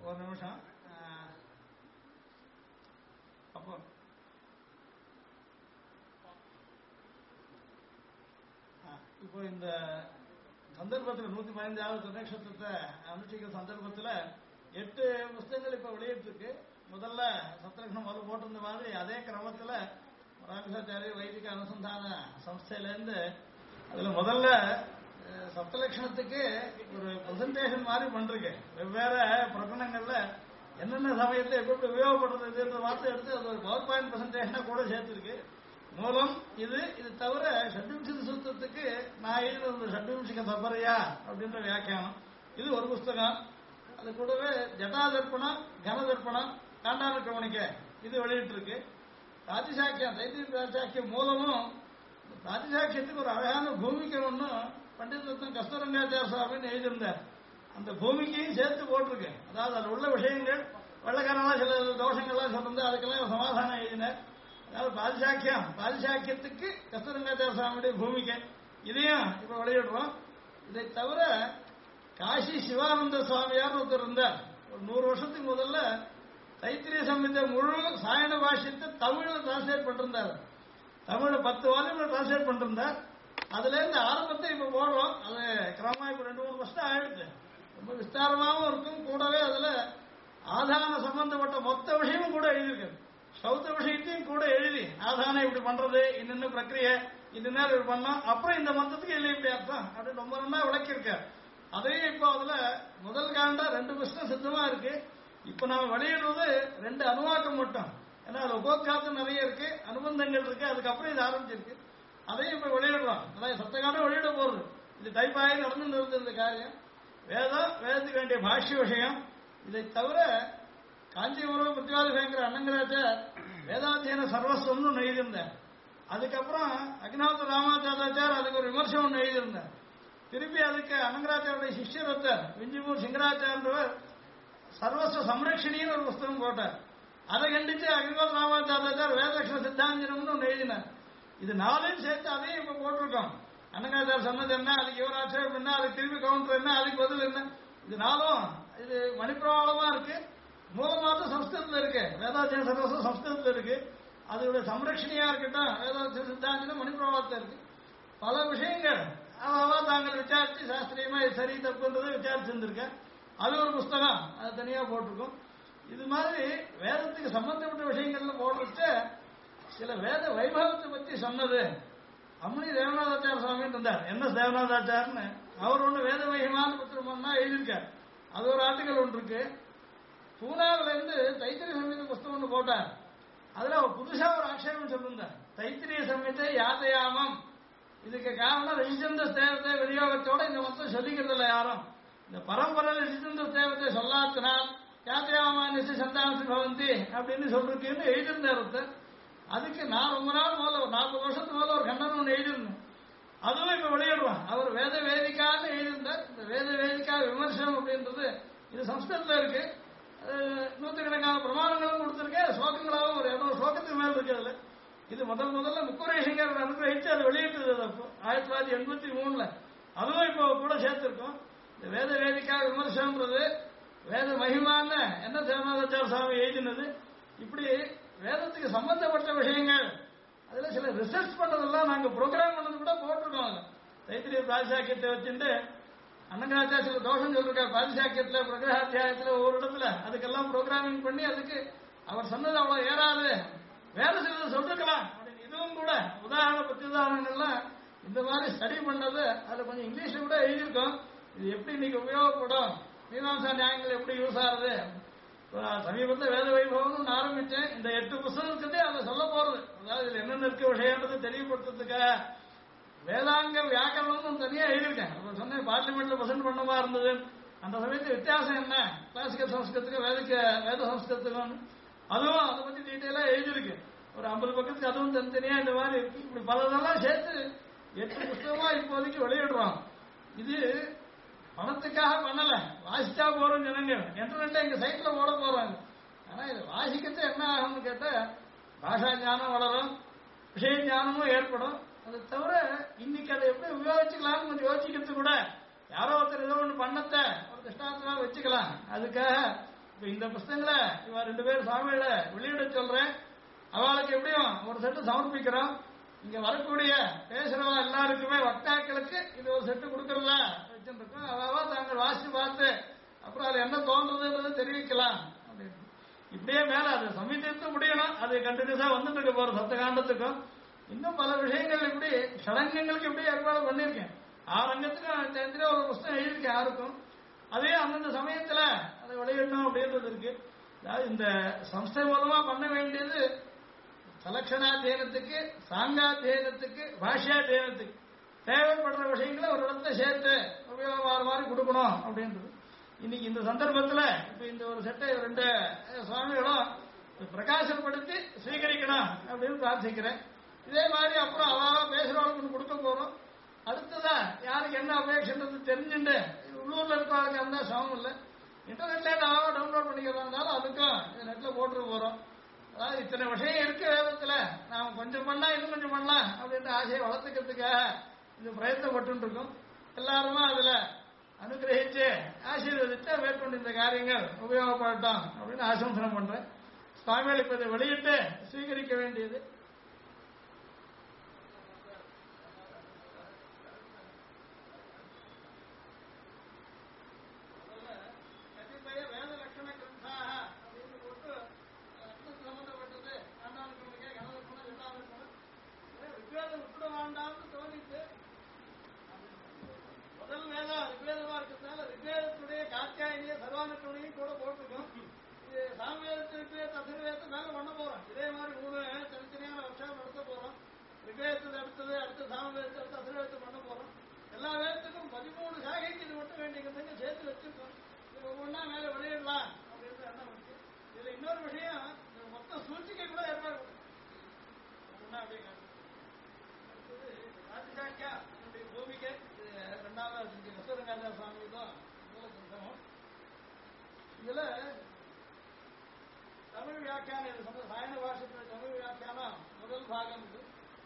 ஒரு நிமிஷம். அப்போ இப்போ இந்த சந்தர்ப்பத்தில் 115வது நட்சத்திரத்தை அனுஷ்டிக்கிற சந்தர்ப்பத்தில் 8 புஸ்தகங்கள் இப்போ வெளியிட்டிருக்கு. முதல்ல சப்தலட்சணம் முதல்ல போட்டிருந்த மாதிரி அதே கிரமத்தில் ராமசாச்சாரிய வைதிக அனுசந்தான சம்ஸ்தையிலேருந்து அதில் முதல்ல சப்தலட்சணத்துக்கு ஒரு பிரசன்டேஷன் மாதிரி பண்ணிருக்கு. வெவ்வேறு பிரகடனங்கள்ல என்னென்ன சமயத்தில் எப்படி உபயோகப்படுறதுன்ற வார்த்தை எடுத்து அது ஒரு பவர் பாயிண்ட் பிரசன்டேஷனாக கூட சேர்த்துருக்கு. மூலம் இது தவிர ஷட்விம்சிக சூத்திரத்துக்கு நான் எழுதின ஷட்விம்சிக சபரையா அப்படின்ற வியாக்கியானம், இது ஒரு புஸ்தகம். அது கூடவே ஜட்டாதர்ப்பணம், கனதர்ப்பணம், காண்டான கவனிக்க இது வெளியிட்டு இருக்கு. ராஜசாக்கியம், தைத்திரிய ராஜசாக்கியம் மூலமும் ராஜசாக்கியத்துக்கு ஒரு அழகான பூமிக்கை ஒன்றும் பண்டித ரத்னம் கஸ்தூரங்காச்சார சுவாமின்னு எழுதியிருந்தார். அந்த பூமிக்கையும் சேர்த்து போட்டிருக்கு. அதாவது அதில் உள்ள விஷயங்கள் வெள்ளக்காரனா சில தோஷங்கள்லாம் சொல்லிருந்து அதுக்கெல்லாம் சமாதானம் எழுதினார். அதாவது பாதிசாக்கியத்துக்கு கஸ்தூரங்காச்சார சுவாமியுடைய பூமிக்கை இதையும் இப்ப வெளியிடுறோம். இதை தவிர காசி சிவானந்த சுவாமியார் ஒருத்தர் இருந்தார். ஒரு 100 வருஷத்துக்கு முதல்ல தைத்திரிய சம்ஹிதை முழு சாயன பாஷ்யத்தை தமிழ்ல டிரான்ஸ்லேட் பண்ணிருந்தார். தமிழ்ல 10 வால்யூம்ல டிரான்ஸ்லேட் பண்ணிருந்தார். அதுல இருந்து ஆரம்பத்தை இப்ப போடுறோம். அது கிரமமா இப்ப 2-3 வருஷம் ஆயிடுச்சு. ரொம்ப விஸ்தாரமாகவும் இருக்கும். கூடவே அதுல ஆதான சம்பந்தப்பட்ட மொத்த விஷயமும் கூட எழுதியிருக்காரு. சௌத்த விஷயத்தையும் கூட எழுதி ஆதானம் இப்படி பண்றது, இன்னும் பிரக்கிரிய இந்த நேரம் இப்படி பண்ணலாம், அப்புறம் இந்த மந்தத்துக்கு இல்லை இப்படி அர்த்தம் அப்படின்னு ரொம்ப நல்லா விளக்கியிருக்காரு. அதையும் இப்போ அதுல முதல் காண்டா 2 புஸ்தகம் சித்தமா இருக்கு. இப்ப நாம வெளியிடுறது 2 அனுவாக்கம் மட்டும். ஏன்னா அது உபோத்காத்தம் நிறைய இருக்கு, அனுபந்தங்கள் இருக்கு. அதுக்கப்புறம் இது ஆரம்பிச்சிருக்கு. அதையும் இப்ப வெளியிடலாம். அதாவது சப்தகாண்டம் வெளியிட போறது. இது டைப்பாகி நடந்து இருந்த காரியம். வேதத்துக்கு வேண்டிய பாஷ்ய விஷயம். இதை தவிர காஞ்சிபுரம் பிரத்யாதி பயங்கர அண்ணங்கராச்சார் வேதாத்தியன சர்வஸ்வம்னு எழுதியிருந்தார். அதுக்கப்புறம் அக்னிஹோத்திர ராமாச்சாரியாச்சார் அதுக்கு ஒரு விமர்சனம் ஒன்று எழுதியிருந்தார். திருப்பி அதுக்கு அனங்கராச்சாரிய சிஷ்யர் ஒருத்தர் விஞ்சிபூர் சிங்கராச்சாரியவர் சர்வஸ்வ சம்ரட்சணின்னு ஒரு புஸ்தகம் போட்டார். அதை கண்டிச்சு அக்னிஹோத்திர ராமாச்சாரியாச்சார் வேதலட்சண சித்தாஞ்சனம்னு ஒன்று எழுதினார். இது 4 சேர்த்து அதையும் இப்ப போட்டிருக்கோம். அனங்கராச்சார் சொன்னது என்ன, அதுக்கு இவர் ஆட்சேபம் என்ன, அதுக்கு திருப்பி கவுண்டர் என்ன, அதுக்கு பதில் என்ன, இது 4 இது மணிப்பிரவாளமா இருக்கு. மூலமாக சம்ஸ்கிருதத்தில் இருக்கு. வேதாத்தியன சர்வஸ்வம் சம்ஸ்கிருதத்தில் இருக்கு. அதோட சம்ரட்சணியா இருக்கட்டும், வேதாத்திய சித்தாந்தம் மணிப்பிரவாளத்தில் இருக்கு. பல விஷயங்கள் அவ்வளவா தாங்கள் விசாரிச்சு சாஸ்திரியமா சரி தப்புன்றதை விசாரிச்சிருந்திருக்க. அது ஒரு புஸ்தகம், அது தனியா போட்டிருக்கும். இது மாதிரி வேதத்துக்கு சம்பந்தப்பட்ட விஷயங்கள்ல போடுறது சில வேத வைபவத்தை பத்தி சொன்னது அம்மணி தேவநாதாச்சார சுவாமி இருந்தார். என்எஸ் தேவநாதாச்சார்னு அவர் ஒண்ணு வேத வைகமான புத்திரமா எழுதியிருக்கார். அது ஒரு ஆர்டிகல் ஒன்று இருக்கு. பூனாவில இருந்து தைத்திரிய சம்ஹிதை புஸ்தகம் ஒன்று போட்டார். அதுல அவர் புதுசா ஒரு ஆட்சேபம் சொல்லியிருந்தார். தைத்திரிய சம்ஹிதை யாதயாமம். இதுக்கு காரணம் ரிஜிச்சந்த தேவத்தை விநியோகத்தோட இந்த மொத்தம் சொல்லிக்கிறது இல்லை யாரும். இந்த பரம்பரையில் ரிஜிச்சந்த தேவத்தை சொல்லாத்தினால் யாத்தியாமானிச்சு சந்தானத்து பவந்தி அப்படின்னு சொல்றதுன்னு எழுதியிருந்தார். அதுக்கு நான் ரொம்ப நாள் முதல்ல ஒரு 40 வருஷத்துக்கு முதல்ல ஒரு கண்டனம் ஒன்று எழுதியிருந்தேன். அதுவும் இப்ப வெளியிடுவான். அவர் வேத வேதிக்கான்னு எழுதியிருந்தார். இந்த வேத வேதிக்கா விமர்சனம் அப்படின்றது இது சம்ஸ்கிருதத்துல இருக்கு. 100கணக்கான பிரமாணங்களும் கொடுத்திருக்கேன். ஸ்லோகங்களாகவும் ஒரு 200 ஸ்லோகத்துக்கு மேல் இருக்கு. அதுல இது முதல்ல முக்குரேஷங்கர் அனுகிரகிச்சு அதை வெளியிட்டது. அப்போ 1983 அதுவும் இப்போ கூட சேர்த்திருக்கோம். இந்த வேத வேதிக்கா விமர்சனம்ன்றது வேத மகிமான என்ன தேவநாதாச்சார சுவாமி எழுதினது. இப்படி வேதத்துக்கு சம்பந்தப்பட்ட விஷயங்கள் அதுல சில ரிசர்ச் பண்ணதெல்லாம் நாங்க ப்ரோக்ராம் பண்ணது கூட போட்டிருக்கோம். தைத்திரிய பாதிசாக்கியத்தை வச்சுட்டு அண்ணங்கராச்சாரிய சில தோஷம் சொல்லிருக்காரு. பாதிசாக்கியத்துல பிரகிரகாத்தியாயத்துல ஒவ்வொரு இடத்துல அதுக்கெல்லாம் ப்ரோக்ராமிங் பண்ணி அதுக்கு அவர் சொன்னது அவ்வளவு ஏறாது, வேற சிலது சொல்லிருக்கலாம் அப்படின்னு. இதுவும் கூட உதாரண பிரத்யுதாரணங்கள்லாம் இந்த மாதிரி ஸ்டடி பண்ணது அதுல கொஞ்சம் இங்கிலீஷ்ல கூட எழுதியிருக்கோம். இது எப்படி இன்னைக்கு உபயோகப்படும், மீமாம்சா நியாயங்கள் எப்படி யூஸ் ஆகுது. சமீபத்தில் வேத வைபவம் ஆரம்பிச்சேன். இந்த 8 புத்தகத்துக்கே அதை சொல்ல போறது. அதாவது இதுல என்னென்ன இருக்க விஷயம்ன்றது தெரியப்படுத்துறதுக்காக வேதாங்க வியாக்கரணம் தனியா எழுதியிருக்கேன். அப்ப சொன்னேன் பார்லிமெண்ட்ல பிரசன்ட் பண்ணமா இருந்தது. அந்த சமயத்து வித்தியாசம் என்ன கிளாசிக்கல் சம்ஸ்கிருத்துக்கு வேத சம்ஸ்கிருத்துக்கும் அதுவும் அதை பத்தி டீட்டெயிலா எழுதியிருக்கு. ஒரு 50 பக்கத்துக்கு அதுவும் தனித்தனியா இந்த மாதிரி இருக்கு. இப்படி பலதெல்லாம் சேர்த்து 8 புத்தகமா இப்போதைக்கு வெளியிடுறோம். இது பணத்துக்காக பண்ணல, வாசிச்சா போறோம் ஜனங்கள். இன்டர்நெட்ல எங்க சைட்ல ஓட போறாங்க. ஆனா இது வாசிக்கிறது என்ன ஆகும்னு கேட்ட பாஷா ஞானம் வளரும், விஷய ஞானமும் ஏற்படும். அதை தவிர இன்னைக்கு அதை எப்படி உபயோகிச்சுக்கலாம்னு கொஞ்சம் யோசிக்கிறது கூட யாரோ ஒருத்தர் ஏதோ ஒன்று பண்ணத்தை ஒரு திஷ்டாந்தமா வச்சுக்கலாம். அதுக்காக இப்ப இந்த புஸ்தகங்களை இவ 2 பேர் சுவாமிகளை வெளியிட சொல்றேன். அவளுக்கு எப்படியும் ஒரு செட்டு சமர்ப்பிக்கிறோம். இங்க வரக்கூடிய பேசுறவா எல்லாருக்குமே வக்தாக்களுக்கு இது ஒரு செட்டு கொடுக்கறதா வச்சுருக்கோம். அவாவா தாங்கள் வாசிச்சு பார்த்து அப்புறம் அது என்ன தோன்றதுன்றது தெரிவிக்கலாம் அப்படின்னு. இப்படியே மேல அது சமீபத்து முடியணும். அது கண்டினியூஸா வந்துட்டு இருக்க போற சப்தகாண்டத்துக்கும் இன்னும் பல விஷயங்கள் இப்படி ஷடங்கங்களுக்கு இப்படி ஏற்பாடு பண்ணியிருக்கேன். 6 அங்கத்துக்கும் தெரிஞ்ச ஒரு புஸ்தகம் எழுதியிருக்கேன் யாருக்கும். அதே அந்தந்த சமயத்துல அதை வெளியிடணும் அப்படின்றது இருக்கு. அதாவது இந்த சம்ஸ்தை மூலமா பண்ண வேண்டியது சலக்ஷணாத்தியனத்துக்கு, சாங்காத்தியனத்துக்கு, பாஷ்யாத்தியனத்துக்கு தேவைப்படுற விஷயங்களை ஒரு இடத்துல சேர்த்து உபயோகமாற மாதிரி கொடுக்கணும் அப்படின்றது. இன்னைக்கு இந்த சந்தர்ப்பத்துல இப்ப இந்த ஒரு செட்டை 2 சுவாமிகளும் பிரகாசப்படுத்தி ஸ்வீகரிக்கணும் அப்படின்னு பிரார்த்திக்கிறேன். இதே மாதிரி அப்புறம் அவாவா பேசுறவங்களுக்கு கொடுக்க போறோம். அடுத்ததா யாருக்கு என்ன அபேட்சன்றது தெரிஞ்சுட்டு உள்ளூர்ல இருக்கிறவங்களுக்கு அந்த சமம் இல்லை. இன்டர்நெட்ல அவாவா டவுன்லோட் பண்ணிக்கிறதாலும் அதுக்கும் நெட்ல போட்டு போறோம். அதாவது இத்தனை விஷயம் இருக்கு வேதத்துல, நாம கொஞ்சம் பண்ணா இன்னும் கொஞ்சம் பண்ணலாம் அப்படின்ற ஆசையை வளர்த்துக்கிறதுக்காக இந்த பிரயத்தனப்பட்டு இருக்கோம். எல்லாருமே அதுல அனுகிரகிச்சு ஆசீர்வதித்து மேற்கொண்டு இந்த காரியங்கள் உபயோகப்படட்டும் அப்படின்னு ஆசம்சனம் பண்றேன். சுவாமிகள் இப்ப இதை வெளியிட்டு ஸ்வீகரிக்க வேண்டியது. இதுல தமிழ் வியாக்கியானம் சாயன பாஷத்துல தமிழ் வியாக்கியானம் முதல் பாகம் இது.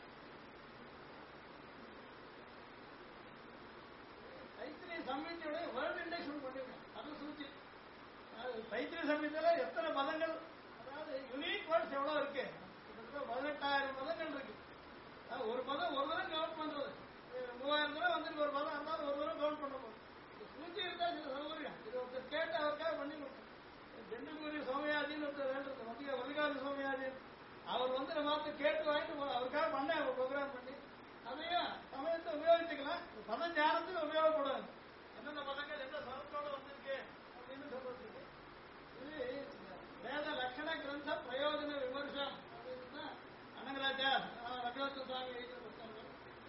தைத்திரிய சம்ஹிதையோட வேர்ல்ட் இண்டெக்ஸ் பண்ணிருக்கேன். அது சூச்சி தைத்திரிய சம்ஹிதையில எத்தனை பதங்கள், அதாவது யூனிக் வேர்ட்ஸ் எவ்வளவு இருக்கு, 18,000 பதங்கள் இருக்கு. ஒரு பதம் ஒரு தரம் கவுண்ட் பண்றது 3000 தடவை வந்துட்டு ஒரு பதம் இருந்தாலும் ஒரு தரம் கவுண்ட் பண்ண போகும். சூச்சி இருந்தா சில சௌகரியம். இது ஒருத்தர் கேட்டு அவருக்காக பண்ணி கொடுத்தோம். ஜெண்டுகுரி சோமயாஜின்னு ஒருத்தர் வேண்டது மல்லிகார்ஜுன சோமயாஜி, அவர் வந்து பார்த்து கேட்டு வாங்கிட்டு அவருக்காக பண்ண அவர் ப்ரோக்ராம் பண்ணி அதையும் சமயத்தை உபயோகிச்சுக்கலாம். பதம் ஞானத்துக்கு உபயோகப்படாது. என்னென்ன பதங்கள் எந்த சமத்தோட வந்திருக்கு அப்படின்னு சொல்றதுக்கு இது வேத லட்சண கிரந்த பிரயோஜன விமர்சம் அப்படின்னு அனங்கராஜா ரங்கநாத சுவாமி எழுதிய புத்தகங்கள்.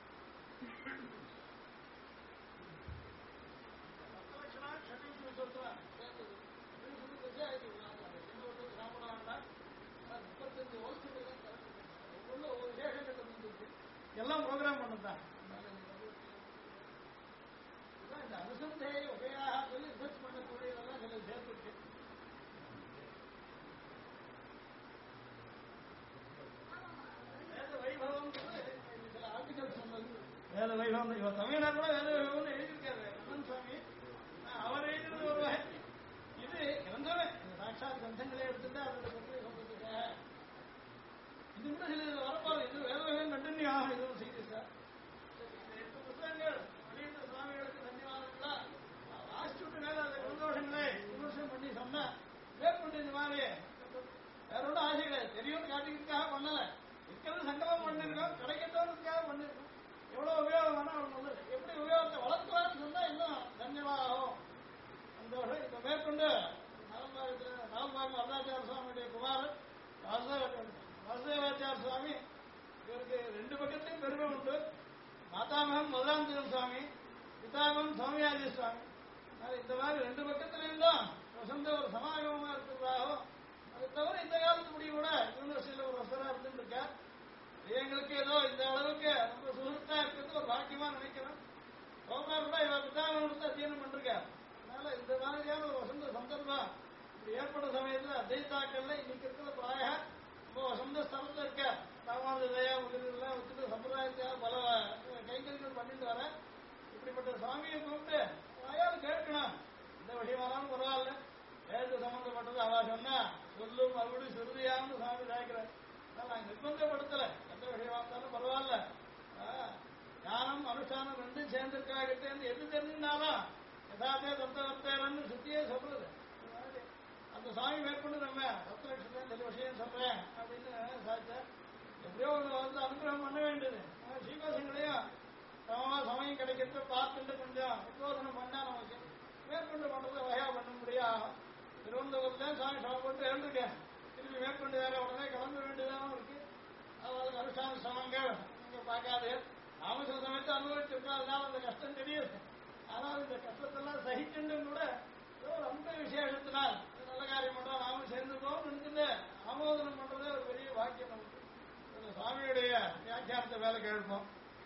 எல்லாம் ப்ரோக்ராம் பண்ணதான் இந்த அனுசந்தேய உபயாக சொல்லி ரிசர்ச் பண்ணக்கூடியதெல்லாம் சில சேர்த்துருக்கு. வேத வைபவம் சில ஆர்டிகல் சொன்னது. வேத வைபவம் இவர் தமிழ்நாடு கூட வேத வைபவம் எழுதியிருக்காரு அண்ணன் சுவாமி. அவர் எழுதினது ஒரு வகை. இது கிரந்தமே சாட்சாத் கிரந்தங்களே எடுத்துட்டு அதோட பற்றி சொல்றதுக்காக இது கூட சில வரப்பாரு. இது வேத வைபவம் கண்டினியூ ஆகும். இதுவும் செய்தி சார். இந்த 8 புத்தகங்கள் வெளியிட்ட சுவாமிகளுக்கு தன்யவாதங்களா வாசிச்சுட்டு மேல அந்த குருதோஷங்களை விமர்சனம் பண்ணி சொன்னா மேற்கொண்டு இந்த மாதிரி வேற ஒன்றும் ஆசை கிடையாது. தெரியும் காட்டிக்கிறதுக்காக பண்ணல. இருக்கிறது சங்கமம் பண்ணிருக்கோம், கிடைக்கத்தோன்றதுக்காக பண்ணிருக்கோம். எவ்வளவு உபயோகம் வேணா அவங்களுக்கு வந்து எப்படி உபயோகத்தை வளர்த்துவாருன்னு சொன்னா இன்னும் தன்யவாதம் சந்தோஷம். இப்ப மேற்கொண்டு நவம்பாகம் வரதாச்சார சுவாமியுடைய குமாரன் வாசுதேவாச்சார சுவாமி, இவருக்கு 2 பக்கத்தையும் பெருமை உண்டு. மாதாமகம் மதுராந்தகன் சுவாமி, பிதாமகம் சௌமியாஜி சுவாமி. இந்த மாதிரி 2 பக்கத்திலையும் தான் வசந்த ஒரு சமாகமமா இருக்கிறதாகவும், அது தவிர இந்த காலத்து முடிவு கூட யூனிவர்சிட்டியில ஒரு வசதா இருந்துட்டு இருக்கார். எங்களுக்கு ஏதோ இந்த அளவுக்கு ரொம்ப சுகத்தா இருக்கிறது ஒரு பாக்கியமா நினைக்கிறோம். சோமார் கூட இவர் பிதாமகம் அத்தியனம் பண்ணிருக்கார். அதனால இந்த மாதிரியான ஒரு வசந்த சந்தர்ப்பம் இப்படி ஏற்பட்ட சமயத்தில் அத்தியத்தாக்கள்ல இன்னைக்கு இருக்கிற பிராய ரொம்ப வசந்த ஸ்தலத்தில் இருக்க ராமானுஜ தயா முதலெல்லாம் வச்சுட்டு சம்பிரதாயத்தையாக பல கைங்கரிகள் பண்ணிட்டு வர இப்படிப்பட்ட சுவாமியை கூப்பிட்டு வாயால் கேட்கணும். இந்த விஷயமானாலும் பரவாயில்ல, வேதத்து சம்பந்தப்பட்டது கிட்டேருந்து எது தெரிஞ்சிருந்தாலும் யதாத்தே தத்துவத்தேன்னு சுத்தியே சொல்றது. அந்த சுவாமி மேற்கொண்டு நம்ம சப்தலட்சம் சில விஷயம் சொல்றேன் அப்படின்னு சாச்ச எப்படியோ வந்து அனுகிரகம் பண்ண வேண்டியது. ஸ்ரீகோஷங்களையும் சமமா சமயம் கிடைக்கிறத பார்த்துட்டு கொஞ்சம் உத்போதனம் பண்ணா நமக்கு மேற்கொண்டு பண்றதை வகையா பண்ண முடியும். திருவனந்தபுரத்துல சாமி சமம் போட்டு எழுந்துருக்கேன், திரும்பி மேற்கொண்டு வேற உடனே கிளம்ப வேண்டியதாகவும் இருக்கு. அவளுக்கு அனுஷ்டான சமங்கள் நீங்க பார்க்காது நாம சில சமயத்தை அனுபவிச்சிருக்காதனால அந்த கஷ்டம் தெரியுது. ஆனால் இந்த கஷ்டத்தெல்லாம் சகிச்சுன்னு கூட ஒரு அந்த விசேஷத்தினால் நல்ல காரியம் பண்றோம் நாமும் சேர்ந்துருக்கோம் நினைச்சுட்டு ஆமோதனம் பண்றதே ஒரு பெரிய வாக்கியம் நமக்கு. சுவாமியுடைய வியாக்கியானத்தை வேலை கேட்போம்.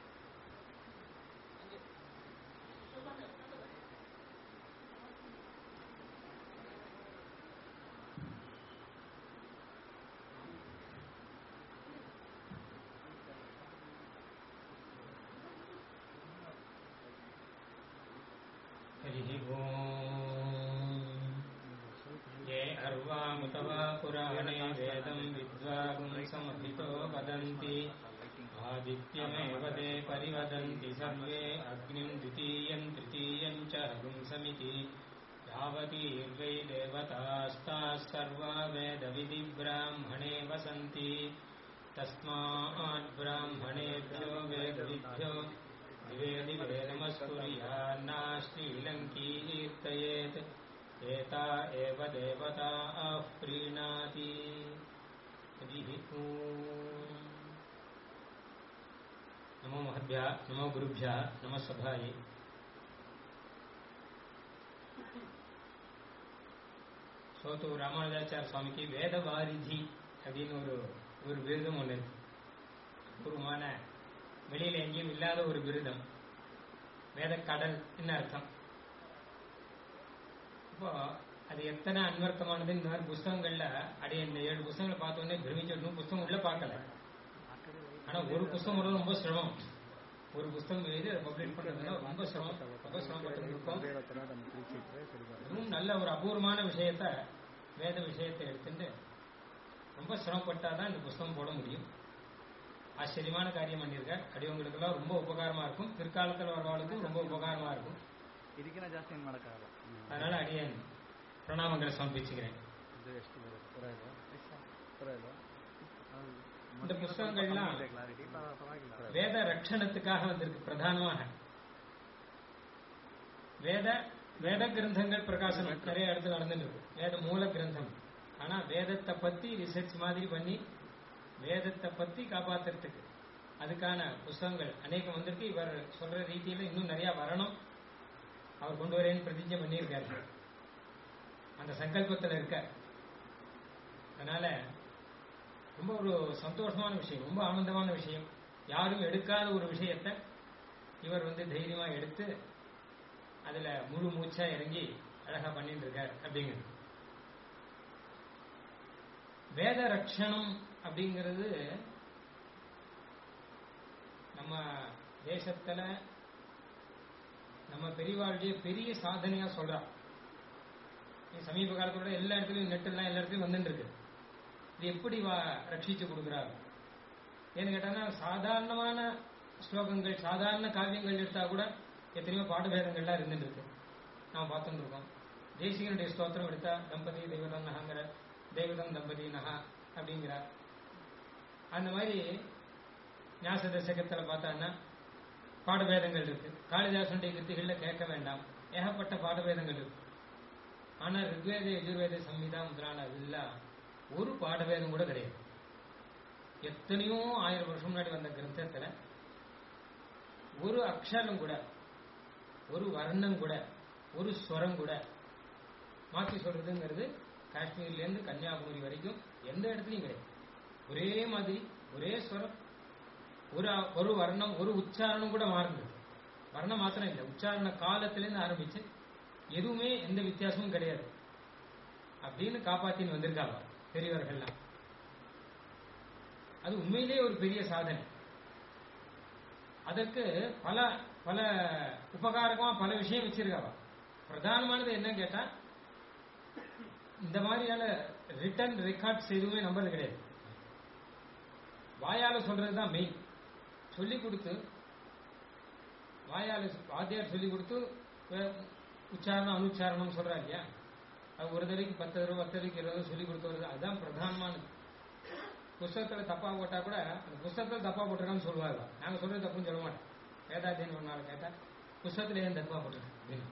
ये अर्वामुतवा पुराणे वेदं विद्वागुंसमभितो वदन्ति आदित्यमेव ते परिवदन्ति सर्वे अग्निं द्वितीयं तृतीयं च हगुंसमिति यावतीर्वै देवतास्ताः सर्वा वेदविधिब्राह्मणे वसन्ति तस्मात् ब्राह्मणेभ्यो वेदविभ्यो दिवे नमस्कुर्यान्नाश्रीलङ्कीर्तयेत् एता एव देवताः प्रीणाति। नमो महद्भ्यः नमो गुरुभ्यः नमः सभाये। சோத்து ராமானுஜாச்சார சுவாமிக்கு வேதவாரிதி அப்படின்னு ஒரு விருதம் ஒன்று இருக்கு. பூர்வமான வெளியில எங்கேயும் இல்லாத ஒரு விருதம், வேதக்கடல் என்ன அர்த்தம். இப்போ அது எத்தனை அன்வர்த்தமானது. இந்த மாதிரி புஸ்தகங்கள்ல அடைய இந்த 7 புஸ்தகங்களை பார்த்தோன்னே பிரமிச்சு புஸ்தகம் உள்ள பார்க்கல. ஆனா ஒரு புஸ்தகம் வர்றது ரொம்ப சிரமம். ஒரு புஸ்தகம் எழுதி அதை பப்ளிஷ் பண்றதுன்னா ரொம்ப சிரமப்பட்டு இருக்கும். இதுவும் நல்ல ஒரு அபூர்வமான விஷயத்த வேத விஷயத்தை எடுத்துட்டு ரொம்ப சிரமப்பட்டாதான் இந்த புஸ்தகம் போட முடியும். ஆச்சரியமான காரியம் பண்ணியிருக்க. அடியவங்களுக்கு எல்லாம் ரொம்ப உபகாரமா இருக்கும். பிற்காலத்தில் வரவாளுக்கும் ரொம்ப உபகாரமா இருக்கும். அதனால அடியன் பிரணாமங்களை சமர்ப்பிச்சுக்கிறேன். இந்த புஸ்தகங்கள்லாம் வேத ரட்சணத்துக்காக வந்திருக்கு. பிரதானமாக வேத கிரந்தங்கள் பிரகாசனம் நிறைய இடத்துல நடந்துட்டு இருக்கு. வேத மூல கிரந்தம். ஆனா வேதத்தை பத்தி ரிசர்ச் மாதிரி பண்ணி வேதத்தை பத்தி காப்பாத்துறதுக்கு அதுக்கான புஸ்தகங்கள் அநேகம் வந்திருக்கு. இவர் சொல்ற ரீதியில இன்னும் நிறைய வரணும். அவர் கொண்டு வரேன்னு பிரதிஜை பண்ணியிருக்காரு. அந்த சங்கல்பத்தில் இருக்க. அதனால ரொம்ப ஒரு சந்தோஷமான விஷயம், ரொம்ப ஆனந்தமான விஷயம். யாரும் எடுக்காத ஒரு விஷயத்தை இவர் தைரியமா எடுத்து அதுல முழு மூச்சா இறங்கி அழகா பண்ணிட்டு இருக்கார் அப்படிங்கிறது. வேத ரட்சணம் அப்படிங்கிறது நம்ம தேசத்துல நம்ம பெரியவாழ்விய பெரிய சாதனையா சொல்றா. சமீப காலத்தோட எல்லா இடத்துலயும் நெட் எல்லாம் எல்லா இடத்துலயும் வந்துட்டு இருக்கு. இது எப்படி ரட்சிச்சு கொடுக்குறாரு ஏன்னு கேட்டாங்கன்னா, சாதாரணமான ஸ்லோகங்கள் சாதாரண காவியங்கள் எடுத்தா கூட எத்தனையோ பாடபேதங்கள்லாம் இருந்துட்டு இருக்கு. நாம பார்த்துட்டு இருக்கோம். தேசிகனுடைய ஸ்தோத்திரம் எடுத்தா தம்பதி தெய்வதம் நகாங்கிற, தெய்வதம் தம்பதி நகா அப்படிங்கிறார். அந்த மாதிரி ஞாச தசகத்தில் பார்த்தான்னா பாடபேதங்கள் இருக்கு. காளிதாசனுடைய கிருத்திகள்ல கேட்க வேண்டாம், ஏகப்பட்ட பாடபேதங்கள் இருக்கு. ஆனா ரிக்வேத யஜுர்வேத சம்ஹிதா முதலான அதெல்லாம் ஒரு பாடபேதம் கூட கிடையாது. எத்தனையோ 1000 வருஷம் முன்னாடி வந்த கிரந்தத்துல ஒரு அக்ஷரம் கூட, ஒரு வர்ணம் கூட, ஒரு ஸ்வரம் கூட மாற்றி சொல்றதுங்கிறது காஷ்மீர்ல இருந்து கன்னியாகுமரி வரைக்கும் எந்த இடத்துலையும் கிடையாது. ஒரே மாதிரி ஒரே ஸ்வரம், ஒரு வர்ணம், ஒரு உச்சாரணம் கூட மாறுது. வர்ணம் மாத்திரம் இல்லை, உச்சாரண காலத்திலேருந்து ஆரம்பிச்சு எதுவுமே எந்த வித்தியாசமும் கிடையாது அப்படின்னு காப்பாத்தின்னு வந்திருக்காங்க பெரியவர்கள்லாம். அது உண்மையிலே ஒரு பெரிய சாதனை. அதற்கு பல பல உபகாரமா பல விஷயம் வச்சிருக்காவா. பிரதானமானது என்ன கேட்டா, இந்த மாதிரியான ரிட்டன் ரெக்கார்ட்ஸ் எதுவுமே நம்புறது கிடையாது. வாயால சொல்றதுதான் மெயின். சொல்லி கொடுத்து வாயால் வாத்தியார் சொல்லி கொடுத்து உச்சாரணம் அனுச்சாரணம் சொல்றா இல்லையா, அது ஒரு தடவைக்கு 10 தடவை 10 தடவைக்கு 20 தடவை சொல்லி கொடுத்து வருது. அதுதான் பிரதானமானது. புஸ்தகத்தில் தப்பா போட்டா கூட அந்த புஸ்தகத்தில் தப்பா போட்டிருக்கான்னு சொல்லுவாங்க. நாங்கள் சொல்றது தப்புன்னு சொல்ல மாட்டோம். வேதாத்தியன் ஒரு நாள் கேட்டா புஸ்தகத்தில் ஏன் தப்பா போட்டிருக்கேன் அப்படின்னு.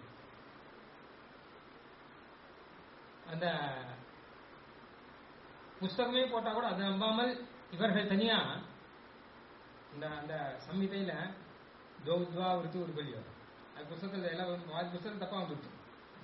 அந்த புஸ்தகமே போட்டா கூட அதை நம்பாமல் இவர்கள் தனியா அந்த சம்ஹிதையில தௌத்வா விருத்து ஒரு பள்ளியோ அது புஸ்தகத்தில் எல்லாம் புஸ்தகம் தப்பா வந்துருச்சு.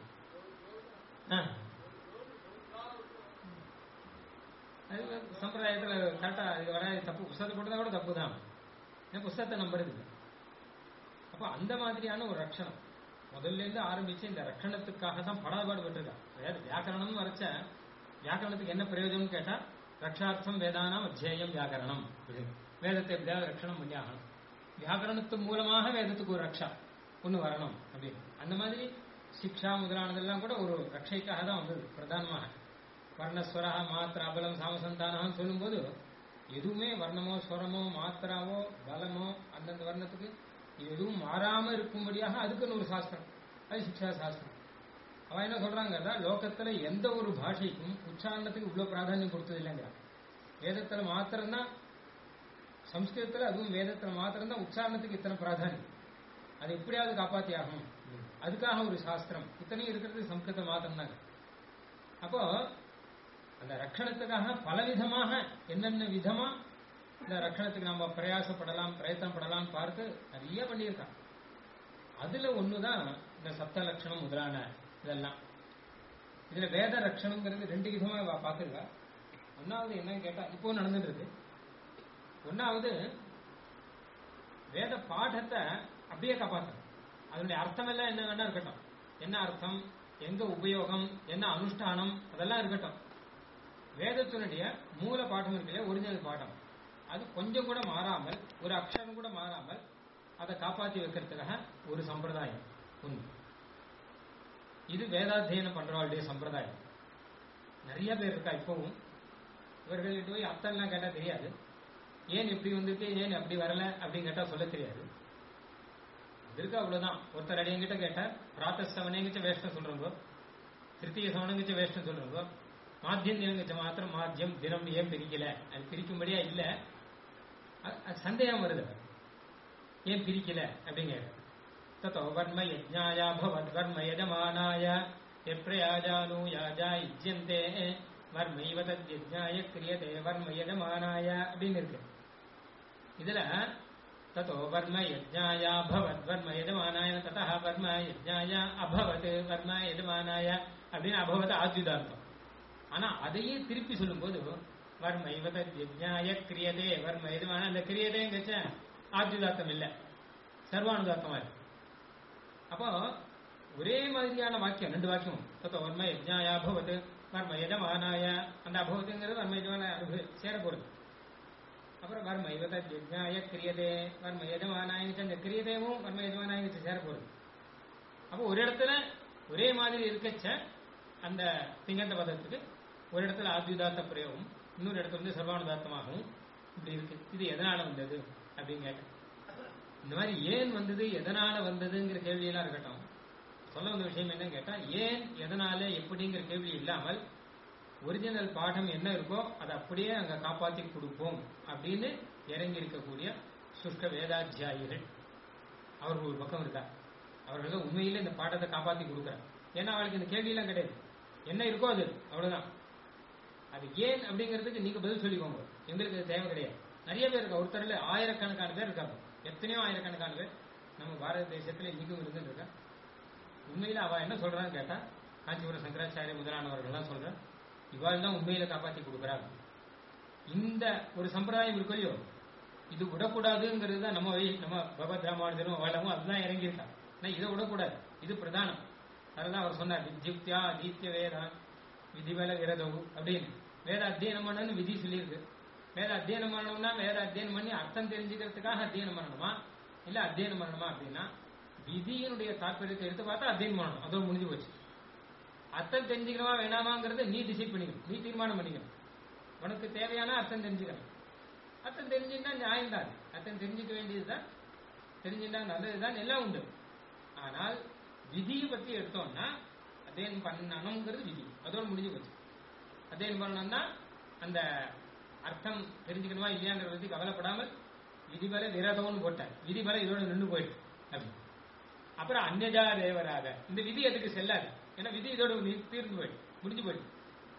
அது சம்பிரதாயத்தில் கரெக்டா இது வர தப்பு. புஸ்தகத்தை போட்டதா கூட தப்பு தான். புஸ்தகத்தை நம்புறது இல்லை. அப்போ அந்த மாதிரியான ஒரு ரட்சணம் முதல்ல இருந்து ஆரம்பிச்சு இந்த ரட்சணத்துக்காக தான் படாபாடு பட்டிருக்கான். அதாவது வியாக்கரணம் வரைச்ச வியாக்கரணத்துக்கு என்ன பிரயோஜனம் கேட்டா ரக்ஷார்த்தம் வேதானாம் அத்தியாயம் வியாக்கரணம். வேதத்தை எப்படியாவது ரட்சணம் பண்ணி ஆகணும். வியாக்கரணத்து மூலமாக வேதத்துக்கு ஒரு ரக்ஷா ஒன்று வரணும் அப்படின்னு. அந்த மாதிரி சிக்ஷா முதலானதெல்லாம் கூட ஒரு ரட்சைக்காக தான் வந்தது பிரதானமாக. வர்ணஸ்வரா மாத்திரா பலம் சாமசந்தானம் சொல்லும்போது எதுவுமே வர்ணமோ ஸ்வரமோ மாத்திராவோ பலமோ அந்தந்த வர்ணத்துக்கு எதுவும் மாறாம இருக்கும்படியாக அதுக்குன்னு ஒரு சாஸ்திரம், அது சிக்ஷா சாஸ்திரம். அவன் என்ன சொல்றாங்க, லோகத்துல எந்த ஒரு பாஷைக்கும் உச்சாரணத்துக்கு இவ்வளவு பிராதானியம் கொடுத்தது இல்லைங்கிறான். வேதத்துல மாத்திரம்தான், சம்ஸ்கிருதத்துல அதுவும் வேதத்துல மாத்திரம்தான் உச்சாரணத்துக்கு இத்தனை பிராதானியம். அது எப்படியாவது காப்பாத்தி ஆகணும், அதுக்காக ஒரு சாஸ்திரம் இத்தனையும் இருக்கிறது சம்ஸ்கிருதம் மாத்திரம்தாங்க. அப்போ அந்த ரட்சணத்துக்காக பலவிதமாக என்னென்ன விதமா இந்த ரட்சணத்துக்கு நம்ம பிரயாசப்படலாம் பிரயத்தனப்படலாம் பார்த்து நிறைய பண்ணியிருக்கான். அதுல ஒண்ணுதான் இந்த சப்த லட்சணம் முதலான இதெல்லாம். இதுல வேத ரட்சணம்ங்கிறது 2 விதமா பார்த்துருக்கா. ஒன்னாவது என்னன்னு கேட்டா இப்போ நடந்துட்டு இருக்கு. ஒன்னாவது வேத பாடத்தை அப்படியே காப்பாற்றணும். அதனுடைய அர்த்தம் எல்லாம் என்ன வேணா இருக்கட்டும், என்ன அர்த்தம், எங்க உபயோகம், என்ன அனுஷ்டானம், அதெல்லாம் இருக்கட்டும். வேதத்தினுடைய மூல பாடம் இருக்குல்ல, ஒரிஜினல் பாடம், அது கொஞ்சம் கூட மாறாமல், ஒரு அக்ஷரம் கூட மாறாமல் அதை காப்பாற்றி வைக்கிறதுக்காக ஒரு சம்பிரதாயம் உண்டு. இது வேதாத்தியனம் பண்றவாளுடைய சம்பிரதாயம். நிறைய பேர் இருக்கா இப்பவும். இவர்கள்ட்ட போய் அர்த்தம்லாம் கேட்டா தெரியாது. ஏன் இப்படி வந்துட்டு ஏன் அப்படி வரல அப்படின்னு கேட்டா சொல்ல தெரியாது. இருக்கு அவ்வளவுதான். ஒருத்தர் அடி என்கிட்ட கேட்ட பிராத்தசவனங்கிச்ச வேஷ்டம் சொல்றோங்க, திருத்திய சவனங்கிச்ச வேஷ்டம் சொல்றோங்க, மாத்தியம் தினங்கிச்ச மாத்திரம் மாத்தியம் தினம் ஏன் பிரிக்கல, அது பிரிக்கும்படியா இல்ல, சந்தேகம் வருது ஏன் பிரிக்கல அப்படிங்க. தத்தோ வர்ம யஜ்ஞாயா பவத் வர்ம யஜமானாய எப்ரயாஜானூயாஜா இஜ்யந்தே வர்மைவ தத் யஜ்ஞாய கிரியதே வர்ம யஜமானாய அப்படின்னு இருக்கு. இதுல தத்தோ வர்ம யஜ்ஞாயா பவத் வர்ம யஜமானாய ததஹ வர்ம யஜ்ஞாய அபவத் வர்ம யஜமானாய அப்படின்னு அபவத் ஆத்யுதார்த்தம். ஆனா அதையே திருப்பி சொல்லும் போது வர்மைவ தத் யஜ்ஞாய கிரியதே வர்ம யஜமான, அந்த கிரியதேங்கச்ச ஆத்யுதார்த்தம் இல்ல, சர்வானுதார்த்தமா இருக்கு. அப்போ ஒரே மாதிரியான வாக்கியம், 2 வாக்கியம். தத்தோ வர்ம யஜ்ஞாயா அபவத் வர்ம யஜமானாய, அந்த அபவத்துங்கிறது வர்ம யஜமான சேர போறது. அப்புறம் வர்ம இவ தத் யஜ்ஞாய கிரியதே வர்ம யஜமானாயங்க, அந்த கிரியதேவும் வர்ம யஜமானாயங்க சேர போறது. அப்போ ஒரு இடத்துல ஒரே மாதிரி இருக்கச்ச அந்த திங்கந்த பதத்துக்கு ஒரு இடத்துல ஆத்யுதார்த்த பிரயோகம், இன்னொரு இடத்துல வந்து சர்வானுதார்த்தமாகவும் இப்படி இருக்கு. இது எதனால வந்தது அப்படின்னு கேட்டேன். இந்த மாதிரி ஏன் வந்தது எதனால வந்ததுங்கிற கேள்வியெல்லாம் இருக்கட்டும். சொல்ல வந்த விஷயம் என்னன்னு கேட்டா, ஏன் எதனால எப்படிங்கிற கேள்வி இல்லாமல் ஒரிஜினல் பாடம் என்ன இருக்கோ அதை அப்படியே அங்க காப்பாற்றி கொடுப்போம் அப்படின்னு இறங்கி இருக்கக்கூடிய சுஷ்க வேதாத்தியாயிகள் அவர்கள் ஒரு பக்கம் இருக்கார். அவர்கள் உண்மையிலே இந்த பாடத்தை காப்பாற்றி கொடுக்குறாங்க. ஏன்னா அவளுக்கு இந்த கேள்வி எல்லாம் கிடையாது, என்ன இருக்கோ அது அவ்வளவுதான். அது ஏன் அப்படிங்கிறதுக்கு நீங்க பதில் சொல்லிக்கோங்க, எங்களுக்கு அது தேவை கிடையாது. நிறைய பேர் இருக்கா, ஒருத்தர்ல ஆயிரக்கணக்கான பேர் இருக்காங்க, எத்தனையோ ஆயிரக்கணக்கான பேர் நம்ம பாரத தேசத்துல இன்னைக்கும் இருந்துட்டு இருக்கா. உண்மையில அவ என்ன சொல்றான்னு கேட்டா, காஞ்சிபுரம் சங்கராச்சாரிய முதலானவர்கள்லாம் சொல்ற இவாள் தான் உண்மையில காப்பாற்றி கொடுக்குறாங்க. இந்த ஒரு சம்பிரதாயம் இருக்கு இல்லையோ, இது விடக்கூடாதுங்கிறது தான் நம்ம பகவத் ராமானுஜரும் அவளமும் அதுதான் இறங்கியிருக்கா. இதை விடக்கூடாது, இது பிரதானம். அதுதான் அவர் சொன்னார், வித்யுக்தியா தீத்திய வேதா விதிவல விரதவு அப்படின்னு. வேத அத்தியனம் பண்ணணும்னு விதி சொல்லியிருக்கு. வேத அத்தியனம் பண்ணணும்னா வேத அத்தியனம் பண்ணி அர்த்தம் தெரிஞ்சுக்கிறதுக்காக அத்தியனம் பண்ணணுமா இல்ல அத்தியனம் பண்ணணுமா அப்படின்னா, விதியினுடைய தாற்பயத்தை எடுத்து பார்த்தா அத்தியனம் பண்ணணும், அதோட முடிஞ்சு போச்சு. அர்த்தம் தெரிஞ்சுக்கணுமா வேணாமாங்கிறத நீ டிசைட் பண்ணிக்கணும், நீ தீர்மானம் பண்ணிக்கணும். உனக்கு தேவையான அர்த்தம் தெரிஞ்சுக்கணும். அர்த்தம் தெரிஞ்சுன்னா நியாயம் தான், அர்த்தம் தெரிஞ்சுக்க வேண்டியதுதான். தெரிஞ்சுட்டா நல்லதுதான் எல்லாம் உண்டு. ஆனால் விதியை பத்தி எடுத்தோம்னா அध्ययனம் பண்ணணுங்கிறது விதி, அதோட முடிஞ்சு போச்சு. அध्ययனம் பண்ணணும்னா அந்த அர்த்தம் தெரிஞ்சுக்கணுமா இல்லையாங்கிற பத்தி கவலைப்படாமல் விதிபல விரதம்னு போட்டார். விதிபல இதோட நின்று போயிட்டு அப்படி. அப்புறம் அந்நஜா தேவராக இந்த விதி அதுக்கு செல்லாது, ஏன்னா விதி இதோட தீர்ந்து போயிட்டு முடிஞ்சு போயிட்டு.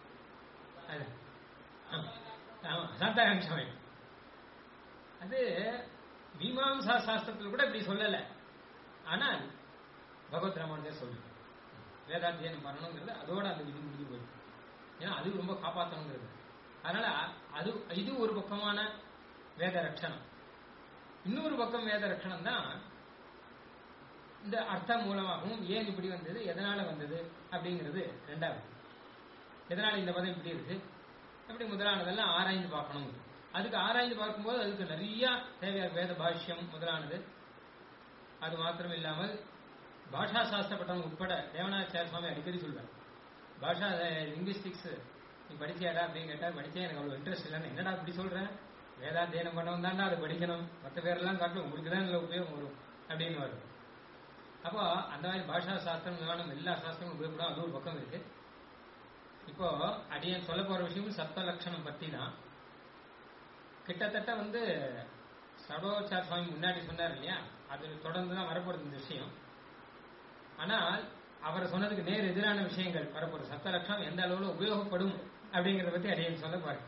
சாந்தாகாங்ஷம் அது மீமாம்சா சாஸ்திரத்தில் கூட இப்படி சொல்லல. ஆனால் பகவத் ராமானுஜர் சொல்லு வேதாத்தியனம் பண்ணணுங்கிறது அதோட அந்த விதி முடிஞ்சு போயிடுது. ஏன்னா அது ரொம்ப காப்பாற்றணுங்கிறது. அதனால அது இது ஒரு பக்கமான வேத ரட்சணம். இன்னொரு பக்கம் வேத ரட்சணம் தான் இந்த அர்த்தம் மூலமாகவும் ஏன் இப்படி வந்தது, எதனால வந்தது அப்படிங்கிறது ரெண்டாவது. எதனால இந்த பதம் இப்படி இருக்கு அப்படி முதலானதெல்லாம் ஆராய்ந்து பார்க்கணும். அதுக்கு ஆராய்ந்து பார்க்கும்போது அதுக்கு நிறைய தேவையான வேத பாஷ்யம் முதலானது. அது மாத்திரம் இல்லாமல் பாஷா சாஸ்திரப்பட்டவங்க உட்பட தேவநாச்சார சுவாமி அடிக்கடி சொல்வார், பாஷா லிங்குவிஸ்டிக்ஸ் நீ படிச்சியாடா அப்படின்னு கேட்டா, படிச்சேன் எனக்கு அவ்வளவு இன்ட்ரெஸ்ட் இல்லைன்னு. என்னடா இப்படி சொல்றேன், வேதாத்தியனம் பண்ணவன் தான்டா அதை படிக்கணும், மற்ற பேரெல்லாம் காட்டும் உங்களுக்கு தான் இல்லை உபயோகம் வரும் அப்படின்னு வரும். அப்போ அந்த மாதிரி பாஷா சாஸ்திரம் வேணும், எல்லா சாஸ்திரமும் உபயோகப்படும். அது ஒரு பக்கம் இருக்கு. இப்போ அடியன் சொல்ல போற விஷயம் சப்த லட்சணம் பத்தி தான். கிட்டத்தட்ட சர்வோச்சார சுவாமி முன்னாடி சொன்னார் இல்லையா, அது தொடர்ந்து தான் வரப்போறது இந்த விஷயம். ஆனால் அவர் சொன்னதுக்கு நேர் எதிரான விஷயங்கள் வரப்போறது. சப்த லட்சணம் எந்த அளவுல உபயோகப்படும் அப்படிங்கறத பத்தி அடியன் சொல்ல பாரு.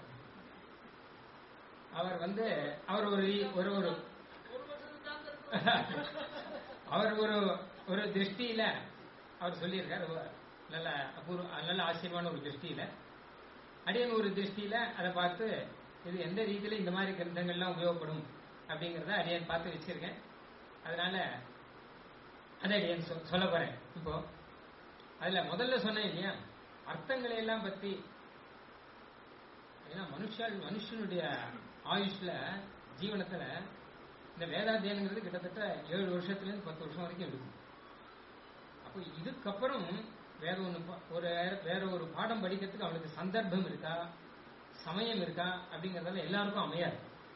அவர் அவர் ஒரு திருஷ்டியில அவர் சொல்லியிருக்கார், நல்ல நல்ல ஆச்சரியமான ஒரு திருஷ்டியில. அடியன் ஒரு திருஷ்டியில அதை பார்த்து இது எந்த ரீதியில இந்த மாதிரி கிரந்தங்கள்லாம் உபயோகப்படும் அப்படிங்கறத அடியன் பார்த்து வச்சிருக்கேன். அதனால அதை அடியன் சொல்ல போறேன். இப்போ அதுல முதல்ல சொன்னேன் இல்லையா, அர்த்தங்களை எல்லாம் பத்தி. ஏன்னா மனுஷனுடைய ஆயுஷ்ல ஜீவனத்துல இந்த வேதாத்தியனங்கிறது கிட்டத்தட்ட 7 வருஷத்துல இருந்து 10 வருஷம் வரைக்கும் எடுக்கும். அப்போ இதுக்கப்புறம் வேற ஒரு பாடம் படிக்கிறதுக்கு அவனுக்கு சந்தர்ப்பம் இருக்கா, சமயம் இருக்கா அப்படிங்கறதால எல்லாருக்கும் அமையாது.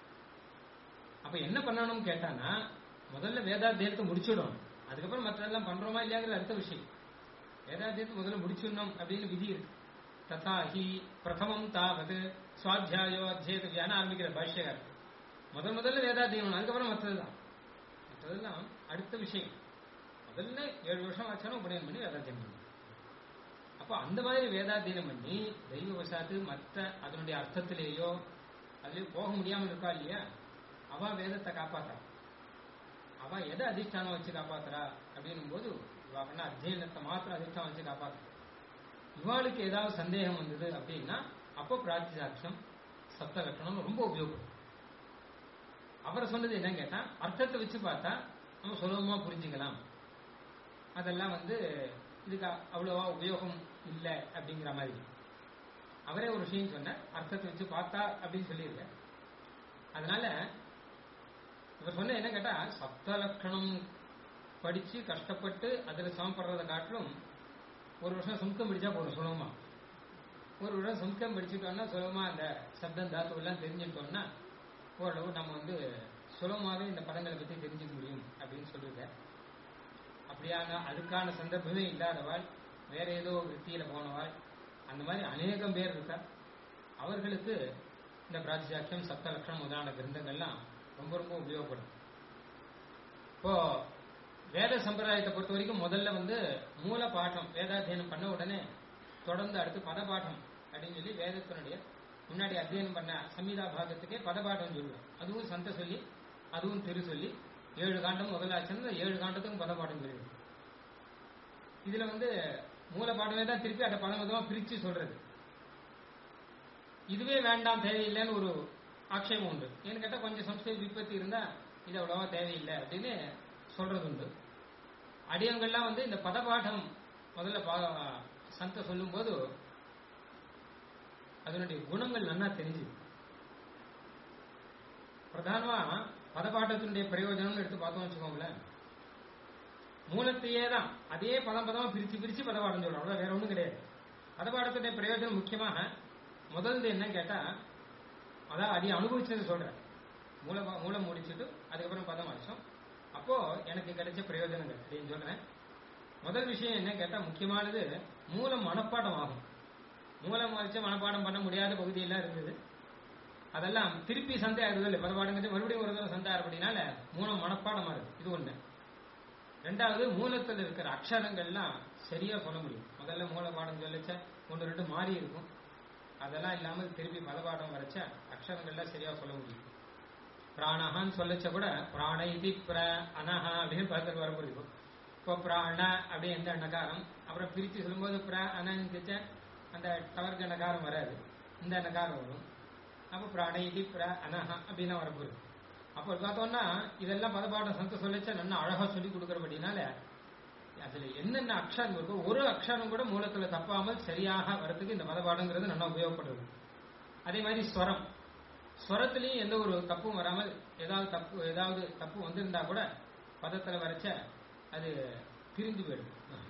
அப்ப என்ன பண்ணணும்னு கேட்டானா, முதல்ல வேதாத்தியனத்தை முடிச்சுடணும். அதுக்கப்புறம் மற்றெல்லாம் பண்றோமா இல்லையாங்கிற அடுத்த விஷயம். வேதாத்தியத்தை முதல்ல முடிச்சிடணும் அப்படின்னு விதி இருக்கு. ததா ஹி பிரதமம் தாவது சுவாத்தியாயோ அத்தியேதவியான ஆரம்பிக்கிற பாஷ்யகார். முதல்ல வேதாத்தியனம், அதுக்கப்புறம் மற்றதெல்லாம் அடுத்த விஷயம். முதல்ல 7 வருஷம் ஆச்சாரம் உபநயனம் பண்ணி வேதாத்தியனம் பண்ணி, அப்போ அந்த மாதிரி வேதாத்தியனம் பண்ணி தெய்வவசாத்து மற்ற அதனுடைய அர்த்தத்திலேயோ அதுலயோ போக முடியாமல் இருக்கா இல்லையா, அவ வேதத்தை காப்பாற்றா. அவ எதை அதிஷ்டானம் வச்சு காப்பாத்துறா அப்படின்னும் போது இவ பண்ண அத்தியனத்தை மாத்திரம் அதிஷ்டானம் வச்சு காப்பாற்ற. இவாளுக்கு ஏதாவது சந்தேகம் வந்தது அப்படின்னா அப்போ பிராத்திசாட்சியம் சப்த லட்சணம் ரொம்ப உபயோகம். அவர் சொன்னது என்னன்னு கேட்டா, அர்த்தத்தை வச்சு பார்த்தா நம்ம சுலபமா புரிஞ்சுக்கலாம், அதெல்லாம் இதுக்கு அவ்வளவா உபயோகம் இல்லை அப்படிங்கிற மாதிரி அவரே ஒரு விஷயம் சொன்ன, அர்த்தத்தை வச்சு பார்த்தா அப்படின்னு சொல்லியிருக்க. அதனால இவர் சொன்ன என்ன கேட்டா, சப்த லட்சணம் படிச்சு கஷ்டப்பட்டு அதுல சமப்படுறதை காட்டிலும் 1 வருஷம் சும்கம் படிச்சா போதும் சுலபமா. 1 வருஷம் சும்கம் படிச்சுட்டோம்னா சுலபமா அந்த சப்தம் தாத்து எல்லாம் தெரிஞ்சுட்டோம்னா ஓரளவு நம்ம சுலபமாவே இந்த பதங்களை பத்தி தெரிஞ்சுக்க முடியும் அப்படின்னு சொல்லியிருக்க. அப்படியான அதுக்கான சந்தர்ப்பமே இல்லாதவாள், வேற ஏதோ விற்த்தியில போனவாள், அந்த மாதிரி அநேகம் பேர் இருக்கா. அவர்களுக்கு இந்த பிராத்திசாட்சியம் சப்த லட்சணம் முதலான கிரந்தங்கள்லாம் ரொம்ப ரொம்ப உபயோகப்படும். இப்போ வேத சம்பிரதாயத்தை பொறுத்த வரைக்கும் முதல்ல மூல பாடம் வேதாத்தியனம் பண்ண உடனே தொடர்ந்து அடுத்து பதபாடம் அப்படின்னு சொல்லி வேதத்தினுடைய முன்னாடி அத்தியனம் பண்ண சம்ஹிதா பாகத்துக்கே பதபாடம் சொல்லுவோம். அதுவும் சந்த சொல்லி அதுவும் திரு சொல்லி 7 காண்டம் முதல்ல ஆச்சுன்னா 7 காண்டத்துக்கும் பதபாடம் சொல்லிடுது. இதுல மூல பாடமே தான் திருப்பி அதை பதமா பிரிச்சு சொல்றது. இதுவே வேண்டாம் தேவையில்லைன்னு ஒரு ஆட்சேபம் உண்டு. ஏன்னு கேட்டா கொஞ்சம் சம்ஸ்கிருத விற்பத்தி இருந்தா இது அவ்வளவா தேவையில்லை அப்படின்னு சொல்றது உண்டு. அடியங்கள்லாம் இந்த பதபாடம் முதல்ல சந்த சொல்லும் போது அதனுடைய குணங்கள் நல்லா தெரிஞ்சு. பிரதானமா பதபாட்டத்தினுடைய பிரயோஜனம் எடுத்து பார்த்தோம் வச்சுக்கோங்களேன், மூலத்தையே தான் அதே பதமா பிரிச்சு பதபாடம் சொல்றோம், அவ்வளவு வேற ஒண்ணும் கிடையாது. பதபாடத்துடைய பிரயோஜனம் முக்கியமாக முதல்ல என்ன கேட்டா, அதான் அடி அனுபவிச்சது சொல்றேன். மூலம் முடிச்சுட்டு அதுக்கப்புறம் பதம் அடிச்சோம், அப்போ எனக்கு கிடைச்ச பிரயோஜனங்கள் அப்படின்னு சொல்றேன். முதல் விஷயம் என்ன கேட்டா, முக்கியமானது மூலம் மனப்பாடம் ஆகும். மூலம் வச்சு மனப்பாடம் பண்ண முடியாத பகுதியெல்லாம் இருந்தது. அதெல்லாம் திருப்பி சந்தை ஆகுது இல்லை, பதப்பாடங்கிறது மறுபடியும் ஒரு தடவை சந்தை அப்படின்னால மூலம் மனப்பாடம் ஆகுது. இது ஒண்ணு. ரெண்டாவது, மூலத்தில் இருக்கிற அக்ஷரங்கள்லாம் சரியா சொல்ல முடியும். முதல்ல மூல பாடம் சொல்லச்ச 1-2 மாறி இருக்கும். அதெல்லாம் இல்லாமல் திருப்பி பதப்பாடம் வரைச்ச அக்ஷரங்கள்லாம் சரியா சொல்ல முடியும். பிராணஹான்னு சொல்லச்ச கூட பிராண இது பிர அனஹா அப்படின்னு பதத்தில் வர முடியும். இப்போ பிராண அப்படி எந்த அணக்காரம், அப்புறம் பிரித்து சொல்லும்போது பிர அனன்னு அந்த டவருக்கு அணக்காரம் வராது, இந்த அணக்காரம் வரும். அப்போ பிராண இது பிர அனஹா அப்படின்னு வரப்போகுது. அப்போ பார்த்தோம்னா இதெல்லாம் பதப்பாடம் சந்த சொல்லச்ச நல்லா அழகா சொல்லி கொடுக்கறபடினால அதுல என்னென்ன அக்ஷரம் இருக்கோ ஒரு அக்ஷரம் கூட மூலத்துல தப்பாமல் சரியாக வரதுக்கு இந்த பதப்பாடங்கிறது நல்லா உபயோகப்படுது. அதே மாதிரி ஸ்வரம், ஸ்வரத்திலையும் எந்த ஒரு தப்பும் வராமல் ஏதாவது தப்பு வந்திருந்தா கூட பதத்துல வரைச்ச அது பிரிந்து போயிடும்.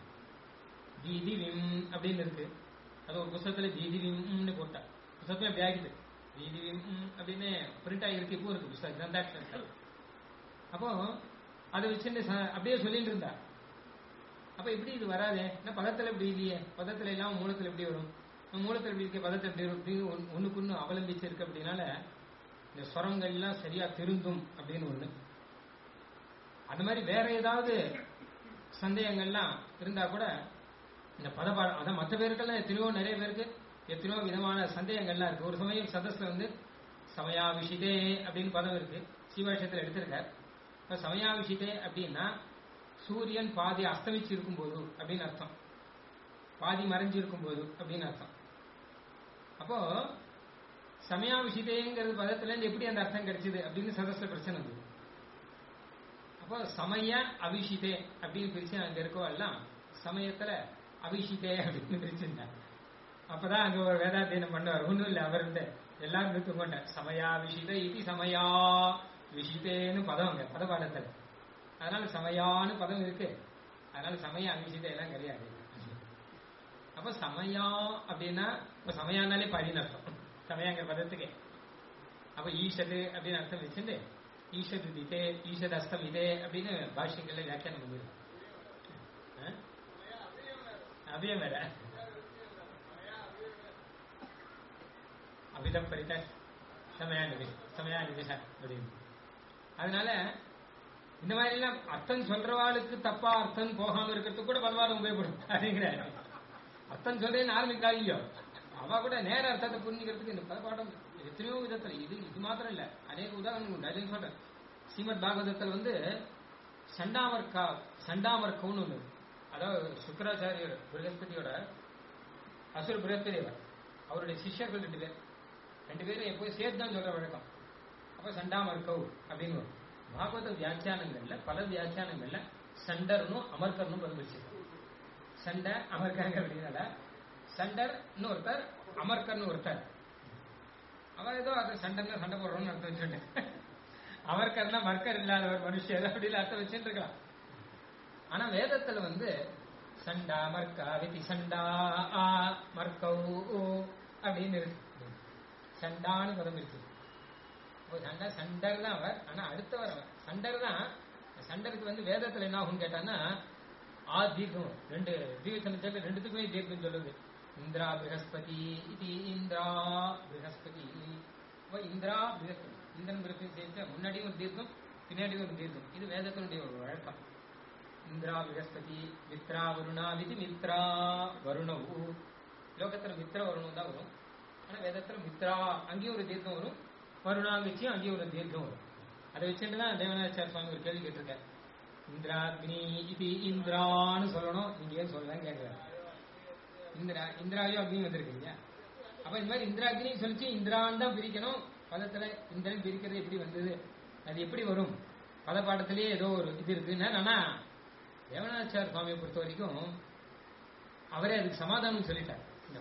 தீதி விம் அப்படின்னு இருக்கு, அது ஒரு புத்தகத்துல தீதி விம்னு போட்டா புத்தகத்துல அப்படி ஆகிடுது. தீதி விம் அப்படின்னு பிரிண்ட் ஆகிருக்கு, இப்போ இருக்கு புத்தகம் கிரந்தாட்சரங்கள். அப்போ அதை வச்சுட்டு அப்படியே சொல்லிட்டு இருந்தா அப்ப எப்படி இது வராது? பதத்துல இப்படி இல்லையே, பதத்துல இல்லாம மூலத்துல எப்படி வரும்? மூலத்துல எப்படி இருக்க, பதத்தை எப்படி வரும்? ஒண்ணுக்கு ஒண்ணு அவலம்பிச்சு இருக்கு. அப்படின்னால இந்த ஸ்வரங்கள்லாம் சரியா திருந்தும் அப்படின்னு ஒண்ணு. அந்த மாதிரி வேற ஏதாவது சந்தேகங்கள்லாம் இருந்தா கூட இந்த பதப்பாடம், அதான் மற்ற பேருக்கெல்லாம் எத்தனையோ நிறைய பேருக்கு எத்தனையோ விதமான சந்தேகங்கள்லாம் இருக்கு. ஒரு சமயம் சதஸ்ல சமயாவிஷிதே அப்படின்னு பதம் இருக்கு, சீவாஷயத்தில் எடுத்திருக்கார். இப்ப சமயாவிஷிதே அப்படின்னா சூரியன் பாதி அஸ்தமிச்சு இருக்கும் போது அப்படின்னு அர்த்தம், பாதி மறைஞ்சு இருக்கும் போது அப்படின்னு அர்த்தம். அப்போ சமயாவிஷிதேங்கிறது பதத்துல இருந்து எப்படி அந்த அர்த்தம் கிடைச்சது அப்படின்னு சதஸ்ல பிரச்சனை வந்தது. அப்போ சமய அவிஷிதே அப்படின்னு பிரிச்சு அங்க இருக்கோ எல்லாம் சமயத்துல அவிஷிதே அப்படின்னு பிரிச்சிருந்தாங்க. அப்பதான் அங்க ஒரு வேதாத்தியனம் பண்ணுவார். ஒண்ணும் இல்லை, அவர் எல்லாரும் நிறுத்த மாட்டார். சமயா விஷித இது சமயா விஷிதேன்னு பதம் அங்க பதபாடத்துல. அதனால சமயான்னு பதம் இருக்கு, அதனால சமய அவிஷித எல்லாம் கிடையாது. அப்ப சமயா அப்படின்னா இப்ப சமயானாலே பழின்னு அர்த்தம் சமயாங்கிற பதத்துக்கு. அப்ப ஈஷது அப்படின்னு அர்த்தம் வச்சுட்டு ஈஷது இதே ஈஷத் அஸ்தம் இதே அப்படின்னு பாஷ்யங்கள்ல வியாக்கியானம் பண்ணிடும். அபியம் வேற அபிதம் பரித சமயாநிதி அப்படின்னு. அதனால இந்த மாதிரி எல்லாம் அர்த்தம் சொல்றவாளுக்கு தப்பா அர்த்தம் போகாம இருக்கிறதுக்கு கூட பரவாயில்ல உபயோகப்படும் அப்படிங்கிற அர்த்தம் சொல்றேன்னு ஆரம்பிக்காதியோ அவ கூட நேர அர்த்தத்தை புரிஞ்சுக்கிறதுக்கு இந்த பதப்பாடம் எத்தனையோ விதத்துல இது மாத்திரம் இல்ல, அநேக உதாரணங்கள் உண்டு. அதுன்னு சொல்றேன். ஸ்ரீமத் பாகவதத்தில் சண்டாமர்க்கவுன்னு ஒண்ணு, அதாவது சுக்கராச்சாரியர் பிரகஸ்பதியோட அசுர பிரகஸ்பதியவர் அவருடைய சிஷ்யர்கள் 2 பேரும் எப்போது சேர்த்து தான் சொல்ற வழக்கம். அப்ப சண்டாமர்கவ் அப்படின்னு வரும். பாகவத வியாக்கியானங்கள்ல பல வியாக்கியானங்கள்ல சண்டர்னும் அமர்கர்னும் பதிப்பிச்சிருக்காங்க. சண்ட அமர்கங்க அப்படின்னால சண்டர்னு ஒருத்தர் அமர்கர்னு ஒருத்தர். அவன் ஏதோ அது சண்டர்னா சண்டை போடுறோம்னு அர்த்தம் வச்சுட்டு அமர்கர்னா மர்க்கர் இல்லாத ஒரு மனுஷன் அப்படின்னு அர்த்தம் வச்சுட்டு இருக்கலாம். ஆனா வேதத்துல சண்டா மர்க்கா விதி சண்டா மர்கௌ அப்படின்னு இருக்கு. சண்டான்னு பதம் இருக்கு. சண்டா சண்டர் தான் அவர், ஆனா அடுத்தவர் அவர் சண்டர் தான். சண்டருக்கு வேதத்துல என்ன ஆகும் கேட்டான்னா தீர்க்கம் 2 தீர்க்கத்துல 2த்துக்குமே தீர்க்கம் சொல்லுது. இந்திரா பிரகஸ்பதி இது இந்திரா பிரகஸ்பதி. இந்திரா பிரகஸ்பதி இந்திரன் பிரகஸ்பதி சேர்த்து முன்னாடியும் ஒரு தீர்க்கம் பின்னாடியும் ஒரு தீர்க்கம். இது வேதத்தினுடைய ஒரு வழக்கம். இந்திரா பிரகஸ்பதி மித்ரா வருணா விதி மித்ரா வருணவு. லோகத்துல மித்ர வருணம் தான் வரும், ஆனா வேதத்துல மித்ரா அங்கேயும் ஒரு தீர்க்கம் வரும், வருணா வச்சு அங்கேயும் ஒரு தீர்க்கம் வரும். அதை வச்சுட்டு தான் தேவநாச்சார சுவாமி ஒரு கேள்வி கேட்டிருக்காரு. இந்திராக்னி இது இந்திரான்னு சொல்லணும், நீங்க ஏன் சொல்லலாம் கேட்கிறாரு. இந்திராவையும் அக்னியும் வந்திருக்கீங்க. அப்ப இந்த மாதிரி இந்திராக்னி சொல்லிச்சு இந்திரான்னு தான் பிரிக்கணும். பதத்துல இந்திரன் பிரிக்கிறது எப்படி வந்தது, அது எப்படி வரும், பதப்பாடத்திலேயே ஏதோ ஒரு இது இருக்குன்னு. ஆனா தேவநாச்சார சுவாமியை பொறுத்த வரைக்கும் அவரே அதுக்கு சமாதானம் சொல்லிட்டார். இந்த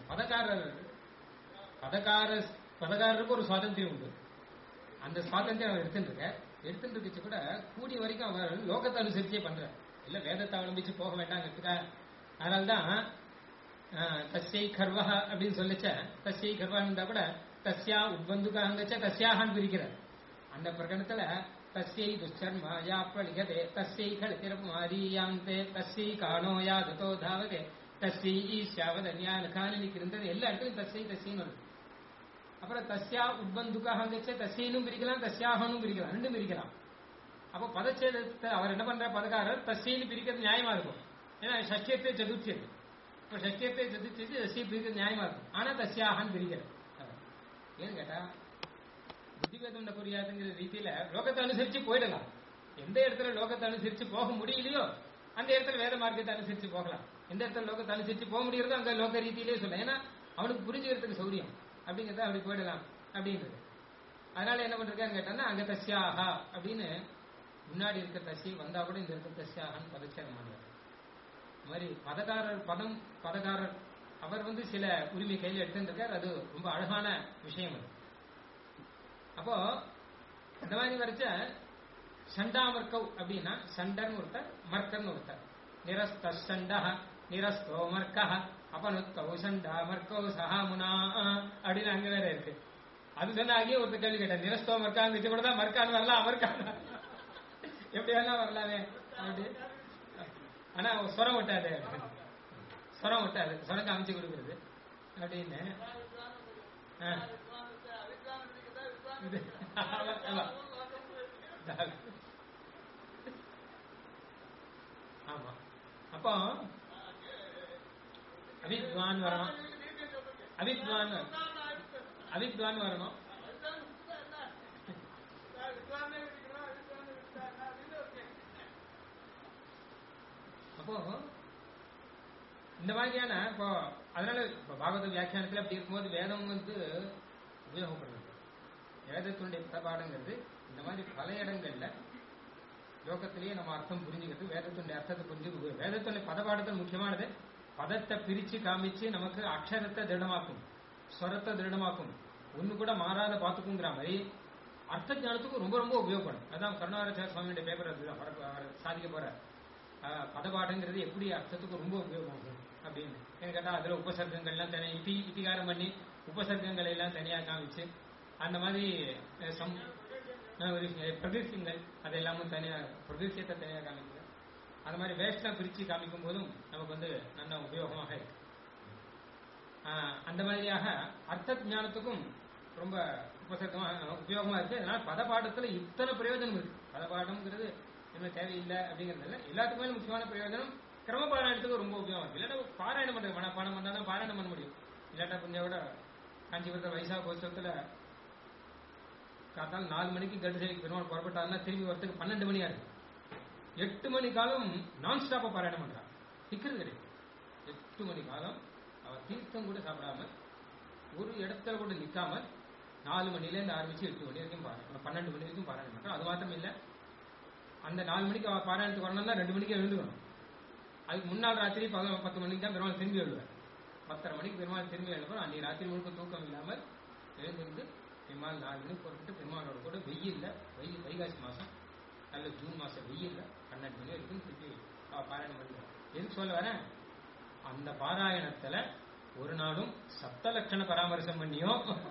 பதக்காரருக்கு ஒரு சுவாதந்திரம் உண்டு. அந்த சுவாதந்திரம் அவர் எடுத்துட்டு இருக்க கூட கூடிய வரைக்கும் அவர் லோகத்தை அனுசரிச்சே பண்ற, இல்ல வேதத்தை அவலம்பிச்சு போக வேண்டாங்கிறதுக்காக. அதனால்தான் தஸ்யை கர்வா அப்படின்னு சொல்லிச்ச தஸ்யை கர்வா இருந்தா கூட தஸ்யா உட்பந்துக்காக தஸ்யாகான்னு பிரிக்கிறார். அந்த பிரகடனத்துல தஸ்யை துஷ்சர்மாயா பிரலிகதே தஸ்யை கலித்திரமாரியாந்தே தஸ்யை காணோயா ததோ தாவதே தஸ்யை ஈஷாவதன்யான் காணலிக்கு இருந்தது எல்லா இடத்துலையும் தஸ்யன்னு வருது. அப்புறம் தஸ்யா உட்பந்துக்காக தஸ்யனும் பிரிக்கலாம், தஸ்யாகனும் பிரிக்கலாம், ரெண்டும் பிரிக்கலாம். அப்போ பதச்சேதத்தை அவர் என்ன பண்ற பதக்காரர் தஸ்யன்னு பிரிக்கிறது நியாயமா இருக்கும். ஏன்னா ஷஷ்டியத்தை சதுர்த்தியது, இப்போ ஷஷ்டியத்தை சதுர்த்தி தஸ்யை பிரிக்கிறது நியாயமா இருக்கும். ஆனா தஸ்யாகன்னு பிரிக்கிறது ஏன்னு கேட்டா புத்திவேதம் புரியாதுங்கிற ரீதியில லோகத்தை அனுசரிச்சு போயிடலாம். எந்த இடத்துல லோகத்தை அனுசரிச்சு போக முடியலையோ அந்த இடத்துல வேத மார்க்கத்தை அனுசரிச்சு போகலாம். எந்த இடத்துல லோகத்தை அனுசரிச்சு போக முடியறதோ அங்க லோக ரீதியிலே சொல்ல. ஏன்னா அவனுக்கு புரிஞ்சுக்கிறதுக்கு சௌரியம் அப்படிங்கிறத அப்படி போயிடலாம் அப்படின்றது. அதனால என்ன பண்றான்னு கேட்டான்னா அங்க தஸ்யாகா அப்படின்னு முன்னாடி இருக்க தஸ்யை வந்தா கூட இந்த இருக்க தஸ்யாகன்னு பதச்சேதம் பண்ணுவார். இந்த மாதிரி பதக்காரர் அவர் சில உரிமை கையில் எடுத்துருக்கார். அது ரொம்ப அழகான விஷயம். அது அப்போ இந்த மாதிரி வரைச்ச சண்டாமர்கவ் அப்படின்னா சண்டர்னு ஒருத்தர், மர்க்கர்னு ஒருத்தர். நிரஸ்த சண்டா நிரஸ்தோ மர்க்கா அபனுத்தோ சண்டா மர்க்கோ சஹாமுனா அப்படின்னு அங்க வேற இருக்கு. அது சொன்ன ஆகிய ஒருத்தர் கேள்வி கேட்டார், நிரஸ்தோ மர்க்கான்னு வச்சு கூட தான் மர்க்கான்னு வரலாம், அமர்க்கான்னு எப்படி வேணா வரலாமே அப்படி. ஆனா சொரம் விட்டாது, சொரம் விட்டாது, சொரம் காமிச்சு கொடுக்குறது அப்படின்னு. ஆமா, அப்போ அவித்வான் வரணும், அவித்வான் வரணும். அப்போ இந்த மாதிரியான இப்போ அதனால இப்போ பாகவத வியாக்கியானத்தில் அப்படி இருக்கும்போது வேதம் உபயோகப்படுறது. வேதத்தினுடைய பதபாடங்கிறது இந்த மாதிரி பல இடங்கள்ல லோகத்திலேயே நம்ம அர்த்தம் புரிஞ்சுக்கிறது, வேதத்தினுடைய அர்த்தத்தை புரிஞ்சு. வேதத்தினுடைய பதபாடத்தில் முக்கியமானது பதத்தை பிரிச்சு காமிச்சு நமக்கு அக்ஷரத்தை திருடமாக்கும், ஸ்வரத்தை திருடமாக்கும், ஒண்ணு கூட மாறாத பார்த்துக்குங்கிற மாதிரி அர்த்த ஞானத்துக்கும் ரொம்ப ரொம்ப உபயோகப்படும். அதான் கருணாராச்சார சுவாமியுடைய பேப்பர் அதுதான் அவர் சாதிக்க போற பதபாடங்கிறது எப்படி அர்த்தத்துக்கு ரொம்ப உபயோகமாகும் அப்படின்னு. ஏன்னு கேட்டா அதுல உபசர்க்கங்கள்லாம் தனியாக இத்திகாரம் பண்ணி உபசர்க்கங்களை எல்லாம் தனியா காமிச்சு அந்த மாதிரி பிரதிஷ்யங்கள் அதெல்லாமும் தனியா பிரதிஷ்யத்தை தனியா காமிக்கிறது. அந்த மாதிரி வேஷ்டம் பிரிச்சு காமிக்கும் போதும் நமக்கு நல்ல உபயோகமாக இருக்கு. அந்த மாதிரியாக அர்த்த ஞானத்துக்கும் ரொம்ப உபயோகமா இருக்கு. அதனால பதபாடத்துல இத்தனை பிரயோஜனம் இருக்கு. பதபாடம்ங்கிறது என்ன தேவையில்லை அப்படிங்கிறதுல எல்லாத்துக்குமே முக்கியமான பிரயோஜனம். கிரம பாராயணத்துக்கு ரொம்ப உபயோகம் இருக்கு. இல்லாட்டா பாராயணம் பண்றது மனப்பாடம் பண்ணாதான் பாராயணம் பண்ண முடியும். இல்லாட்டா கொஞ்சம் விட காஞ்சிபுரத்தில் வைசாக கோஷத்துல காத்தால் 4 மணிக்கு கட்டுசைக்கு பெருமாள் புறப்பட்டாருன்னா திரும்பி வரத்துக்கு 12 மணியா இருக்கு. 8 மணி காலம் நான் ஸ்டாப்பா பாராயணம் பண்றான், சிக்கிறது கிடையாது. 8 மணி காலம் அவர் தீர்த்தம் கூட சாப்பிடாம ஒரு இடத்துல கூட நிக்காம 4 மணிலேருந்து ஆரம்பிச்சு 8 மணி வரைக்கும் பாராயணம், 12 மணி வரைக்கும் பாராயணம் பண்றோம். அது மாத்திரம் இல்லை, அந்த 4 மணிக்கு பாராயணத்துக்கு வரணும்னா 2 மணிக்கு எழுந்துக்கணும். அதுக்கு முன்னாள் ராத்திரி 10 மணிக்கு தான் பெருமாள் திரும்பி எழுதுவார். 10:30 மணிக்கு பெருமாள் திரும்பி எழுதுவோம். அன்னைக்கு ராத்திரி முழுக்க தூக்கம் இல்லாமல் எழுந்திருந்து பெருமாள் 4 மணிக்கு புறப்பட்டு பெருமாளோட கூட வெயில்ல வைகாசி மாசம் நல்ல ஜூன் மாசம் வெயில்ல 12 மணி வரைக்கும் திருப்பி பாராயணம் பண்ணுவோம். எதுக்கு சொல்ல வரேன், அந்த பாராயணத்துல ஒரு நாளும் சப்த லட்சண பராமரிசம் பண்ணியோ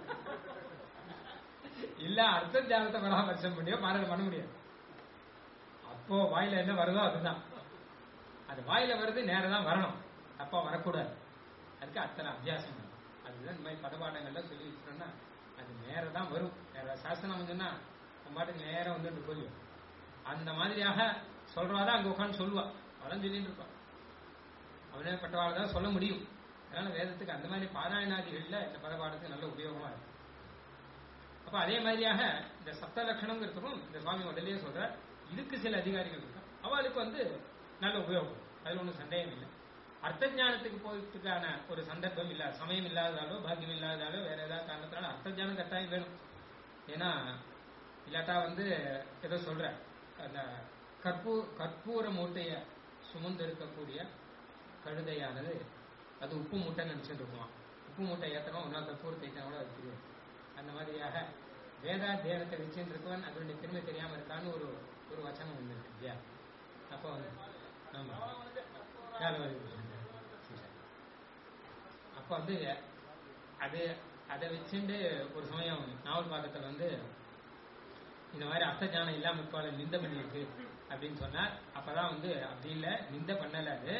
இல்ல அர்த்த தியானத்தை பராமரிசம் பண்ணியோ பாராயணம் பண்ண முடியாது. அப்போ வாயில என்ன வருதோ அதுதான், அது வாயில வருது நேரம் தான் வரணும், அப்பா வரக்கூடாது. அதுக்கு அத்தனை அபியாசம். அதுதான் இந்த மாதிரி பதபாடங்கள்ல சொல்லி வச்சுட்டோம்னா அது நேரம் தான் வரும். வேற சாசனம் வந்துன்னா பாட்டுக்கு நேரம் வந்துட்டு போயிடும். அந்த மாதிரியாக சொல்றவாதான் அங்க உட்காந்து சொல்லுவா, அவளும் சொல்லிட்டு இருப்பான். அவனே பட்டவாள் தான் சொல்ல முடியும். அதனால வேதத்துக்கு அந்த மாதிரி பாராயணாதிகள்ல இந்த பதபாடத்துக்கு நல்ல உபயோகமா இருக்கு. அப்ப அதே மாதிரியாக இந்த சப்த லட்சணங்கிறதுக்கும் இந்த சுவாமி உடனே சொல்ற இதுக்கு சில அதிகாரிகள் இருக்கு, அவளுக்கு நல்ல உபயோகம், அதுல ஒன்றும் சந்தேகம் இல்லை. அர்த்த ஞானத்துக்கு போகிறதுக்கான ஒரு சந்தர்ப்பம் இல்ல, சமயம் இல்லாததாலோ பாக்கியம் இல்லாததாலோ வேற ஏதாவது காரணத்தினால அர்த்த ஞானம் கட்டாயம் வேணும். ஏன்னா இல்லாட்டா ஏதோ சொல்ற அந்த கற்பூர மூட்டைய சுமந்து இருக்கக்கூடிய கழுதையானது அது உப்பு மூட்டை நினைச்சுட்டு இருக்குமா, உப்பு மூட்டை ஏற்றணும் ஒன்னா கற்பூரத்தை ஏற்றினா கூட அது தெரியும். அந்த மாதிரியாக வேதாத்தியானத்தை வச்சுட்டு இருக்கவன் அதனுடைய பெருமை தெரியாம இருக்கான்னு ஒரு வச்சனம் ஒன்று இருக்கு இல்லையா. அப்போ ஆமா அப்போ அது அதை வச்சுட்டு ஒரு சமயம் நாவல் பாக்கத்தில் இந்த மாதிரி அர்த்த ஞானம் இல்லாம இருப்பாள் நிந்த பண்ணிருக்கு அப்படின்னு சொன்னார். அப்பதான் வந்து அப்படி இல்ல, நிந்த பண்ணல, அது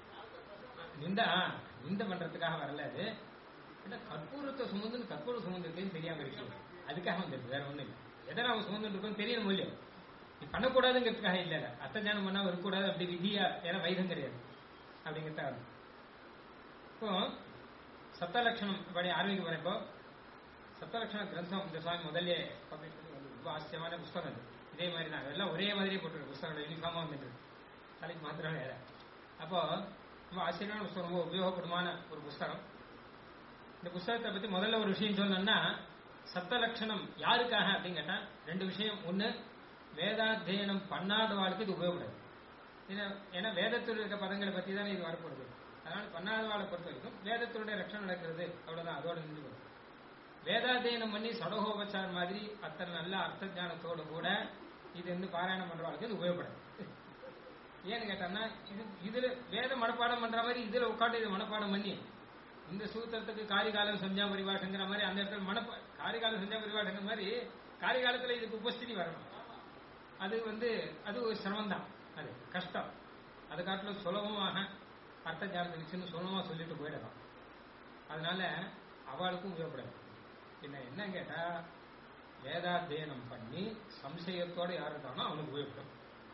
நிந்த பண்றதுக்காக வரல, அது கற்பூரத்தை சுமந்து கற்பூரம் சுமந்துருக்குன்னு தெரியாம இருக்கு, அதுக்காக வந்துருக்கு, வேற ஒண்ணும் இல்லை. எதை நம்ம சுமந்து இருக்கோம் தெரியணும் இல்லையோ, நீ பண்ணக்கூடாதுங்கிறதுக்காக இல்ல, அர்த்த ஞானம் பண்ணா இருக்கக்கூடாது அப்படி விதியா, ஏன்னா வைதம் கிடையாது அப்படிங்கிறதுக்காக. இப்போ சப்தலட்சணம் படி ஆரம்பிக்க போறேன். இப்போ சப்தலட்சண கிரந்தம் இந்த சுவாமி முதல்ல ரொம்ப ஆச்சரியமான புஸ்தகம் அது. இதே மாதிரி தான் எல்லாம் ஒரே மாதிரியே போட்டுருக்கு, புஸ்தகம் யூனிஃபார்மா வந்துட்டு தலைக்கு மாத்திரம் வேற. அப்போ ரொம்ப ஆச்சரியமான புஸ்தகம், ரொம்ப உபயோகப்படுமான ஒரு புஸ்தகம். இந்த புஸ்தகத்தை பத்தி முதல்ல ஒரு விஷயம் சொல்லணும்னா, சப்தலட்சணம் யாருக்காக அப்படின்னு கேட்டா ரெண்டு விஷயம். ஒண்ணு, வேதாத்தியனம் பண்ணாதவாளுக்கு இது உபயோகப்படாது. ஏன்னா வேதத்தில் இருக்க பதங்களை பத்தி தானே இது வரப்படுது. அதனால பண்ணாதவாளை பொறுத்த வரைக்கும் வேதத்தினுடைய ரட்சணம் நடக்கிறது, அவ்வளவுதான், அதோட நின்று போகும். வேதாத்தியனம் பண்ணி சடகோபச்சாரம் மாதிரி அத்தனை நல்ல அர்த்த ஞானத்தோடு கூட இது வந்து பாராயணம் பண்றவாளுக்கு இது உபயோகப்படாது. ஏன்னு கேட்டான்னா, இதுல வேத மனப்பாடம் பண்ற மாதிரி இதுல உட்காந்து இது மனப்பாடம் பண்ணி இந்த சூத்திரத்துக்கு காரிகாலம் சஞ்சா பரிபாஷங்கிற மாதிரி அந்த இடத்துல காரிகாலம் சஞ்சா பரிபாஷங்கிற மாதிரி காரிகாலத்துல இதுக்கு உபஸ்திதி வரணும். அது வந்து அது ஒரு சிரமம் தான், அது கஷ்டம். அது காட்டிலும் சுலபமாக அர்த்த ஞானத்தை வச்சுன்னு சுலபமா சொல்லிட்டு போயிடலாம். அதனால அவளுக்கும் உபயோகப்படாது. என்ன கேட்டா, வேதாத்தியனம் பண்ணி சம்சயத்தோட யார் இருக்கானோ அவனுக்கு உபயோகப்படும்.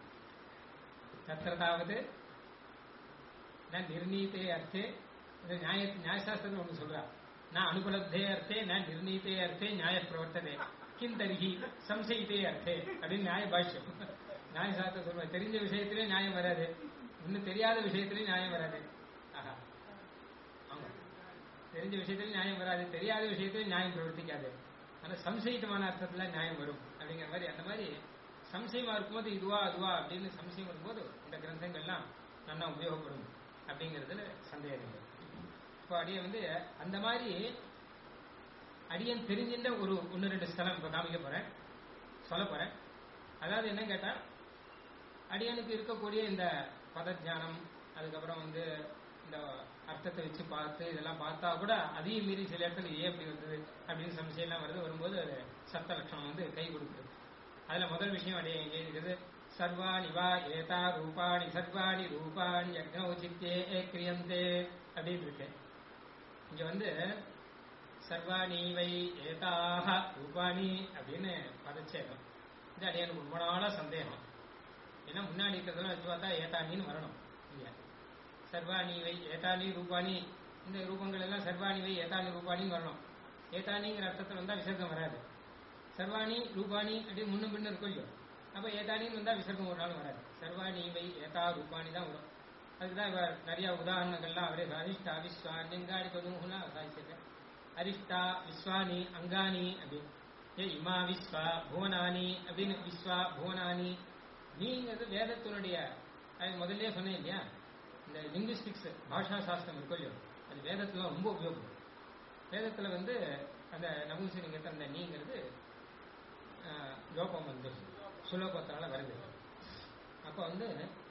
தத்திரதாவது நான் நிர்ணீத்தே அர்த்தே, நியாயசாஸ்திரத்தில் ஒன்று சொல்றா, நான் அனுபலப்தே அர்த்தே நான் நிர்ணீத்தே அர்த்தே நியாய பிரவர்த்ததே கிம் தரிகி சம்சயித்தே அர்த்தே அப்படின்னு நியாய பாஷ்யம். நியாயசாஸ்திரம் சொல்ற, தெரிஞ்ச விஷயத்திலே நியாயம் வராது, இன்னும் தெரியாத விஷயத்திலே நியாயம் வராது. ஆஹா, ஆமா, தெரிஞ்ச விஷயத்திலே நியாயம் வராது, தெரியாத விஷயத்திலே நியாயம் பிரவர்த்திக்காது. ஆனா சம்சயித்தமான அர்த்தத்துல நியாயம் வரும் அப்படிங்கிற மாதிரி. அந்த மாதிரி சம்சயமா இருக்கும்போது இதுவா அதுவா அப்படின்னு சம்சயம் வரும்போது இந்த கிரந்தங்கள்லாம் நல்லா உபயோகப்படும் அப்படிங்கிறதுல சந்தேகம் இல்லை. இப்போ அடியை வந்து அந்த மாதிரி அடியன் தெரிஞ்சின்ற ஒரு ஒன்று ரெண்டு ஸ்தலம் இப்போ காமிக்க போறேன், சொல்ல போறேன். அதாவது என்ன கேட்டா, அடியனுக்கு இருக்கக்கூடிய இந்த பதஜானம், அதுக்கப்புறம் வந்து இந்த அர்த்தத்தை வச்சு பார்த்து இதெல்லாம் பார்த்தா கூட அதையும் மீறி சில இடத்துல ஏன் அப்படி வந்தது அப்படின்னு சம்சயம்லாம் வரும்போது அது சப்த லட்சணம் வந்து கை கொடுக்குது. அதுல முதல் விஷயம் அடைய எங்கே இருக்குது, சர்வாணி வா ஏதா ரூபாணி சர்வாணி ரூபாணி யக்னௌசித்தே கிரியந்தே அப்படின்னு இருக்கு. இங்க வந்து சர்வாணி வை ஏதாக ரூபாணி அப்படின்னு பதச்சேதம். இது அடையாளம் ரொம்ப நாளா சந்தேகம். ஏன்னா முன்னாடி இருக்கிறதெல்லாம் வச்சு பார்த்தா ஏதானின்னு வரணும். இல்லையா, சர்வாணி வை ஏதானி ரூபாணி, இந்த ரூபங்கள் எல்லாம் சர்வாணி வை ஏதானி ரூபானின்னு வரணும். ஏதானிங்கிற அர்த்தத்தில் வந்தா விசர்க்கம் வராது. சர்வாணி ரூபானி அப்படின்னு முன்னும் பின்னும் இருக்கும் இல்லையோ, அப்ப ஏதானின்னு வந்தா விசர்க்கம் ஒரு நாள் வராது. சர்வாணி வை ஏதா ரூபானி தான் வரும். அதுக்குதான் இவர் நிறைய உதாரணங்கள்லாம் அவரே அரிஷ்டா விஸ்வா லிங்காடி பதுமுனா சாதிச்சிருக்கேன். அரிஷ்டா விஸ்வானி அங்கானி அப்படின்னு, ஏ இமா விஸ்வா புவனானி அப்படின்னு, விஸ்வா புவனானி நீங்கிறது வேதத்தினுடைய முதல்ல சொன்னேன் இல்லையா, இந்த லிங்குவிஸ்டிக்ஸ் பாஷா சாஸ்திரம் இருக்கும் இல்லையோ, அது வேதத்துல ரொம்ப உபயோகம். வேதத்துல வந்து அந்த நபுசலிங்கத்தை அந்த நீங்கிறது லோகம் வந்து சுலோகத்தினால வருது. அப்ப வந்து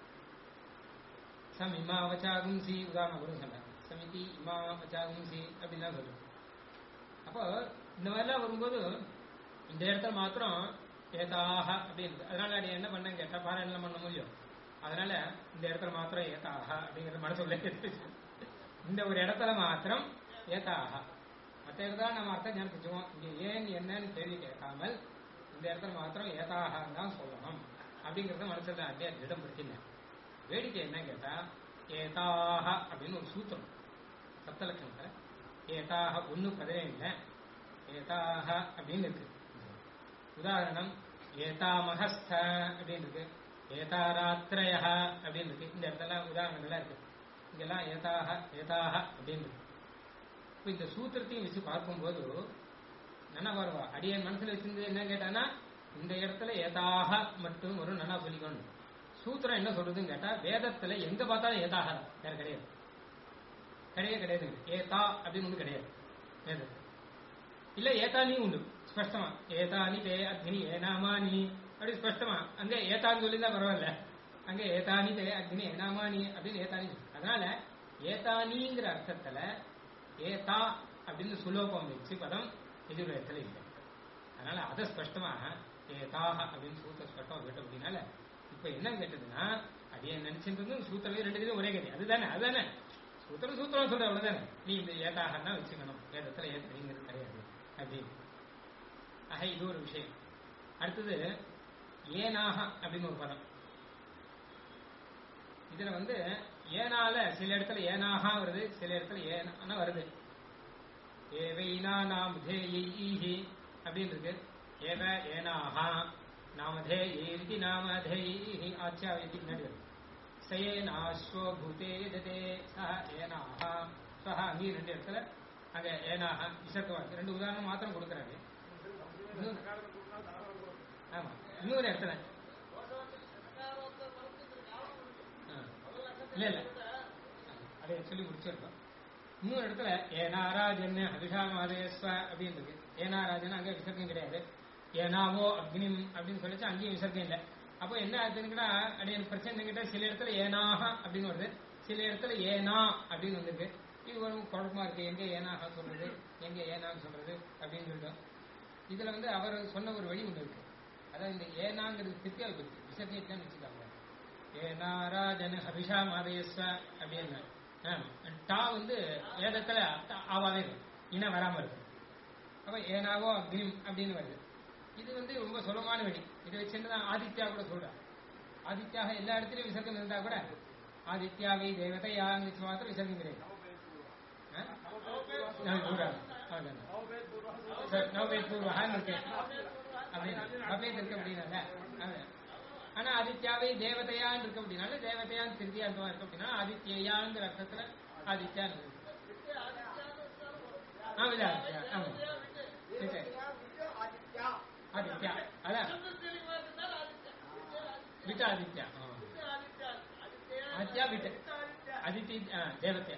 சம் இமா வச்சாகும்சி உதாரணம் கூட சொன்னார், சமிதி இமா வச்சாகும்சி அப்படின்னு தான் சொல்றோம். அப்போ இந்த மாதிரிலாம் வரும்போது இந்த இடத்துல மாத்திரம் ஏதாக அப்படின்னு, அதனால அடி என்ன பண்ண கேட்டா பாராயணம் பண்ண முடியும். அதனால இந்த இடத்துல மாத்திரம் ஏதாக அப்படிங்கிற மனசுல இந்த ஒரு இடத்துல மாத்திரம் ஏதாக, மற்ற இடத்துல நம்ம அர்த்தம் ஞாபகம் இங்க ஏன் என்னன்னு கேள்வி கேட்காமல் இந்த இடத்துல மாத்திரம் ஏதாக தான் சொல்லணும் அப்படிங்கறத மனசுல அப்படியே திடம்படுத்தினேன். வேடிக்கை என்ன கேட்டா, ஏதாக அப்படின்னு ஒரு சூத்திரம் சப்தலட்சணத்துல ஏதாக ஒண்ணு பதவே இல்லை, ஏதாக அப்படின்னு இருக்கு. உதாரணம் ஏதாமஹஸ்த அப்படின்னு இருக்கு, ஏதாராத்ரய அப்படின்னு இருக்கு. இந்த இடத்துல உதாரணங்கள்லாம் இருக்கு. இங்கெல்லாம் ஏதாக ஏதாக அப்படின்னு இருக்கு. இப்ப இந்த சூத்திரத்தையும் வச்சு பார்க்கும்போது நன்னா வருவா. அடியன் மனசுல வச்சிருந்தது என்ன கேட்டானா, இந்த இடத்துல ஏதாக மட்டும் ஒரு நன்னா சொல்லிக்கணும். சூத்திரம் என்ன சொல்றதுன்னு கேட்டா, வேதத்துல எங்க பார்த்தாலும் ஏதாக வேற கிடையாது, கிடையவே கிடையாது. ஏதா அப்படின்னு ஒண்ணு கிடையாது வேதத்துல. இல்ல ஏதானி உண்டு ஸ்பஷ்டமா, ஏதானி தே அக்னி ஏனாமானி அப்படி ஸ்பஷ்டமா அங்க ஏதான்னு சொல்லிதான் பரவாயில்ல, அங்க ஏதானி தே அக்னி ஏனாமானி அப்படின்னு ஏதானி. அதனால ஏதானிங்கிற அர்த்தத்துல ஏதா அப்படின்னு சுலோகம் வச்சு பதம் எதிர்வேதத்துல இல்லை. அதனால அதை ஸ்பஷ்டமா ஏதாக அப்படின்னு சூத்திர ஸ்பஷ்டம் கேட்டோம். அப்படின்னால இப்ப என்ன கேட்டதுன்னா அதே நினைச்சிட்டு சூத்திரம் ரெண்டு பேரும் ஒரே கதை. அதுதானே சூத்திரம் சொல்ற அவ்வளவுதானே. நீ இந்த ஏதாகனா வச்சுக்கணும், வேதத்துல ஏற்கனவே கிடையாது அப்படின்னு. ஆக இது ஒரு விஷயம். அடுத்தது ஏனாக அப்படின்னு ஒரு பதம். இதுல ஏனால சில இடத்துல ஏனாக வருது, சில இடத்துல ஏனா வருது. ஏவைனா நாமதேயி அப்படின்னு இருக்கு. ஏவ ஏனாஹா நாமதேயி நாமதேயி ஆச்சாரியதி முன்னாடி வருது. சயேனாஸ்வோ பூதே ஜதே சஹ ஏனாஹா சஹ அங்கேயும் ரெண்டு இடத்துல அங்க ஏனாக விசர்க்கமா இருக்கு. ரெண்டு உதாரணம் மாத்திரம் கொடுக்குறாரு. ஆமா இன்னொரு இடத்துல இல்ல அதை சொல்லி முடிச்சிருக்கோம். இன்னொரு இடத்துல ஏனாராஜன் அபிஷாமாதேஸ்வ அப்படின்னு இருக்கு. ஏனாராஜன் அங்கே விசர்க்கம் கிடையாது. ஏனாவோ அக்னிம் அப்படின்னு சொல்லிச்சு, அங்கேயும் விசர்க்கம் இல்லை. அப்போ என்ன ஆச்சுன்னா அப்படின்னு பிரச்சனை கிட்ட சில இடத்துல ஏனாக அப்படின்னு வருது, சில இடத்துல ஏனா அப்படின்னு வந்திருக்கு. இது ஒரு குழப்பமா இருக்கு, எங்க ஏனாக சொல்றது எங்க ஏனான்னு சொல்றது அப்படின்னு சொல்லிட்டோம். இதுல அவர் சொன்ன ஒரு வழி ஒன்று இருக்கு. அதாவது இந்த ஏனாங்கிறது திருப்தியா இருக்கு, விசர்க்கம் இல்லைன்னு வச்சுக்காங்க. ஏனாராஜன் அபிஷாமாதேஸ்வ அப்படின்னு டா வேதத்துல ஆவாவே இனம் வராம இருக்கு. அப்ப ஏனாவோ அக்னிம் அப்படின்னு வருது. இது ரொம்ப சுலபமான வழி. இதை வச்சுதான் ஆதித்யா கூட சொல்றாரு. ஆதித்யாக எல்லா இடத்துலயும் விசர்க்கம் இருந்தா கூட ஆதித்யாவை தேவதையான்னு வச்சு மாத்திரம் விசர்க்கம் கிடையாது. நவபேத் பூர்வகான்னு இருக்கு அப்படின்னா, ஆனா ஆதித்யாவை தேவதையான்னு இருக்கு அப்படின்னால தேவதையான்னு திருப்தியா அர்த்தமா இருக்கு. அப்படின்னா ஆதித்யாங்கிற அர்த்தத்துல ஆதித்யா ஆதித்யா அதான் விட்ட ஆதித்யா ஆதித்யா விட்டு அதித்தி தேவதையா.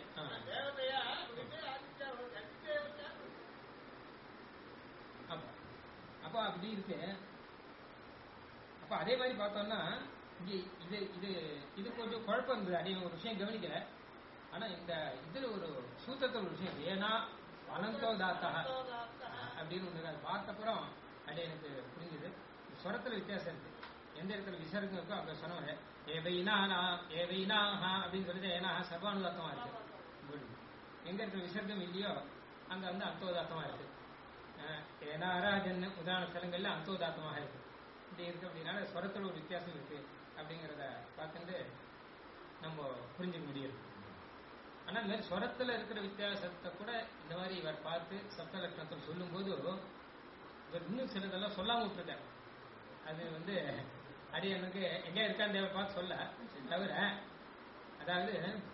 அப்போ அப்படி இருக்கு. அப்ப அதே மாதிரி பார்த்தோம்னா இங்க இது இது இது கொஞ்சம் குழப்பம் இருந்தது. அதே ஒரு விஷயம் கவனிக்கல. ஆனா இந்த இதுல ஒரு சூத்திரத்தில் ஒரு விஷயம் ஏன்னா அனந்தோ தாத்தா அப்படின்னு ஒண்ணு பார்த்தப்புறம் அது எனக்கு புரிஞ்சுது. ஸ்வரத்துல வித்தியாசம் இருக்கு. எந்த இடத்துல விசர்க்கம் இருக்கோ அங்க சொன்ன ஏவைனா ஏவைனாஹா அப்படின்னு சொல்லிட்டு ஏன்னா சர்வானுதாத்தமா இருக்கு. எங்க இருக்கிற விசர்க்கம் இல்லையோ அங்க அந்தோதாத்தமா இருக்கு. ஏனாராஜன் உதாரண ஸ்தலங்கள்ல அந்தோதாத்தமாக இருக்கு. இப்படி இருக்கு அப்படின்னால ஸ்வரத்துல ஒரு வித்தியாசம் இருக்கு அப்படிங்கிறத பார்த்துட்டு நம்ம புரிஞ்சுக்க முடியுது. ஆனா இந்த மாதிரி ஸ்வரத்துல இருக்கிற வித்தியாசத்தை கூட இந்த மாதிரி இவர் பார்த்து சப்த லட்சணத்தில் சொல்லும் போது இவர் இன்னும் சிலதெல்லாம் சொல்லாம விட்டுருக்காரு. அது அடியனுக்கு எங்க இருக்கான்னு தேவை பார்த்து சொல்ல தவிர, அதாவது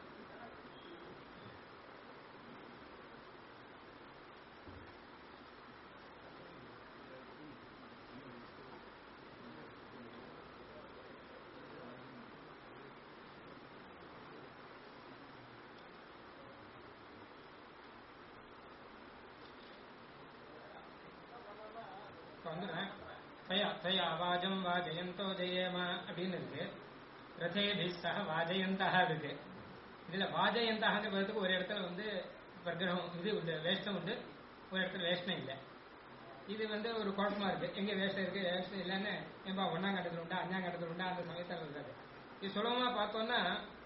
வாஜம் வாஜயந்தோ ஜெயம அப்படின்னு இருக்கு. ரதேபி சக வாஜயந்தா இருக்கு. இதுல வாஜயந்தாங்கிறதுக்கு ஒரு இடத்துல பிரகிரகம் இது உண்டு, வேஷ்டம் உண்டு, ஒரு இடத்துல வேஷ்டம் இல்லை. இது ஒரு குழப்பமா இருக்கு. எங்க வேஷ்டம் இருக்கு வேஷ்டம் இல்லைன்னு ஏன்பா ஒன்னாம் கட்டத்தில் உண்டா அஞ்சாம் கட்டத்தில் உண்டா அந்த சமயத்தில் இருக்காது. இது சுலபமா பார்த்தோம்னா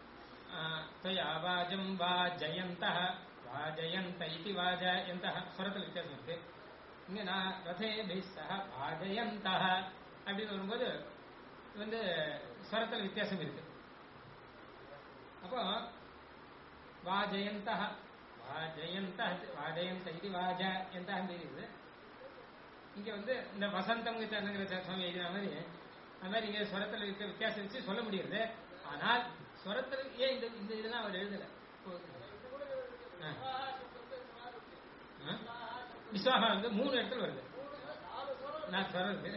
வாஜம் வாஜயந்த வாஜயந்த இது வாஜயந்த ஸ்வரத்தில் வித்தியாசம் இருக்கு. இங்க நான் ரதேபி சக வாஜயந்த அப்படின்னு வரும்போது ஸ்வரத்தில் வித்தியாசம் இருக்கு. அப்போ வாஜயந்த வாஜயந்த வாஜயந்த இது வாஜயந்த இருக்குது. இங்க இந்த வசந்தம் சுவாமி எழுதின மாதிரி அந்த மாதிரி இங்க ஸ்வரத்தில் இருக்க வித்தியாசம் வச்சு சொல்ல முடியுது. ஆனால் ஸ்வரத்தில் ஏன் இந்த இதெல்லாம் அவர் எழுதல. விஸ்வாகா 3 இடத்துல வருது. நான் சொல்றது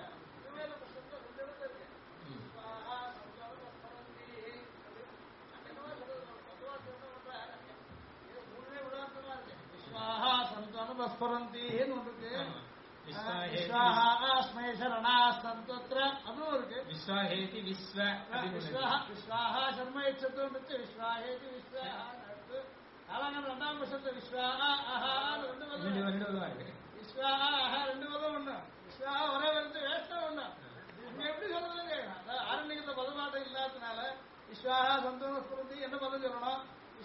விஸ்வாஹேதி விஸ்வ விஸ்வாஹா சர்ம இச்சத்தும் விஸ்வாஹேதி விஸ்வ ரெண்டாம் வருஷத்துல விஸ்வாஹா ரெண்டு பதம் ஒண்ணு. விஸ்வாஹா ரெண்டு பதம் ஒண்ணு. விஸ்வாஹா ஒரே வருஷம் வேஷ்டம் ஒண்ணு.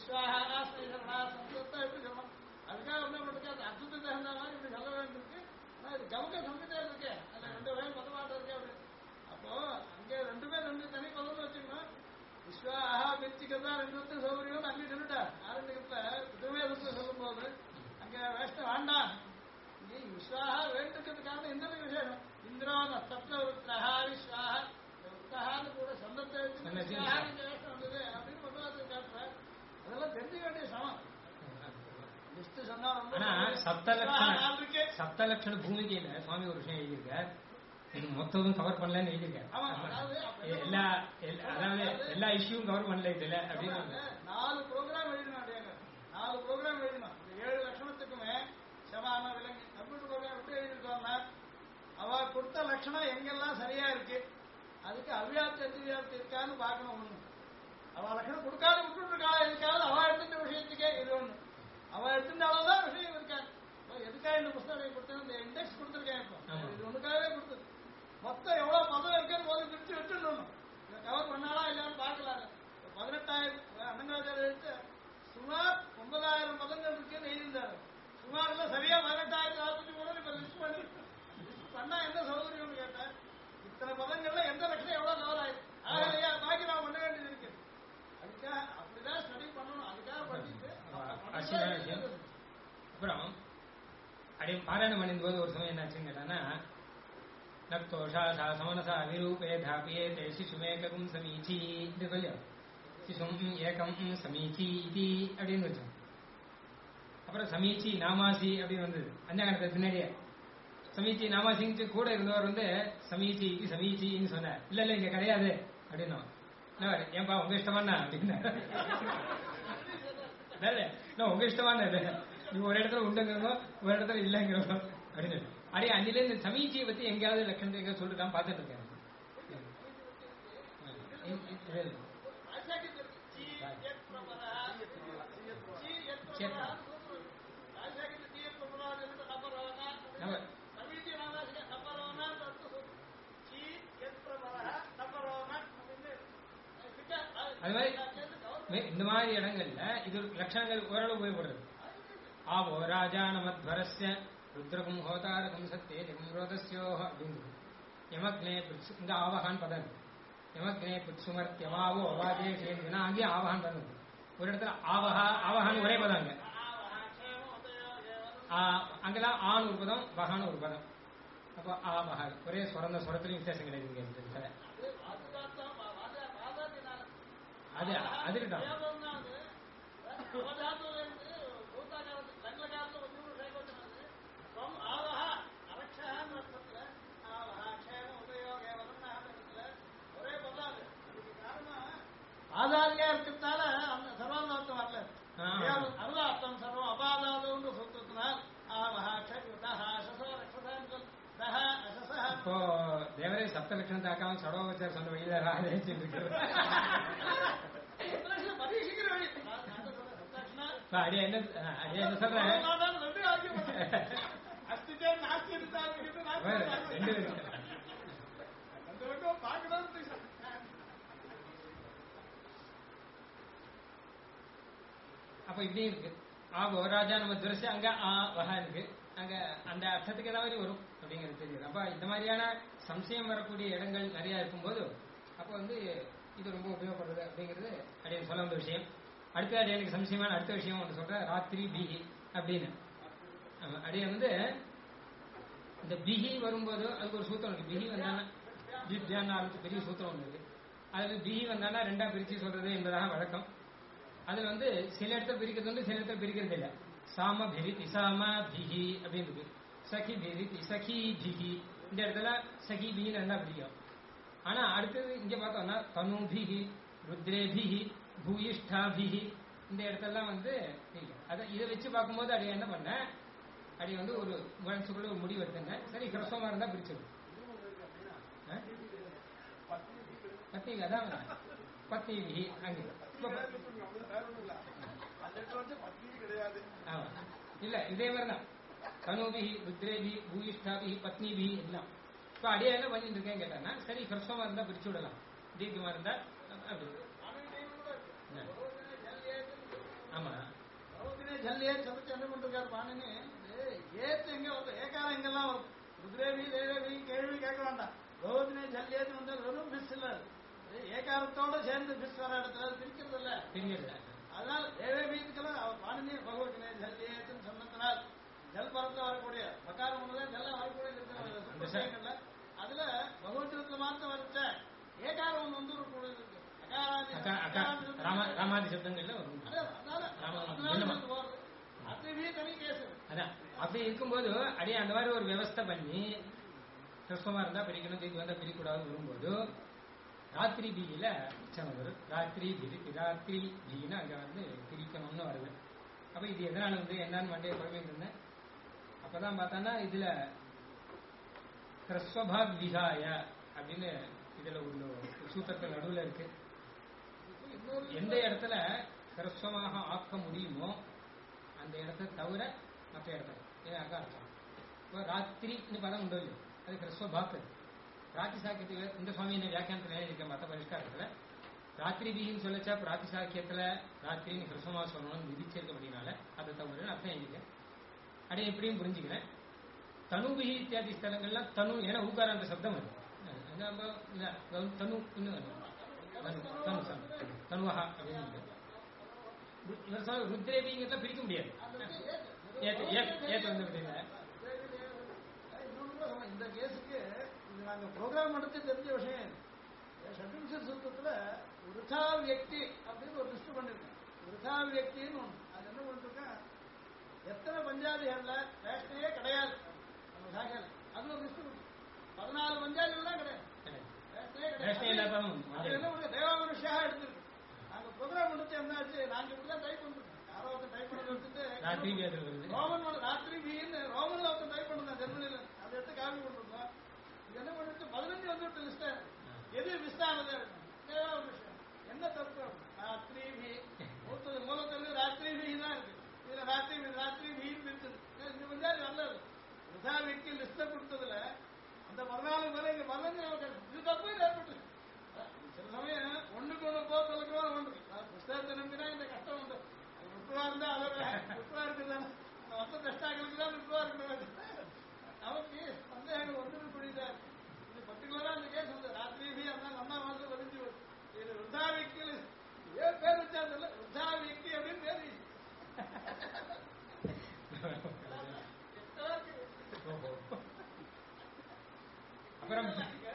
விஸ்வாஹா ஸ்ரீசரணா சம்ஸ்கிருதத்தை எப்படி சொல்லணும் அதுக்காக ஒன்றும் பண்ணுறது அர்த்தத்துக்கு தகுந்த மாதிரி இப்படி சொல்ல வேண்டியிருக்கு. ஆனால் இது கவுக்க சம்ஸ்கிருதம் இருக்கு அதில் 2 வகை பதமாட்டம் இருக்கு அப்படி. அப்போ அங்கே 2 தனி பதம்னு வச்சுக்கணும். விஸ்வாஹா வெற்றிக்கதா 2 சௌகரியம் அங்கே சொல்லிட்டார். ஆரம்பிக்கத்துல திருவேதத்தை சொல்லும் போது அங்கே வேஷ்ட வேண்டாம். இங்கே விஸ்வாஹா வேண்டுக்கிறதுக்காக இந்திரனுக்கு விசேஷம். இந்திரோ தத்ர விருத்தஹா விஸ்வாஹா விருத்தஹான்னு கூட சொந்தத்தை வச்சு வேஷ்டம் வந்தது அப்படின்னு பகவான் காட்டுறார். அதெல்லாம் தெரிஞ்சுக்க வேண்டிய சமம். லிஸ்ட் சொன்னா ஆனா சப்தலட்சண பூமிகையில சுவாமி ஒரு விஷயம் எழுதியிருக்கார். இது மொத்தமும் கவர் பண்ணலன்னு எழுதியிருக்காரு. அதாவது எல்லா இஷ்யூவும் கவர் பண்ணல இதுல அப்படின்னு 4 ப்ரோக்ராம் எழுதினோம். 4 ப்ரோக்ராம் எழுதினோம். 7 லட்சணத்துக்குமே சமான விலங்கு கம்ப்யூட்டர் ப்ரோக்ராம் எப்படி எழுதிருக்கோம்னா அவ கொடுத்த லட்சணம் எங்கெல்லாம் சரியா இருக்கு அதுக்கு அவ்வியாப்தி அதிவியாப்தி இருக்கான்னு பார்க்கணும். ஒண்ணு அவ லட்சணம் கொடுக்காது விட்டுட்டு இருக்காளா எதுக்காவது அவ எடுத்துட்ட விஷயத்துக்கே இது ஒண்ணு அவ எடுத்துட்ட அளவுதான் விஷயம் இருக்காது. எதுக்காக இந்த புத்தகம் கொடுத்தது இந்த இண்டெக்ஸ் கொடுத்துருக்கேன். இப்போ இது ஒண்ணுக்காகவே கொடுத்தது. மொத்தம் எவ்வளவு பதம் இருக்குன்னு போது பிரிச்சு வச்சுடணும். இதை கவர் பண்ணாலா இல்லையான்னு பார்க்கலாம். 18,000 அண்ணங்காச்சாரிய எடுத்து சுமார் 9,000 பதங்கள் இருக்குன்னு எழுதியிருந்தாரு. சுமார் இல்ல சரியா 18,000 இப்ப லிஸ்ட் பண்ணி லிஸ்ட் பண்ணா எந்த சௌகரியம்னு கேட்டேன். இத்தனை பதங்கள்ல எந்த லட்சம் எவ்வளவு கவர் ஆயிருக்கு ஆகலையா பாக்கி நான் பண்ண வேண்டியது இருக்கு. அதுக்காக அப்படிதான் ஸ்டடி பண்ணணும். அதுக்காக பண்ணிட்டு அப்புறம் அப்படியே பாராயணம் பண்ணின் போது ஒரு சமயம் என்னாச்சுன்னு கேட்டான்னா நக்தோஷா சமனசா விரூபே தாபியே தே சிசுமேகம் சமீச்சி இது சொல்லியா சிசும் ஏகம் சமீச்சி இது அப்படின்னு வச்சோம். அப்புறம் சமீச்சி நாமாசி அப்படின்னு வந்தது அஞ்சாங்கணத்தை பின்னாடியே. சமீச்சி நாமாசிங்கு கூட இருந்தவர் வந்து சமீச்சி இது சமீச்சின்னு சொன்னார். இல்ல இல்ல இங்க கிடையாது அப்படின்னா ஏன்பா உங்க இஷ்டமான அப்படின்னா உங்க இஷ்டமான நீங்க ஒரு இடத்துல உண்டுங்கிறதோ ஒரு இடத்துல இல்லைங்கிறதோ அப்படின்னு அப்படியே அன்னில இந்த சமீச்சியை பத்தி எங்கேயாவது லட்சணத்தை எங்க சொல்லிட்டு பார்த்துட்டு இருக்கேன். அது மாதிரி இந்த மாதிரி இடங்கள்ல இது லட்சணங்கள் ஓரளவு உபயோகப்படுறது. ஆவோ ராஜா நமத்வரஸ்ய ருத்ரகும் ஹோதாரகம் சத்தே ஜெகம்ரோதஸ்யோ அப்படின்னு யமக்னே இங்க ஆவகான் பதம் யமக்னே புட்சுமர்த்தியமாவோ அவாதேஷேன்னா அங்கேயும் ஆவகான் பதம். ஒரு இடத்துல ஆவகான் ஒரே பதம் அங்க அங்கெல்லாம் ஆண் ஒரு பதம் வகான் ஒரு பதம். அப்போ ஆவகா ஒரே சுரந்த சுரத்திலையும் விசேஷம் கிடையாது. அது அதுதான் ஆதாரியா இருக்கிறதால அந்த சர்வாந்தார்த்தம் வரல. அருளார்த்தம் சர்வம் அபாதாதோன்ற சூத்திரத்தினால் இப்போ தேவரே சப்த லட்சணம் தாக்காம சடோபச்சார் சொன்ன வழியில ராஜேஷ் அடியா என்ன சொல்றேன் அப்ப இப்படி இருக்கு. ஆவோ ராஜா நம்ம துரசி அங்க வகா இருக்கு. அங்க அந்த அர்த்தத்துக்கு ஏதாவது வரும் அப்படிங்கிறது தெரியுது. அப்ப இந்த மாதிரியான சம்சயம் வரக்கூடிய இடங்கள் நிறைய இருக்கும்போது அப்ப வந்து இது ரொம்ப உபயோகப்படுறது அப்படிங்கிறது அப்படியே சொல்ல வந்த விஷயம். அடுத்த அடி எனக்கு சம்சயமான அடுத்த விஷயம் ஒன்று சொல்ற ராத்திரி பிஹி அப்படின்னு அப்படியே வந்து இந்த பிஹி வரும்போது அதுக்கு ஒரு சூத்திரம் இருக்கு. பிஹி வந்தானா ஆரம்பிச்சு பெரிய சூத்திரம் ஒன்று இருக்கு. அதுல பிஹி வந்தானா 2ஆ பிரிச்சு சொல்றது என்பதாக வழக்கம். அதுல வந்து சில இடத்துல பிரிக்கிறது வந்து சில இடத்துல பிரிக்கிறது இல்லை. சாம பிரி திசாமா பிஹி அப்படின்னு இருக்கு. சகி பிரி திசகி பிஹி இந்த இடத்துல சகி பின்னு 2ஆ பிரிக்கும். ஆனா அடுத்தது இங்க பார்த்தோம்னா தனுபிஹி ருத்ரேபிஹி பூயிஷ்டாபிஹி இந்த இடத்தெல்லாம் வந்து அதை இதை வச்சு பார்க்கும்போது அடி என்ன பண்ண அடி வந்து ஒரு மனசுக்குள்ள ஒரு முடிவு எடுத்துங்க. சரி கிரஸ்வமா இருந்தா பிரிச்சிடும். பத்னி அதான் பத்னி பிஹி அங்கே இல்ல இதே மாதிரிதான் தனுபிஹி ருத்ரேபி பூயிஷ்டாபிஹி பத்னிபிஹி எல்லாம். இப்ப அடியா என்ன பண்ணிட்டு இருக்கேன் கேட்டாங்கன்னா சரி கிரஸ்வமா இருந்தா பிரிச்சு விடலாம். தீர்க்கமா இருந்தா அப்படி ஜல்லியே சொல்லிச்சு என்ன பண்ணிருக்காரு பாணினி ஏத்து எங்க வருது ஏகாரம் எங்கெல்லாம் வருது ருத்ரேவி தேவேவி கேள்வி கேட்க வேண்டாம் பகவதினே ஜல்லியேத்து வந்து வெறும் பிஸ் இல்ல ஏகாரத்தோட சேர்ந்து பிஸ் வர இடத்துல பிரிக்கிறது இல்ல அதனால தேவேவிக்கெல்லாம் அவர் பாணினி பகவதினே ஜல்லியேத்துன்னு சொன்னதுனால் ஜல் பரத்துல வரக்கூடிய மக்காரம் ஒண்ணுதான் ஜல்ல வரக்கூடிய விஷயங்கள்ல அதுல பகவத்கீதத்துல மாத்திரம் வரைச்ச ஏகாரம் ஒன்று வந்து ஒரு இருக்கு ராமாதி சப்தங்கள்ல அதான் அப்படி இருக்கும்போது அடியே அந்த மாதிரி ஒரு வியவஸ்தை பண்ணி கிறிஸ்தவமா இருந்தா பிரிக்கணும் தீக்கு வந்தா பிரிக்கூடாது வரும்போது ராத்திரி பீயில உச்சம் வரும் ராத்திரி பீனா அங்க வந்து பிரிக்கணும்னு வருது அப்ப இது எதனால வந்து என்னன்னு மண்டைய குழம்பிட்டு இருந்தேன் அப்பதான் பார்த்தான்னா இதுல கிரஸ்வபாக் விகாய அப்படின்னு இதுல ஒரு சூத்திரத்தில் நடுவில் இருக்கு எந்த இடத்துல கிரஸ்வமாக ஆக்க முடியுமோ அந்த இடத்த தவிர மற்ற இடத்துல இதாக அர்த்தம் இப்போ ராத்திரின்னு பதம் உண்டு இல்லையோ அது கிரஸ்வபாக்கு ராத்தி சாக்கியத்தில் இந்த சுவாமி என்ன வியாக்கியானத்தில் இருக்கேன் மற்ற பரிஷ்காரத்தில் ராத்திரி பீகின்னு சொல்லச்சா பிராத்தி சாக்கியத்தில் ராத்திரின்னு கிரஸ்வமாக சொல்லணும்னு விதிச்சிருக்க அப்படின்னால அதை தவிர அர்த்தம் எழுதிக்கிறேன் அப்படியே எப்படியும் புரிஞ்சுக்கிறேன் தனுபிகி இத்தியாதி ஸ்தலங்கள்லாம் தனு ஏன்னா ஊக்காராந்த சப்தம் அது தனு தனுவஹா அப்படின்னு இவர் சொல்ல ருத்ரேபிங்கிறத பிரிக்க முடியாது ஏத்த வந்து இந்த கேஸுக்கு இது நாங்க ப்ரோக்ராம் நடத்தி தெரிஞ்ச விஷயம் ஷட்விம்ச சூத்திரத்துல விருதா வியக்தி அப்படின்னு ஒரு லிஸ்ட் பண்ணிருக்கேன் விருதா வியக்தின்னு ஒண்ணு அது என்ன பண்ணிருக்கேன் எத்தனை பஞ்சாபிகள்ல ரேஷனையே கிடையாது நம்ம சாகையில் அது ஒரு லிஸ்ட் 14 பஞ்சாபிகள் தான் கிடையாது தேவாமனுஷா எடுத்துருக்கு நாங்க ப்ரோக்ராம் முடிச்சு என்னாச்சு நாங்க இப்படிதான் டைப் பண்ணிருக்கோம் யாரோ ஒருத்தர் டைப் பண்ணது வச்சுட்டு ரோமன் ராத்திரி பீன்னு ரோமன்ல ஒருத்தர் டைப் பண்ணுறேன் ஜெர்மனியில அதை எடுத்து காப்பி பண்ணிருக்கோம் இது என்ன பண்ணிட்டு 15 வந்துட்டு லிஸ்ட் எது மிஸ் ஆனது தேவாமனுஷா என்ன தப்பு ராத்திரி பீ மூலத்தில் ராத்திரி பீ தான் இருக்கு இதுல ராத்திரி பீன்னு இருக்குது இந்த பஞ்சாபி நல்லது விசாரிக்கு லிஸ்ட கொடுத்ததுல அந்த 14 பேரை இங்க 15 இது தப்பு ஏற்பட்டு சில சமயம் ஒண்ணுக்கு ஒண்ணு போக சொல்லுக்கிறோம் ஒன்று புஸ்தகத்தை நம்பினா இந்த கஷ்டம் உண்டு விட்டுவா இருந்தா அதோட விட்டுவா இருக்குதானே மொத்த கஷ்டங்களுக்கு தான் விட்டுவா இருக்கணும் நமக்கு சந்தேகங்கள் ஒன்று புரியுதா இது பர்டிகுலரா அந்த கேஸ் வந்து ராத்திரி அந்த ஒன்னா மாதம் வலிஞ்சு இது விருதாவிக்கு ஏன் பேர் வச்சாங்கல்ல விருதாவிக்கு அப்படின்னு பேரு அப்புறம்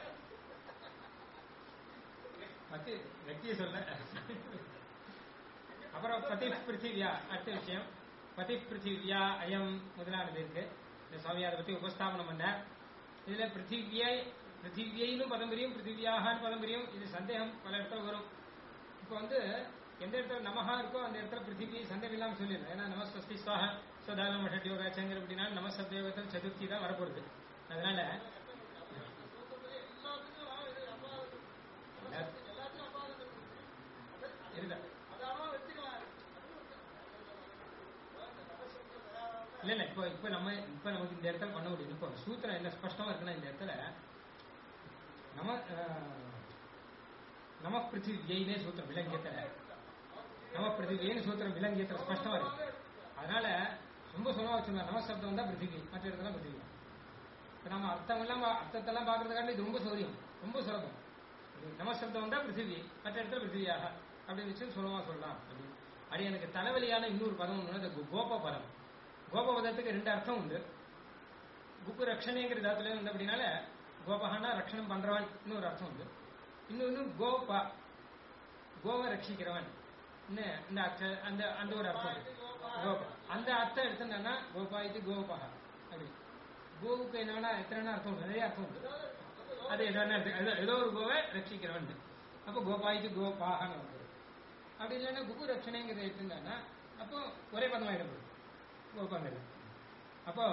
வெற்றியை சொல்ல அப்புறம் பதி பிருத்திவியா அடுத்த விஷயம் பதி பிருத்திவியா அயம் முதலானது இருக்கு இந்த சுவாமி அதை பத்தி உபஸ்தாபனம் பண்ண இதுல பிருத்திவியைன்னு பதம் பிரியும் பிருத்திவியாகான்னு பதம் பிரியும் இது சந்தேகம் பல இடத்துல வரும் இப்போ வந்து எந்த இடத்துல நமஹா இருக்கோ அந்த இடத்துல பிருத்திவி சந்தேகம் இல்லாமல் சொல்லிடுறேன் ஏன்னா நமஸ்வஸ்தி சுவாக சதானம் ஷட்யோகாச்சங்கர் அப்படின்னா நமசப்தேவத்தில் சதுர்த்தி தான் வரப்போகுது அதனால இல்ல இப்ப நமக்கு இந்த இடத்துல பண்ண முடியும் இப்போ சூத்திரம் என்ன ஸ்பஷ்டமா இருக்குன்னா இந்த இடத்துல நம பிருத்திவியே சூத்திரம் விலங்கியத்துல நம பிருத்திவியேன்னு சூத்திரம் விலங்கியத்துல ஸ்பஷ்டமா இருக்கு அதனால ரொம்ப சுலமா வச்சுருந்தா நமசப்தம் தான் பிருத்திவி மற்ற இடத்துல பிருத்திவி இப்ப நம்ம அர்த்தத்தெல்லாம் பாக்குறதுக்காக இது ரொம்ப சௌரியம் ரொம்ப சுலபம் நமசப்தம் தான் பிருத்திவி மற்ற இடத்துல பிருத்திவியாக அப்படின்னு வச்சு சுலமா சொல்லலாம் அப்படின்னு அப்படி எனக்கு தலைவலியான இன்னொரு பதம் ஒன்று கோப பதம் கோப பதத்துக்கு 2 அர்த்தம் உண்டு குப்பு ரக்ஷணைங்கிற தாத்துல வந்து அப்படின்னால கோபகானா ரக்ஷணம் பண்றவன் இன்னொரு அர்த்தம் உண்டு இன்னொன்னு கோபா கோவை ரட்சிக்கிறவன் இந்த அந்த ஒரு அர்த்தம் கோபா அந்த அர்த்தம் எடுத்தோம்னா கோபா இது கோபகா அப்படி கோவுக்கு என்னன்னா எத்தனை அர்த்தம் உண்டு நிறைய அர்த்தம் உண்டு அது ஏதோ ஒரு கோவை ரட்சிக்கிறவன் அப்போ கோபா இது கோபாகன்னு வந்து அப்படி இல்லைன்னா குப்பு ரட்சணைங்கிறத எடுத்துட்டாங்கன்னா அப்போ ஒரே பதமாயிடும் கோபாங்கிறது அப்போ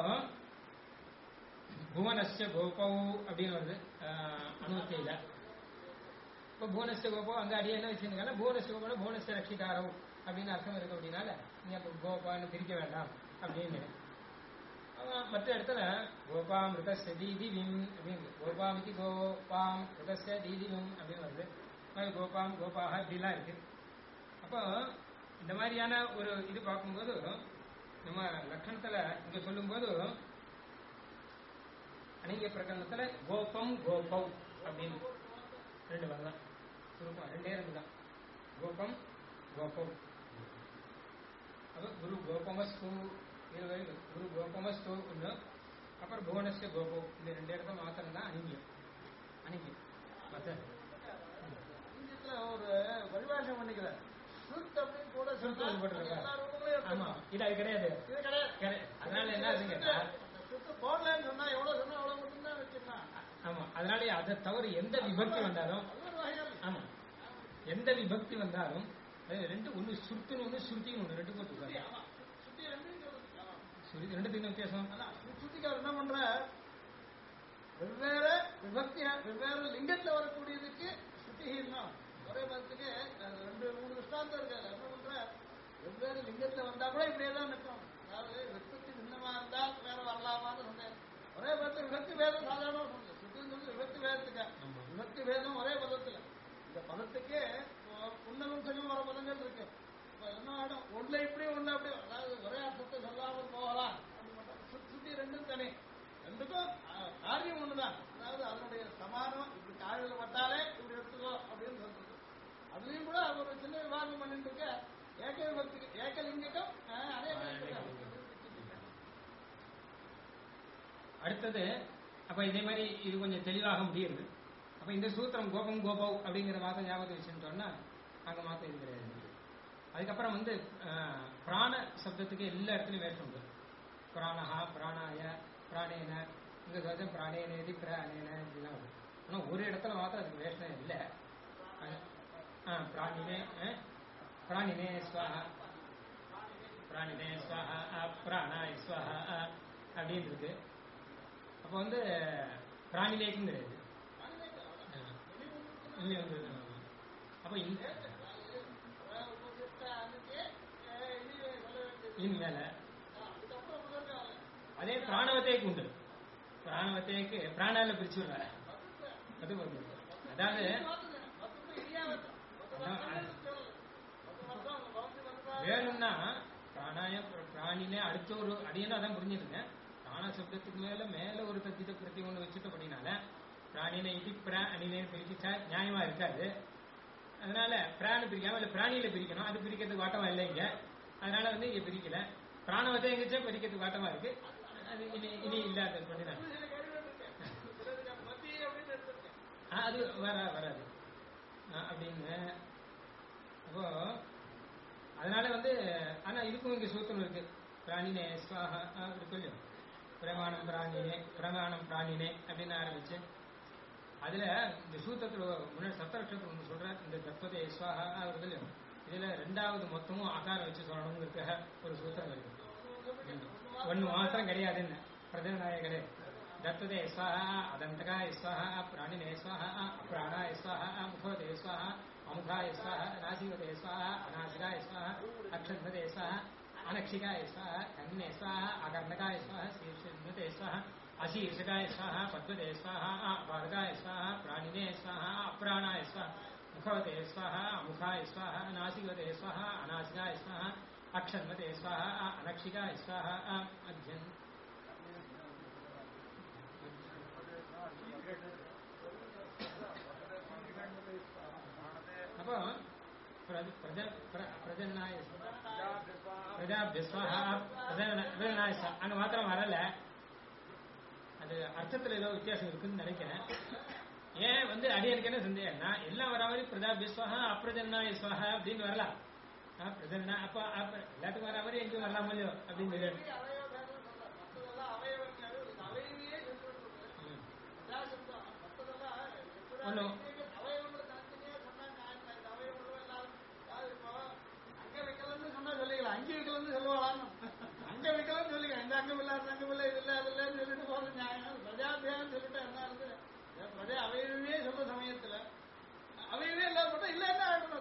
புவனஸ்ய கோபௌ அப்படின்னு வருது அனுமத்தியில இப்போ புவனஸ்ய கோபோ அங்க அடியே என்ன வச்சிருந்தாங்க புவனஸ்ய கோபோ புவனஸ்ய ரட்சிதாரவ் அப்படின்னு அர்த்தம் இருக்கு அப்படின்னால நீ அப்போ கோபான்னு பிரிக்க வேண்டாம் அப்படின்னு மற்ற இடத்துல கோபாம் ரிதஸ்ய தீதிவிம் அப்படின்னு கோபாமிக்கு கோபாம் ரிதஸ்ய தீதிவிம் அப்படின்னு வருது கோபாம் கோபாக இப்படிலாம் இருக்கு அப்போ இந்த மாதிரியான ஒரு இது பார்க்கும்போது நம்ம லட்சணத்துல இங்க சொல்லும்போது அநேக பிரகரணத்துல கோபம் கோபவ் அப்படின்னு ரெண்டு வரலாம் சுருக்கம் ரெண்டே ரெண்டு தான் கோபம் கோபவ் அப்ப குரு கோபமஸ்து குரு கோபமஸ்து ஒன்று அப்புறம் புவனஸ்ய கோபவ் இந்த ரெண்டு இடத்துல மாத்திரம் தான் அணிங்கியம் மற்ற ஒரு பரிபாஷம் பண்ணிக்கிறேன் கூட ஆமா இது அது கிடையாது அதனால என்ன ஆகுதுங்க போடலன்னு சொன்னா எவ்வளவு சொன்னா அவ்வளவு மட்டும்தான் வச்சிருந்தான். ஆமா அதனால அதை தவிர எந்த விபக்தி வந்தாலும் ஆமா எந்த விபக்தி வந்தாலும் ரெண்டு ஒண்ணு சுருத்துன்னு ஒண்ணு சுருத்தின்னு ஒண்ணு ரெண்டு போட்டு சுருத்தி ரெண்டுத்துக்கு வித்தியாசம். சுருத்திக்கு அவர் என்ன பண்ற வெவ்வேறு விபக்தி வெவ்வேறு லிங்கத்துல வரக்கூடியதுக்கு சுருத்தினா ஒரே பதத்துக்கு ரெண்டு மூணு திருஷ்டாந்தம் இருக்காரு. என்ன பண்ற வெவ்வேறு லிங்கத்துல வந்தா கூட இப்படியே தான் நிற்கும். அதாவது விபக்தி பின்னமா இருந்தா வேற வரலாமான்னு சொன்னேன். ஒரே பதத்துல விபக்தி வேதம் சாதாரண சொன்னேன். சுருத்தி விபக்தி வேதத்துக்கு விபக்தி வேதம் ஒரே பதத்துல இந்த பதத்துக்கே புன்னகம் சொல்லும் வர பதங்கள் இருக்கு. என்ன ஆடும் ஒன்றுல இப்படி ஒண்ணு அப்படி அதாவது ஒரே அர்த்தத்தை சொல்லாமல் போகலாம். சுத்தி ரெண்டும் தனி ரெண்டுக்கும் காரியம் ஒண்ணுதான். அதாவது அதனுடைய சமானம் இப்படி காதல பட்டாலே இப்படி எடுத்துக்கோ அப்படின்னு சொல்றது. அதுலயும் கூட ஒரு சின்ன விவாதம் பண்ணிட்டு இருக்க ஏக விபக்தி ஏகலிங்கம் அடுத்தது அப்ப இதே மாதிரி இது கொஞ்சம் தெளிவாக முடியுது. அப்ப இந்த சூத்திரம் கோபம் கோபவ் அப்படிங்கிற வார்த்தை ஞாபகத்தை வச்சுட்டோம்னா அங்க மாத்தம் இது கிடையாது. அதுக்கப்புறம் பிராண சப்தத்துக்கு எல்லா இடத்துலயும் வேஷம் உண்டு. பிராணஹா பிராணாய பிராணேன இங்க சொல்ற பிராணேனேதி பிராணேன இப்படிலாம் வரும். ஆனா ஒரு இடத்துல மாத்திரம் அதுக்கு வேஷம் இல்லை. பிராணினே பிராணினே ஸ்வாஹா பிராணினே ஸ்வாஹா பிராணாய ஸ்வாஹா அப்படின்னு இருக்கு. அப்போ பிராணிலேக்கும் கிடையாது. அப்ப இனிமேல அதே பிராணவத்தைக்கு உண்டு. பிராணவத்தைக்கு பிராணால பிரிச்சு விடுற அது அதாவது வேணும்னா பிராணாய பிராணினே அடுத்த ஒரு அடியனும் அதான் புரிஞ்சுருங்க. பிராண சப்தத்துக்கு மேல ஒரு தத்திட்ட பிரதி ஒண்ணு வச்சுட்டு அப்படின்னால பிராணினை இது பிராணினே பிரிச்சா நியாயமா இருக்காது. அதனால பிராணி பிரிக்காம இல்ல பிராணியில பிரிக்கணும். அது பிரிக்கிறதுக்கு வாட்டமா இல்லை இங்க. அதனால இங்க பிரிக்கல. பிராணவத்தை எங்கச்சா பிரிக்கிறதுக்கு வாட்டமா இருக்கு. அது இனி இல்லாத பண்ணிதான் அது வராது அப்படின்னு. அப்போ அதனால ஆனா இதுக்கும் இங்க சூத்திரம் இருக்கு. பிராணினே ஸ்வாஹா இருக்கு இல்லையோ பிரமாணம் பிராணினே பிரமாணம் பிராணினே அப்படின்னு ஆரம்பிச்சு அதுல இந்த சூத்திரத்துல முன்னாடி சப்தரட்சத்துல ஒண்ணு சொல்ற இந்த தத்துவத்தை ஸ்வாஹா வருது இல்லையோ இதுல ரெண்டாவது மொத்தமும் ஆகாரம் வச்சு சொல்லணுங்கிறதுக்காக ஒரு சூத்திரம் இருக்கு. ஒண்ணு மாத்திரம் கிடையாதுன்னு பிரதநாயகரே தத்துவதே ஸ்வாஹா அதந்தகாய ஸ்வாஹா பிராணினே ஸ்வாஹா பிராணாய ஸ்வாஹா முகவதே ஸ்வாஹா அமுகாய ஸ்வாஹா நாசிவதே ஸ்வாஹா அநாசிகாய ஸ்வாஹா அக்ஷந்ததே ஸ்வாஹா அனக்ஷிகாய ஸ்வாஹா கன்னினே ஸ்வாஹா அகர்ணகாய ஸ்வாஹா சீர்ஷந்ததே ஸ்வாஹா அசீர்ஷகாய ஸ்வாஹா பத்வதே ஸ்வாஹா அபாதகாய ஸ்வாஹா பிராணினே ஸ்வாஹா அப்ராணாய ஸ்வாஹா முகவதே ஸ்வாஹா அமுகாய ஸ்வாஹா நாசிவதே ஸ்வாஹா அநாசிகாய ஸ்வாஹா அக்ஷன்மதே ஸ்வாஹா அனக்ஷிகாய ஸ்வாஹா அத்யன். அப்போ பிரஜன்னாய பிரஜாபிய ஸ்வாஹா பிரஜனாய அங்க மாத்திரம் வரல. அது அர்த்தத்துல ஏதோ வித்தியாசம் இருக்குன்னு நினைக்கிறேன். ஏன் அடியனுக்கு என்ன சந்தேகம்னா எல்லாம் வர மாதிரி பிரஜாபிய ஸ்வாஹா அப்ரஜன்னாய ஸ்வாஹா அப்படின்னு வரலாம். பிரஜன்னா அப்ப எல்லாத்துக்கும் வர மாதிரி எங்கேயும் வரலாம் இல்லையோ அப்படின்னு ஒன்னும் அங்கே வைக்கலன்னு சொல்லுவாங்க. அங்க வைக்கலன்னு சொல்லிக்க இந்த அங்கம் இல்லாத அங்கம் இல்லை இது இல்லை அது இல்லைன்னு சொல்லிட்டு போறது நியாயம். பிரஜாபியான்னு சொல்லிட்டு என்ன இருக்கு பிரஜா அவையவே சொல்ற சமயத்துல அவையவே இல்லாத மட்டும் இல்ல என்ன ஆயிடும்.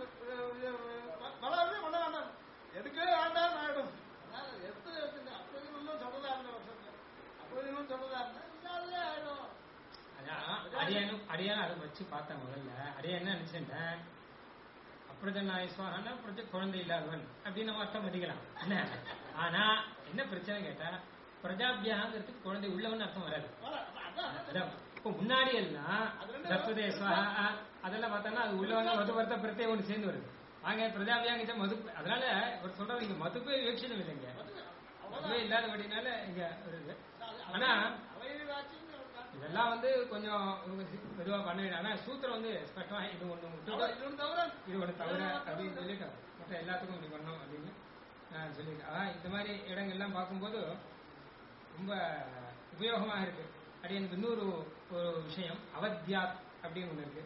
வளரவே பண்ண வேண்டாம் எடுக்கவே வேண்டாம் ஆயிடும். அதனால எடுத்து அப்போதும் சொல்றதா இருந்த வருஷத்துல அப்போதும் சொல்றதா இருந்தா இல்லாதே ஆயிடும். அடியானும் அதை வச்சு பார்த்தேன். முதல்ல அடியா என்ன நினைச்சேன் அப்ரஜன்னாய ஸ்வாஹான்னா குழந்தை இல்லாதவன் அப்படின்னு நம்ம அர்த்தம் பண்ணிக்கலாம். ஆனா என்ன பிரச்சனை கேட்டா பிரஜாபியாங்கிறதுக்கு குழந்தை உள்ளவன்னு அர்த்தம் வராது. இப்போ முன்னாடி எல்லாம் தத்துவதே ஸ்வஹா அதெல்லாம் பார்த்தோம்னா அது உள்ளவங்க மதுபர்த்த பிரத்யே ஒன்று சேர்ந்து வருது. வாங்க பிரஜாபியாங்கிட்ட மது, அதனால இவர் சொல்றது இங்க மதுப்பே விவட்சணம் இல்லைங்க, மதுவே இல்லாதபடினால இங்க வருது. ஆனா இதெல்லாம் கொஞ்சம் மெதுவா பண்ண வேண்டாம். ஆனா சூத்திரம் ஸ்பஷ்டமா இது ஒண்ணு இது ஒண்ணு தவிர அப்படின்னு சொல்லிட்டு மற்ற எல்லாத்துக்கும் இப்படி பண்ணோம் அப்படின்னு நான் சொல்லியிருக்கேன். அதான் இந்த மாதிரி இடங்கள்லாம் பார்க்கும்போது ரொம்ப உபயோகமாக இருக்கு. அப்படி எனக்கு இன்னொரு ஒரு விஷயம் அவத்யாத் அப்படின்னு ஒண்ணு இருக்கு.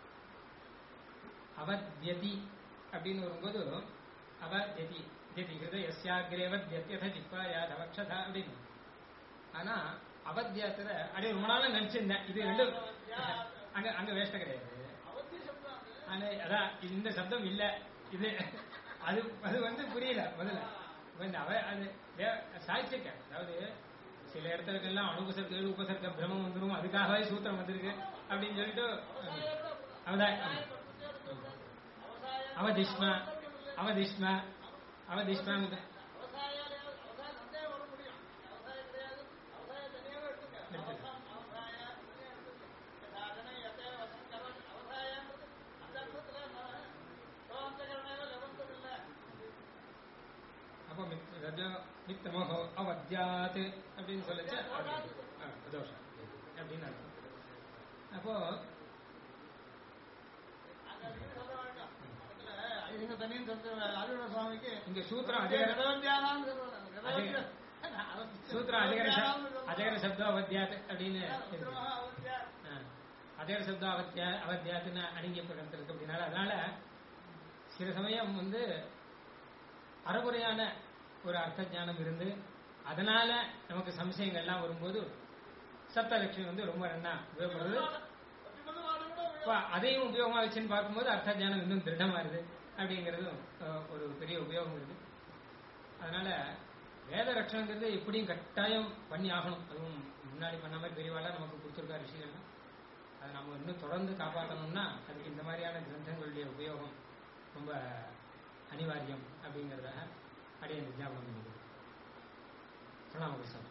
அவத்யதி அப்படின்னு வரும்போது அவத்யதி ஹிருதயஸ்யாக்ரேவத்யத்யத ஜிஹ்வாயாதவக்ஷதா அப்படின்னு. ஆனா அவத்தியாத்துல அப்படியே ரொம்ப நாளும் நினைச்சிருந்தேன். இது ரெண்டும் அங்க அங்க வேஷ்ட கிடையாது. அதான் இந்த சப்தம் இல்ல, இது அது அது புரியல முதல்ல. அது சாய்ச்சிருக்க, அதாவது சில இடத்துக்கெல்லாம் அணுபசர்க்க உபசர்க்க பிரமம் வந்துடும், அதுக்காகவே சூத்திரம் வந்திருக்கு அப்படின்னு சொல்லிட்டு அவதிஷ்ம அவதிஷ்ம அவதிஷ்ம மித்ரமோ அவத்யாத் அப்படின்னு சொல்லிச்சு தோஷம் அப்படின்னு அர்த்தம். அப்போ சுவாமிக்கு இங்க சூத்திரம் சூத்திரம் அஜகர சப்தம் அவத்யாத் அப்படின்னு அஜகர சப்தம் அவத்யாத்துன்னு அடங்கியப்பட்டிருக்கு அப்படின்னால, அதனால சில சமயம் அறகுறையான ஒரு அர்த்த ஞானம் இருந்து அதனால நமக்கு சம்சயங்கள்லாம் வரும்போது சப்தலட்சுமி ரொம்ப நல்லா உபயோகப்படுறது. அதையும் உபயோகமா வச்சுன்னு பார்க்கும்போது அர்த்த ஞானம் இன்னும் திருடமா இருது அப்படிங்கிறதும் ஒரு பெரிய உபயோகம் இருக்கு. அதனால வேத ரட்சணங்கிறது எப்படியும் கட்டாயம் பண்ணி ஆகணும். அதுவும் முன்னாடி பண்ண மாதிரி பெரியவாளா நமக்கு கொடுத்துருக்கா ரிஷிகள்லாம். அதை நம்ம இன்னும் தொடர்ந்து காப்பாற்றணும்னா அதுக்கு இந்த மாதிரியான கிரந்தங்களுடைய உபயோகம் ரொம்ப அனிவாரியம் அப்படிங்கிறதாக அடைய ஞாபகம் பண்ணிடுது. பிரணாமகிருஷ்ணன்.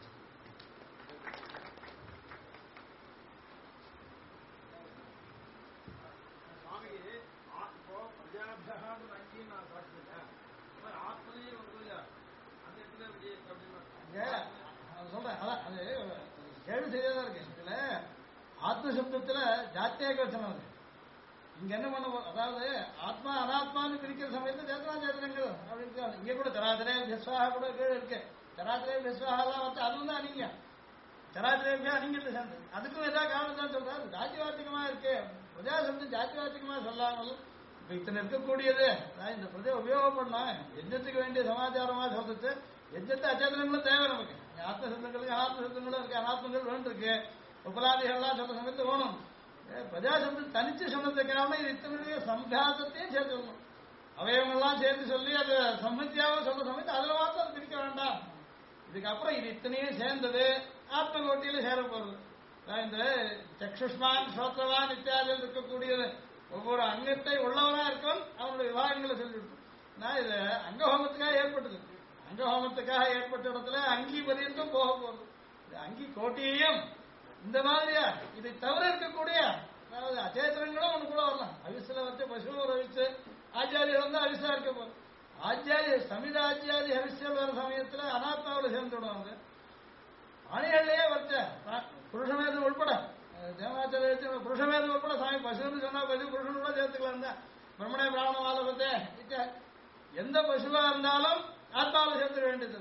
சொல்றேன், அதான் அது கேள்வி செய்யதான் இருக்கு. இதுல ஆத்மசப்தத்துல ஜாத்தியாக வச்சனம் இங்க என்ன பண்ண, அதாவது ஆத்மா அனாத்மான்னு பிரிக்கிற சமயத்துல சேத்தனா சேத்தனங்கள் அப்படின்னு இங்க கூட சராச்சரே விஸ்வாக கூட கீழே இருக்கு. சராச்சரே விஸ்வாகலாம் வந்து அதுவும் தான் நீங்க சராச்சரே அணிங்கிறது சேர்ந்து அதுக்கும் ஏதாவது காரணம் தான் சொல்றாரு. ஜாத்திவாத்திகமா இருக்கு. பிரஜாசப்தம் ஜாத்திவாத்திகமா சொல்லாமல் இப்ப இத்தனை இருக்கக்கூடியது இந்த பிரஜை உபயோகப்படலாம். யஜ்ஞத்துக்கு வேண்டிய சமாச்சாரமா சொல்றது. யஜ்ஞத்தை அச்சேதனங்களும் தேவை நமக்கு. ஆத்ம சப்தங்களுக்கு அனாத்ம சப்தங்களும் இருக்கு. அனாத்மங்கள் வேண்டிருக்கு. உபலாதிகள்லாம் சொல்ற சமயத்து வேணும். பிரஜாசப்தம் தனிச்சு சொன்னதுக்காக இது இத்தனை சம்காசத்தையும் சேர்த்து சொல்லணும். அவயவங்கள்லாம் சேர்த்து சொல்லி அது சம்மத்தியாக சொல்ற சமயத்து அதுல மாத்திரம் அது பிரிக்க வேண்டாம். இதுக்கப்புறம் இது இத்தனையும் சேர்ந்தது ஆத்ம கோட்டியில சேர போறது. இந்த சக்ஷுஷ்மான் ஸ்ரோத்ரவான் இத்தியாதியில் இருக்கக்கூடியது ஒவ்வொரு அங்கத்தை உள்ளவனா இருக்கவன் அவனுடைய விவாகங்களை சொல்லிவிட்டு நான் இது அங்கஹோமத்துக்காக ஏற்பட்டது. அங்கஹோமத்துக்காக ஏற்பட்ட இடத்துல அங்கி பரியந்தம் போக போறது. அங்கி கோட்டியையும் இந்த மாதிரியா இதை தவிர இருக்கக்கூடிய அதாவது அச்சேதனங்களும் ஒண்ணு கூட வரலாம். அவிசில வந்து பசுவை அவிச்சு ஆச்சாரியர் வந்து அவிசா இருக்க போகுது. ஆச்சாரிய சமிதாச்சாரி ஹவிசியல் வர சமயத்துல அனாத்மாவில் சேர்ந்து விடுவாங்க. ஆணைகள்லயே வச்ச புருஷமேதம் உட்பட தேவாச்சாரிய புருஷமேதம் உட்பட சாமி பசுன்னு சொன்னா பசு புருஷன் கூட சேர்த்துக்கலாம் தான். பிரம்மணே பிராமணவாத பத்தே எந்த பசுவா இருந்தாலும் ஆத்மாவில் சேர்த்துக்க வேண்டியது.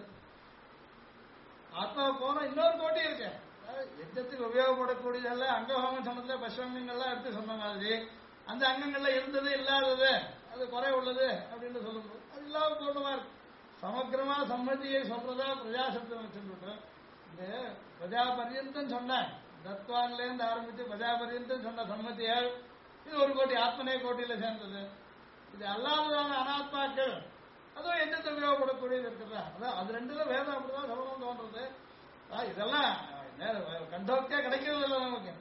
ஆத்மா போன இன்னொரு கோட்டி இருக்கு. யஜ்ஞத்துக்கு உபயோகப்படக்கூடியதல்ல அங்கஹோமம் சம்பந்தத்துல பசுவங்கள்லாம் எடுத்து சொன்ன மாதிரி அந்த அங்கங்கள்ல இருந்தது இல்லாதது அது குறை உள்ளது அப்படின்னு சொல்லும்போது அது இல்லாம பூர்ணமா இருக்கு. சமக்கிரமா சம்மதியை சொல்றதா பிரஜாசப்தம் சொல்லிட்டு இந்த பிரஜா பரியந்தம் சொன்ன தத்வான்ல இருந்து ஆரம்பிச்சு பிரஜா பரியந்தம் சொன்ன சம்மதியால் இது ஒரு கோட்டி ஆத்மனே கோட்டியில சேர்ந்தது. இது அல்லாததான அனாத்மாக்கள் அதுவும் யஜ்ஞத்தை உபயோகப்படக்கூடியது இருக்குதா. அதான் அது ரெண்டுல வேதம் அப்படிதான் சொல்லணும்னு தோன்றது. இதெல்லாம் கண்டோக்கே கிடைக்கிறது இல்லை நமக்கு.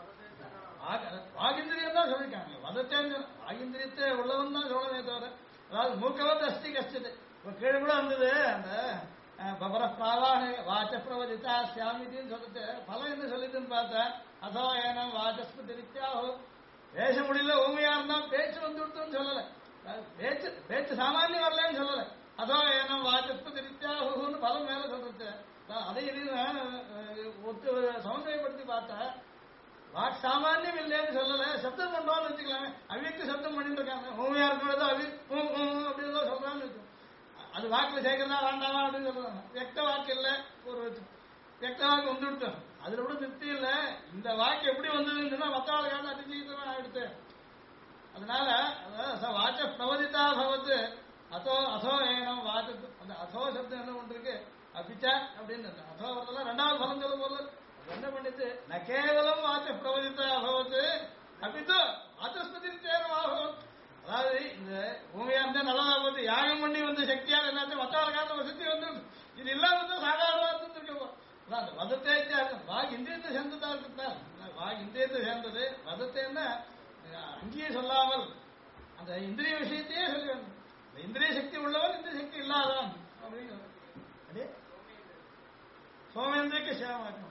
வாகிந்திரியம் தான் சொல்லிருக்காங்க. வதத்தேன் வாகிந்திரியத்தை உள்ளவன் தான் சொல்லவே தவிர அதாவது மூக்கவத் அஸ்தி கஷ்டது இப்போ கீழே கூட வந்தது அந்த பபர பிராவாக வாச்ச பிரவதித்தா சியாமிதின்னு சொல்லிட்டு பலம் என்ன சொல்லிதுன்னு பார்த்தா அதோ ஏனம் வாச்சஸ்பதி நித்யாஹோ பேச முடியல ஊமையா இருந்தா பேச்சு வந்து விடுத்துன்னு சொல்லல பேச்சு பேச்சு சாமானியம் வரலன்னு சொல்லல அதோ ஏனம் வாச்சஸ்பதி நித்யாஹோன்னு பலம் மேல சொல்றது அதை ஒத்து சௌந்தரியப்படுத்தி பார்த்தா வாக் சாமானியம் இல்லைன்னு சொல்லல சப்தம் பண்றோம்னு வச்சுக்கலாமே அவிக்கு சப்தம் பண்ணிட்டு இருக்காங்க ஊமையா இருக்கிறதோ அவி அப்படின்னு சொல்றான்னு வச்சு அது வாக்குல சேர்க்கிறதா வேண்டாமா அப்படின்னு சொல்றாங்க வெக்ட வாக்கு இல்ல ஒரு வெக்ட வாக்கு வந்து விட்டோம் அதுல கூட திருப்தி இல்ல இந்த வாக்கு எப்படி வந்ததுன்னு சொன்னா மத்தவர்களுக்கான அதிஜீவிதமா ஆயிடுத்து அதனால வாச்ச பிரவதித்தா பவத்து அதோ ஏனம் வாச்சத்து அந்த அதோ சப்தம் என்ன பண்றது அபிச்சா அப்படின்னு அதோ வரலாம் ரெண்டாவது பலம் சொல்லும் போது என்ன பண்ணிட்டு ந கேவலம் வாச்ச பிரவதித்தா பவத்து அபித்தோ வாச்சஸ்பதி தேர்வாகும் அதாவது இந்த பூமியா இருந்தா நல்லதா போது யாகம் பண்ணி வந்த சக்தியாக எல்லாத்தையும் மற்றவர்களுக்கான வசதி வந்து இது இல்லாம சாதாரணமா இருந்திருக்கோம் அந்த வதத்தை வாக் இந்திரியத்தை சேர்ந்ததா இருக்குதா வாக் இந்திரியத்தை சேர்ந்தது வதத்தைன்னா அங்கேயே சொல்லாமல் அந்த இந்திரிய விஷயத்தையே சொல்ல வேண்டும் இந்திரிய சக்தி உள்ளவன் இந்திரிய சக்தி இல்லாதவன் அப்படின்னு அதே சோமேந்திரக்கு சேவமாக்கணும்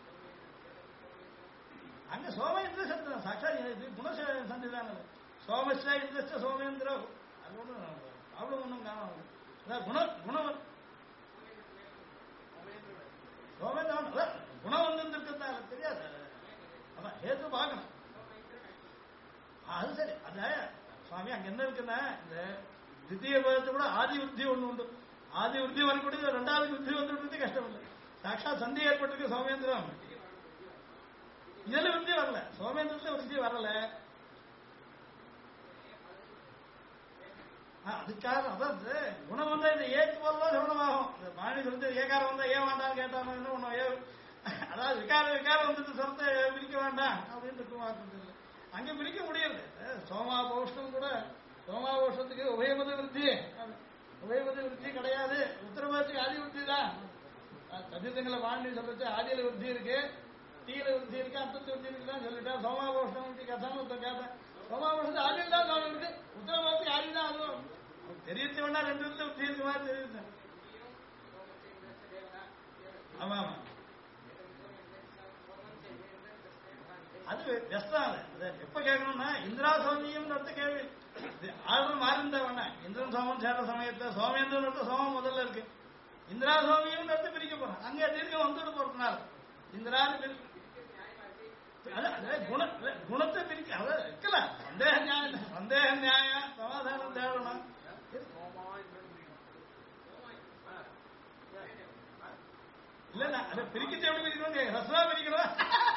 அங்க சோமேந்திர சப்தம் சாட்சா குண சந்திதானது சோமஸ்ய இந்திரஸ்ய சோமேந்திரோ அது ஒன்றும் ப்ராப்ளம் ஒன்றும் காணும் அதான் குணம் சோமேந்திரன் அதான் குணம் வந்து இருக்கிறதா தெரியாது அதான் ஏற்று பார்க்கணும் அது சரி அத சுவாமி அங்க என்ன இருக்குன்னா இந்த தித்திய பதத்தை கூட ஆதி விருத்தி ஒண்ணு உண்டு ஆதி விருத்தி வரக்கூடிய ரெண்டாவது விருத்தி வந்துட்டு கஷ்டம் இல்லை சாட்சா சந்தி ஏற்பட்டிருக்கு சோமேந்திரம் இதுல விருத்தி வரல சோமேந்திரத்துல விருத்தி வரல அதுக்காக அதான் குணம் வந்தா இந்த ஏத்து போலதான் சிரமமாகும் இந்த மாணி சொல்லிட்டு ஏகாரம் வந்தா ஏன் வேண்டாம் கேட்டாங்க என்ன ஒண்ணும் அதாவது விகாரம் வந்துட்டு சொல்லிட்டு பிரிக்க வேண்டாம் அப்படின்னு இருக்குமாக்குறது இல்லை அங்க பிரிக்க முடியாது சோமாபோஷம் கூட சோமாபோஷத்துக்கு உபயமத விருத்தி கிடையாது உத்தரவாதத்துக்கு ஆதி விருத்தி தான் சத்தியத்தங்களை மாணி சொல்லிட்டு ஆதியில விருத்தி இருக்கு தீல விருத்தி இருக்கு அர்த்தத்து விருத்தி இருக்குதான் சொல்லிட்டேன் சோமாபோஷம் கசாமத்தை கேட்டேன் சோமாபோஷத்து ஆதியில் தான் நான் இருக்கு உத்தரவாதத்துக்கு ஆதி தான் அதுவும் தெரியத்து வேணா ரெண்டு விருத்தி விருத்தி இருக்கு மாதிரி தெரியுது ஆமா ஆமா அது வெஸ்டாது எப்ப கேட்கணும்னா இந்திரா சோமியம் கேள்வி ஆளுநர் மாறிந்தா வேணா இந்திரன் சோமம் சேர்ற சமயத்துல சோமேந்திரன் சோமம் முதல்ல இருக்கு இந்திரா சோமியம் பிரிக்க போறோம் அங்கே தீர்க்கம் வந்துட்டு போறதுனால இந்திரான்னு குணத்தை பிரிக்க அத இருக்கல சந்தேக நியாயம் சமாதானம் தேடணும் இல்ல அதை பிரிக்கச்சு எப்படி பிரிக்கணும் ரசமா பிரிக்கணும்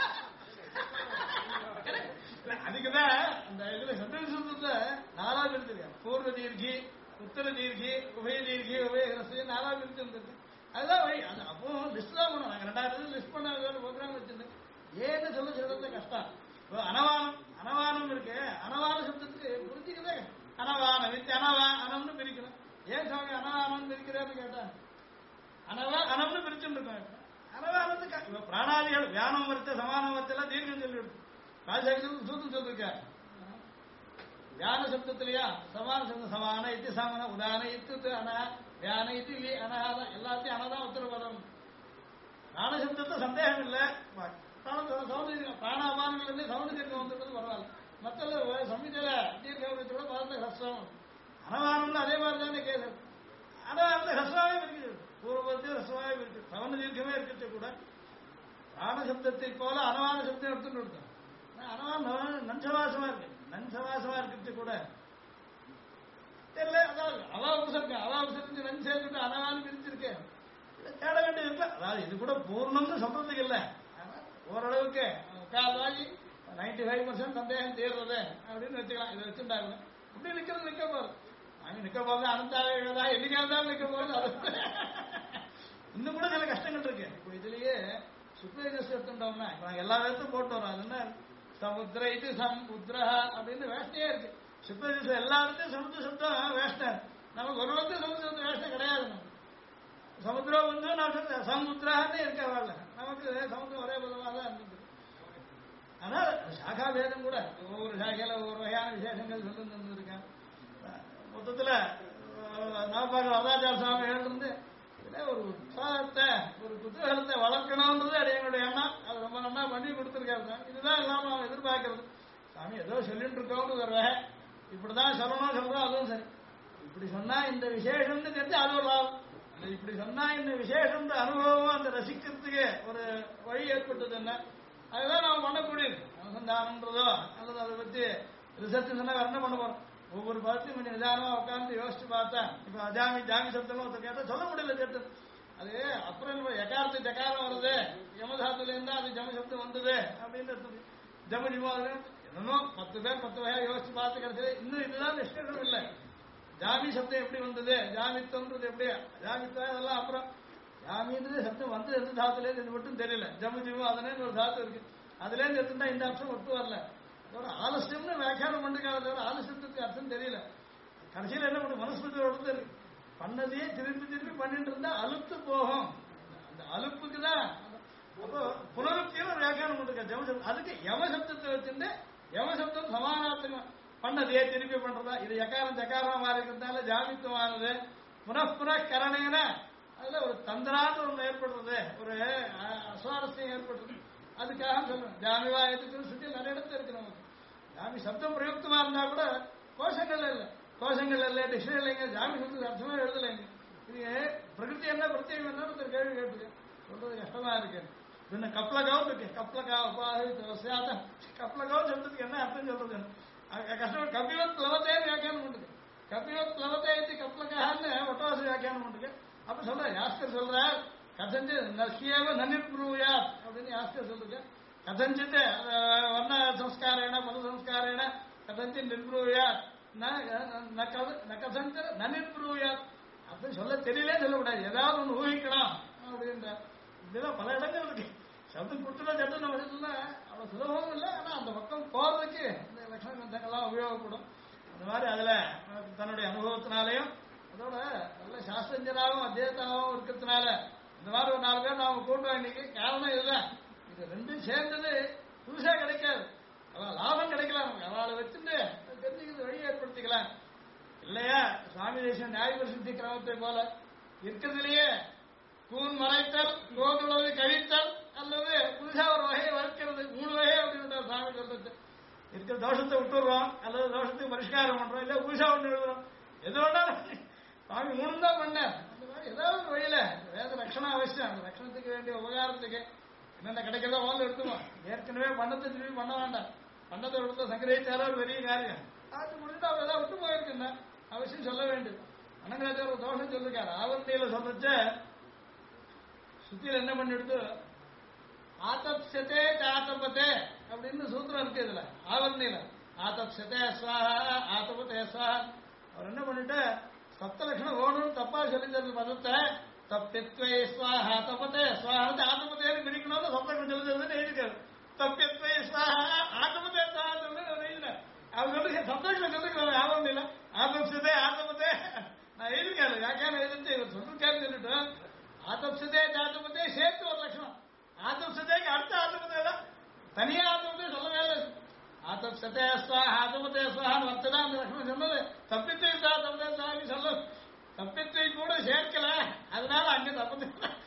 அதுக்குதான் இந்த இதுல சந்தேகத்துல நாலாவது எடுத்துருக்கேன் பூர்வ தீர்க்கி உத்தர தீர்க்கி உபய தீர்க்கி உபய ரசம் நாலாவது எடுத்து அதுதான் வழி அது அப்போ லிஸ்ட் தான் பண்ணுவோம் நாங்க 2000 லிஸ்ட் பண்ண ப்ரோக்ராம் வச்சிருந்தேன் ஏன்னு சொல்றது கஷ்டம் அனவானம் இருக்கு அனவான சப்தத்துக்கு புரிஞ்சுக்கதே அனவானம் வித்து அனம்னு பிரிக்கணும் ஏன் சுவாமி அனவானம் பிரிக்கிறேன்னு கேட்டா அனம்னு பிரிச்சுட்டு இருக்கோம் அனவானத்துக்கு பிராணாதிகள் வியானம் வரித்த சமானம் வரித்தெல்லாம் தீர்க்கம் சொல்லிவிடும் ராஜசேகரன் சூத்திரம் சொல்லிருக்கார் வியான சப்தத்திலையா சமான சப்தம் சமான இத்து சமன உதான இத்து அனா வியான இது வி அனஹாதான் எல்லாத்தையும் அனதான் உத்தரவாதம் பிராண சப்தத்தை சந்தேகம் இல்லை பிராணாபானங்கள் இருந்து சவுண்டு தீர்க்கம் வந்துருக்கிறது பரவாயில்ல மற்ற சமீதியில தீர்க்கோட பார்த்த ஹஸ்ரம் அனவானம்னு அதே மாதிரி தானே கேது அனவானத்தை ஹஸ்ராவே இருக்குது பூர்வத்தை ஹஸ்ராவே இருக்கு சவுண்டு தீர்க்கமே இருக்கிறது கூட பிராண சப்தத்தை போல அனவான சப்தம் எடுத்துட்டு இருக்கோம் அனவானம் நன்சவாசமா இருக்கு நன்சவாசமா இருக்கிறது கூட தெரியல அதாவது அவாபுசத்துக்கு நன் சேர்த்துட்டு அனவானம் பிரிச்சிருக்கு தேட வேண்டியது இல்லை அதாவது இது கூட பூர்ணம்னு சொல்றதுக்கு இல்லை ஓரளவுக்கு கால்வாகி 95% சந்தேகம் தீர்றது அப்படின்னு வச்சுக்கலாம் இதை வச்சுட்டாங்க இப்படி நிக்க போகுது அங்க நிக்க போது அனந்தாவே என்னைக்கா இருந்தாலும் நிக்க போகுது அது இன்னும் கூட சில கஷ்டங்கள் இருக்கு இப்போ இதுலயே சுப்ரேஜஸ் எடுத்துட்டோம்னா இப்ப நாங்க எல்லா வேதத்தையும் போட்டு வரோம் அது என்ன சமுத்திர இது சமுத்திரா அப்படின்னு வேஷ்டையே இருக்கு சுப்ரேஜஸ் எல்லா இடத்தையும் சமுத்திர சப்தம் வேஷ்டம் நமக்கு ஒரு இடத்துல சமுத்திர சப்தம் வேஷ்டம் கிடையாது நமக்கு சமுத்திரம் வந்து நான் சமுத்திரான்னு இருக்க வரல நமக்கு சமுத்திரம் ஒரே பதமாக தான் இருந்தது ஆனால் சாகா வேதம் கூட ஒவ்வொரு சாகையில ஒவ்வொரு வகையான விசேஷங்கள் சொல்லி இருக்காங்க மொத்தத்துல நவபாக வரதாச்சார சுவாமி எழுந்து இதுல ஒரு உற்சாகத்தை ஒரு குதூகலத்தை வளர்க்கணும்ன்றது அது எங்களுடைய எண்ணம். அது ரொம்ப நல்லா பண்ணி கொடுத்துருக்காரு. இதுதான் இல்லாம அவன் எதிர்பார்க்கறது. சாமி ஏதோ சொல்லிட்டு இருக்கோம்னு ஒரு வகை, இப்படிதான் சொல்லணும் சொல்றோம், அதுவும் சரி. இப்படி சொன்னா இந்த விசேஷம்னு தெரிஞ்சு அது ஒரு லாபம். இப்படி சொன்னா இந்த விசேஷம் அனுபவம் அந்த ரசிக்கிறதுக்கு ஒரு வழி ஏற்பட்டது என்ன, அதுதான் நம்ம பண்ணக்கூடியது. அனுசந்தானம்ன்றதோ அல்லது அதை பத்தி ரிசர்ச் சொன்னா வேற என்ன பண்ண போறோம்? ஒவ்வொரு பதத்தையும் கொஞ்சம் நிதானமா உட்காந்து யோசிச்சு பார்த்தா, இப்ப அஜாமி ஜாமி சப்தம் ஒருத்தர் கேட்டா சொல்ல முடியல கேட்டு. அது அப்புறம் இப்ப எக்காரத்து ஜக்காரம் வருது, யமதாத்துல இருந்தா அது ஜம சப்தம் வந்தது அப்படின்னு ஜம ஜிமா என்னமோ 10 பேர் 10 வகையா யோசிச்சு பார்த்து கிடைச்சது. இன்னும் இதுதான் நிஷ்கர்ஷம் இல்லை. ஜாமி சப்தம் எப்படி வந்தது, ஜாமித்தம்ன்றது எப்படி, ஜாமித்தா இதெல்லாம் அப்புறம் ஜாமின்றது சப்தம் வந்து எந்த தாத்துல இது மட்டும் தெரியல. ஜம்மு ஜிமு அதனே ஒரு தாத்து இருக்கு, அதுல இருந்து எடுத்துட்டா இந்த அர்த்தம் ஒட்டு வரல. அதோட ஆலசியம்னு வியாக்கியானம் பண்ணிக்காத ஆலசியத்துக்கு அர்த்தம் தெரியல. கடைசியில் என்ன பண்ண மனசுக்கு ஒருத்தர் இருக்கு, பண்ணதையே திருப்பி திருப்பி பண்ணிட்டு இருந்தா அலுத்து போகும். அந்த அலுப்புக்கு தான் அப்போ புனருக்தியும் ஒரு வியாக்கியானம் பண்ணிருக்க ஜமசப்தம். அதுக்கு யமசப்தத்தை வச்சுட்டு யமசப்தம் சமானார்த்தம் பண்ணதையே திருப்பி பண்றதா. இது எக்காரம் ஜக்காரமா மாறி இருக்கிறதுனால ஜாமித்துவமானது. புனః கரணேன அதுல ஒரு தந்திரான்னு ஒன்று ஏற்படுறது, ஒரு அசுவாரஸ்யம் ஏற்படுறது. அதுக்காக சொல்றேன் ஜாமிவா எதுக்கு சுற்றி நிறைய இடத்துல இருக்கு. நமக்கு ஜாமி சப்தம் பிரயுக்தமா இருந்தா கூட கோஷங்கள் இல்லை, கோஷங்கள் இல்லை, டிக்ஷனரி இல்லைங்க, ஜாமி சப்தத்துக்கு அர்த்தமா எழுதலைங்க. இது பிரகிருதி என்ன பிரத்யேகம் என்ன ஒருத்தர் கேள்வி கேட்டுருக்கு, சொல்றது கஷ்டமா இருக்கு. பின்ன கப்லகாவும் இருக்கு, கப்லகாவும் சொல்றதுக்கு என்ன அர்த்தம் சொல்றது கஷ்டம். கபிவத் பிளவத்தே வியாக்கியானம் பண்ணுது, கபிவத் பிளவத்தை கப்லகான்னு ஒட்டவாசி வியாக்கியானம் பண்ணுது. அப்ப சொல்ற யாஸ்கர் சொல்ற கதஞ்சு நசியவ நனிர்புருயா அப்படின்னு யாஸ்கர் சொல்லுங்க. கதஞ்சித்து வர்ண சம்ஸ்காரேன பத சம்ஸ்காரேன கதஞ்சி நிர்புருயா கதஞ்ச நனிர்புருயா அப்படின்னு சொல்ல தெரியலே சொல்லக்கூடாது, ஏதாவது ஒன்று ஊகிக்கலாம் அப்படின்ற. இப்படிதான் பல இடங்கள் இருக்கு. சப்தம் கொடுத்துட்டா சப்தம் நம்ம இடத்துல அவ்வளவு சுலபமும் இல்லை. ஆனா அந்த பக்கம் போறதுக்கு இந்த லட்சண கிரந்தங்கள்லாம் உபயோகப்படும். அந்த மாதிரி அதுல தன்னுடைய அனுபவத்தினாலையும் அதோட நல்ல சாஸ்திரஞ்சனாகவும் அத்தியத்தாகவும் இருக்கிறதுனால இந்த மாதிரி ஒரு 4 பேர் நாம கூட்டுவோம் இன்னைக்கு. காரணம் இதுதான், இது ரெண்டும் சேர்ந்தது புதுசா கிடைக்காது. அவன் லாபம் கிடைக்கலாம், அவளை வச்சுட்டு தெரிஞ்சுக்கிறது வழி ஏற்படுத்திக்கலாம் இல்லையா. சுவாமி தேசம் நியாயபரிசுத்தி கிரமத்தை போல இருக்கிறதுலயே கூன் மறைத்தல், கோதுளவு கழித்தல் அல்லது புதுசா ஒரு வகையை வளர்க்கிறது, 3 வகை அப்படின்னு சுவாமி சொல்றது. இருக்கிற தோஷத்தை விட்டுடுறோம் அல்லது தோஷத்துக்கு பரிஷ்காரம் பண்றோம், இல்ல புதுசா ஒண்ணு எழுதுறோம், எது வேணா சுவாமி 3 தான் பண்ண. அந்த மாதிரி ஏதாவது ஒரு வழியில வேத ரட்சணம் அவசியம். அந்த ரட்சணத்துக்கு வேண்டிய உபகாரத்துக்கு என்னென்ன கிடைக்கிறதோ முதல்ல எடுத்துவோம். ஏற்கனவே பண்ணத்தை திரும்பி பண்ண வேண்டாம், பண்ணத்தை எடுத்த சங்கரிச்சாலும் ஒரு பெரிய காரியம். அது முடிஞ்சுட்டு அவர் ஏதாவது விட்டு போயிருக்குன்னா அவசியம் சொல்ல வேண்டும். அனங்கராஜர் ஒரு தோஷம் சொல்லிருக்காரு. ஆவந்தியில சொல்றச்ச சுத்தியில என்ன பண்ணி எடுத்து ஆத்தப்சத்தே ஆத்தப்பத்தே அப்படின்னு சூத்திரம் இருக்கு இதுல. ஆவந்தியில ஆத்தப்சத்தே ஸ்வாஹா ஆத்தபத்தே ஸ்வாஹா. அவர் என்ன பண்ணிட்டு சப்தலட்சணம் ஓடணும் தப்பா சொல்லித்தரது பதத்தை தப்பித்வை ஸ்வாஹா தப்பத்தே ஸ்வாஹா ஆத்தபத்தேன்னு பிரிக்கணும்னு சப்தலட்சணம் சொல்லித்தரதுன்னு எழுதிக்காரு. தப்பித்வை ஸ்வாஹா ஆத்தபத்தே ஸ்வாஹா எழுதின அவர் சொல்லி சப்தலட்சணம் சொல்லிருக்காரு. ஆவந்தியில ஆத்தப்சத்தே ஆத்தபத்தே நான் எழுதிக்காரு யாக்கையான எழுதிட்டு இவர் சொல்லிருக்காருன்னு சொல்லிட்டு ஆத்தப்சத்தே ஆத்தபத்தே சேர்த்து ஒரு லட்சணம். ஆத்தப்சத்தேக்கு அடுத்த ஆத்தபத்தே தான், தனியா ஆத்தபத்தே சொல்லவே இல்லை. ஆத்தப்சத்தே ஸ்வாஹா ஆத்தபத்தே ஸ்வாஹான்னு வர்த்ததான் அந்த லட்சணம் சொன்னது. தப்பித்தை தப்பதே ஸ்வாமி சொல்ல தப்பித்தை கூட சேர்க்கல, அதனால அங்க தப்பது.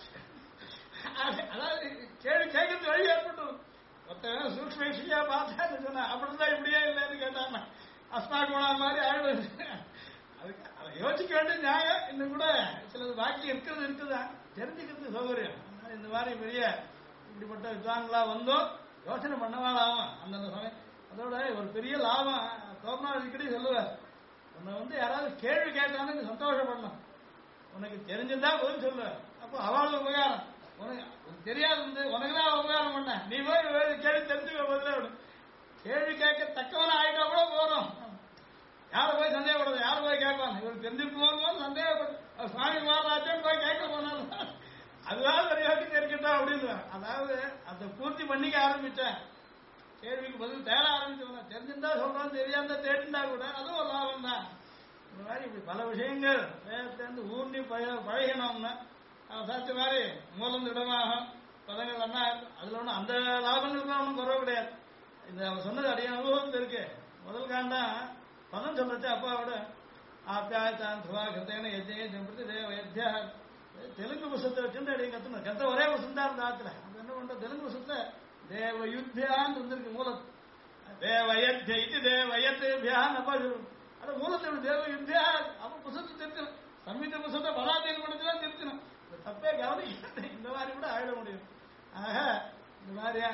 அதாவது கேள்வி கேட்கறது வழி ஏற்பட்டும். ஒருத்தன் சூக்ஷ்ம விஷயா பார்த்தா சொன்ன அப்படிதான் இப்படியே இல்லைன்னு கேட்டாங்க. அஸ்மாகுணா மாதிரி ஆயிடுது. அதுக்கு அதை யோசிக்க வேண்டிய நியாயம் இன்னும் கூட சிலது பாக்கி இருக்குதான் தெரிஞ்சுக்கிறது சௌகரியம். இந்த மாதிரி பெரிய இப்படிப்பட்ட வித்வான்களா வந்தோம் யோசனை பண்ணவாளாகும் அந்தந்த சமயம். அதோட ஒரு பெரிய லாபம் கோபனா அடிக்கடி சொல்லுவார், உன்னை யாராவது கேள்வி கேட்டான்னு சந்தோஷப்படணும், உனக்கு தெரிஞ்சிருந்தா பதில் சொல்லுவார். அப்போ அவளுக்கு உபகாரம், உனக்கு தெரியாது உனக்கு தான் உபகாரம் பண்ண, நீ போய் கேள்வி தெரிஞ்சுக்க பதில். கேள்வி கேட்க தக்கவன ஆயிட்டா கூட போறோம். யாரை போய் சந்தேகப்படுறது, யாரை போய் கேட்பாங்க, இவருக்கு தெரிஞ்சிருக்குமோ சந்தேகப்பட்டு சுவாமி மாறாச்சேன்னு போய் கேட்க போனாலும் அதுதான் சரியாக்கி இருக்கட்டும் அப்படின்னு. அதாவது அதை பூர்த்தி பண்ணிக்க ஆரம்பிச்சேன், கேள்விக்கு பதில் தேட ஆரம்பிச்சோம். தெரிஞ்சிருந்தா சொல்றோம், தெரியாத தேடிந்தா கூட அதுவும் ஒரு லாபம் தான். இந்த மாதிரி இப்படி பல விஷயங்கள் வேதத்திலிருந்து ஊர்னி பழகினோம்னா சாட்சி மாதிரி மூலம் திடமாகும் பதங்கள் என்ன அதுல ஒன்றும் அந்த லாபங்களுக்கு ஒன்றும் குறவு கிடையாது. இந்த அவர் சொன்னது அடைய அனுபவத்தில் இருக்கு. முதல் காண்டா பதம் சொல்றச்சு அப்பாவோட ஆப்யாயத்தான் சுவாகிருத்தேன யஜ்ஞே பிரதி தேவ யஜ்யா தெலுங்கு புஷத்தை வச்சுட்டு அடி கத்துணும் கத்த ஒரே புஷம் தான் இருந்த ஆத்துல அது என்ன பண்ற தெலுங்கு புஷத்தை தேவயுத்தியான்னு இருந்திருக்கு மூலம் தேவயத்ய இது தேவயத்யான்னு அப்பா சொல்லும் அது மூலத்தோட தேவயுத்தியா அப்ப புஷத்தை திருத்தணும் சம்மித புஷத்தை பலாதீனம் படத்துல திருத்தணும் தப்பே கவனிக்க இந்த மாதிரி கூட ஆயிட முடியும் ஆக இந்த மாதிரியா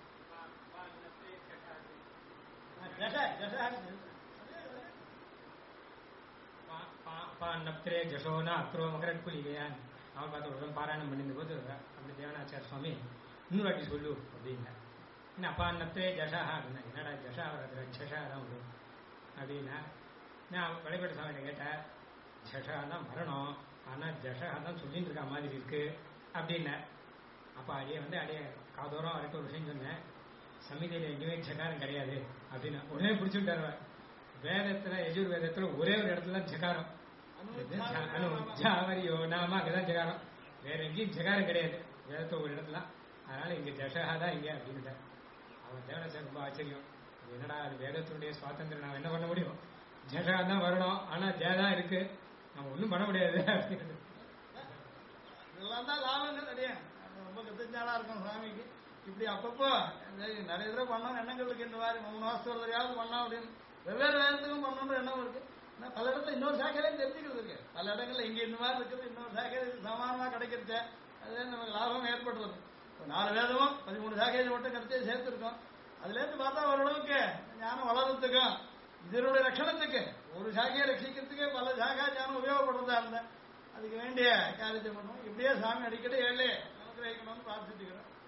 நப்திரே ஜசோனா அக்ரோ மகரட் புலிகையான் அவன் பார்த்து உடனே பாராயணம் பண்ணிருந்த போது அப்படி தேவனாச்சார சுவாமி இன்னொரு வாட்டி சொல்லு அப்படின்னா என்ன அப்பா நப்திரே ஜஷா அப்படின்னா என்னடா ஜஷா வர்றது ஜஷா தான் வரும் அப்படின்னா நான் வழிபட்ட சுவாமிகிட்ட கேட்டேன் ஜஷா தான் வரணும் ஆனா ஜஷா தான் சொல்லிட்டு இருக்கா மாதிரி இருக்கு அப்படின்னா அப்ப அடியே வந்து அடியே காதோரம் அவர்கிட்ட ஒரு விஷயம் சொன்னேன் சமிதியில எங்கேயுமே ஜகாரம் கிடையாது அப்படின்னா உடனே பிடிச்சுட்டாரு வேதத்துல எஜுர் வேதத்துல ஒரே ஒரு இடத்துல தான் ஜகாரம் ஜாவரியோ நாம அங்கதான் ஜகாரம் வேற எங்கேயும் ஜகாரம் கிடையாது வேதத்துல ஒரு இடத்துல அதனால இங்க ஜஷகா தான் இங்க அப்படின்னு அவன் தேவனாச்சார் ரொம்ப ஆச்சரியம் என்னடா அது வேதத்தினுடைய சுவாதந்திரம் நான் என்ன பண்ண முடியும் ஜஷகா தான் வரணும் ஆனா ஜெயதான் இருக்கு நம்ம ஒண்ணும் பண்ண முடியாது அப்படின்னு இதெல்லாம் தான் லாபங்கள் கிடையாது ரொம்ப கத்துச்சாலா இருக்கும் சுவாமிக்கு இப்படி அப்பப்போ நிறைய தடவை பண்ணோம் எண்ணங்களுக்கு இந்த மாதிரி 3 மாசத்துலயாவது பண்ணோம் அப்படின்னு வெவ்வேறு வேதத்துக்கும் பண்ணணுன்ற எண்ணம் இருக்கு பல இடத்துல இன்னொரு சாக்கையிலையும் தெரிஞ்சுக்கிறது இருக்கு பல இடங்கள்ல இங்க இந்த மாதிரி இருக்குது இன்னொரு சாக்கையில சமானமா கிடைக்கிறது அதுல நமக்கு லாபம் ஏற்படுறது 4 வேதமும் 13 சாக்கையில மட்டும் கருத்தையை சேர்த்திருக்கோம் அதுல இருந்து பார்த்தா ஓரளவுக்கு ஞானம் வளர்றதுக்கும் இதனுடைய ரட்சணத்துக்கு ஒரு சாக்கையை ரட்சிக்கிறதுக்கு பல சாக்கா ஞானம் உபயோகப்படுறதா இருந்தேன் அதுக்கு வேண்டிய காரியத்தை பண்ணுவோம் இப்படியே சாமி அடிக்கடி ஏழு அனுகிரகிக்கணும்னு பிரார்த்திச்சுக்கிறோம்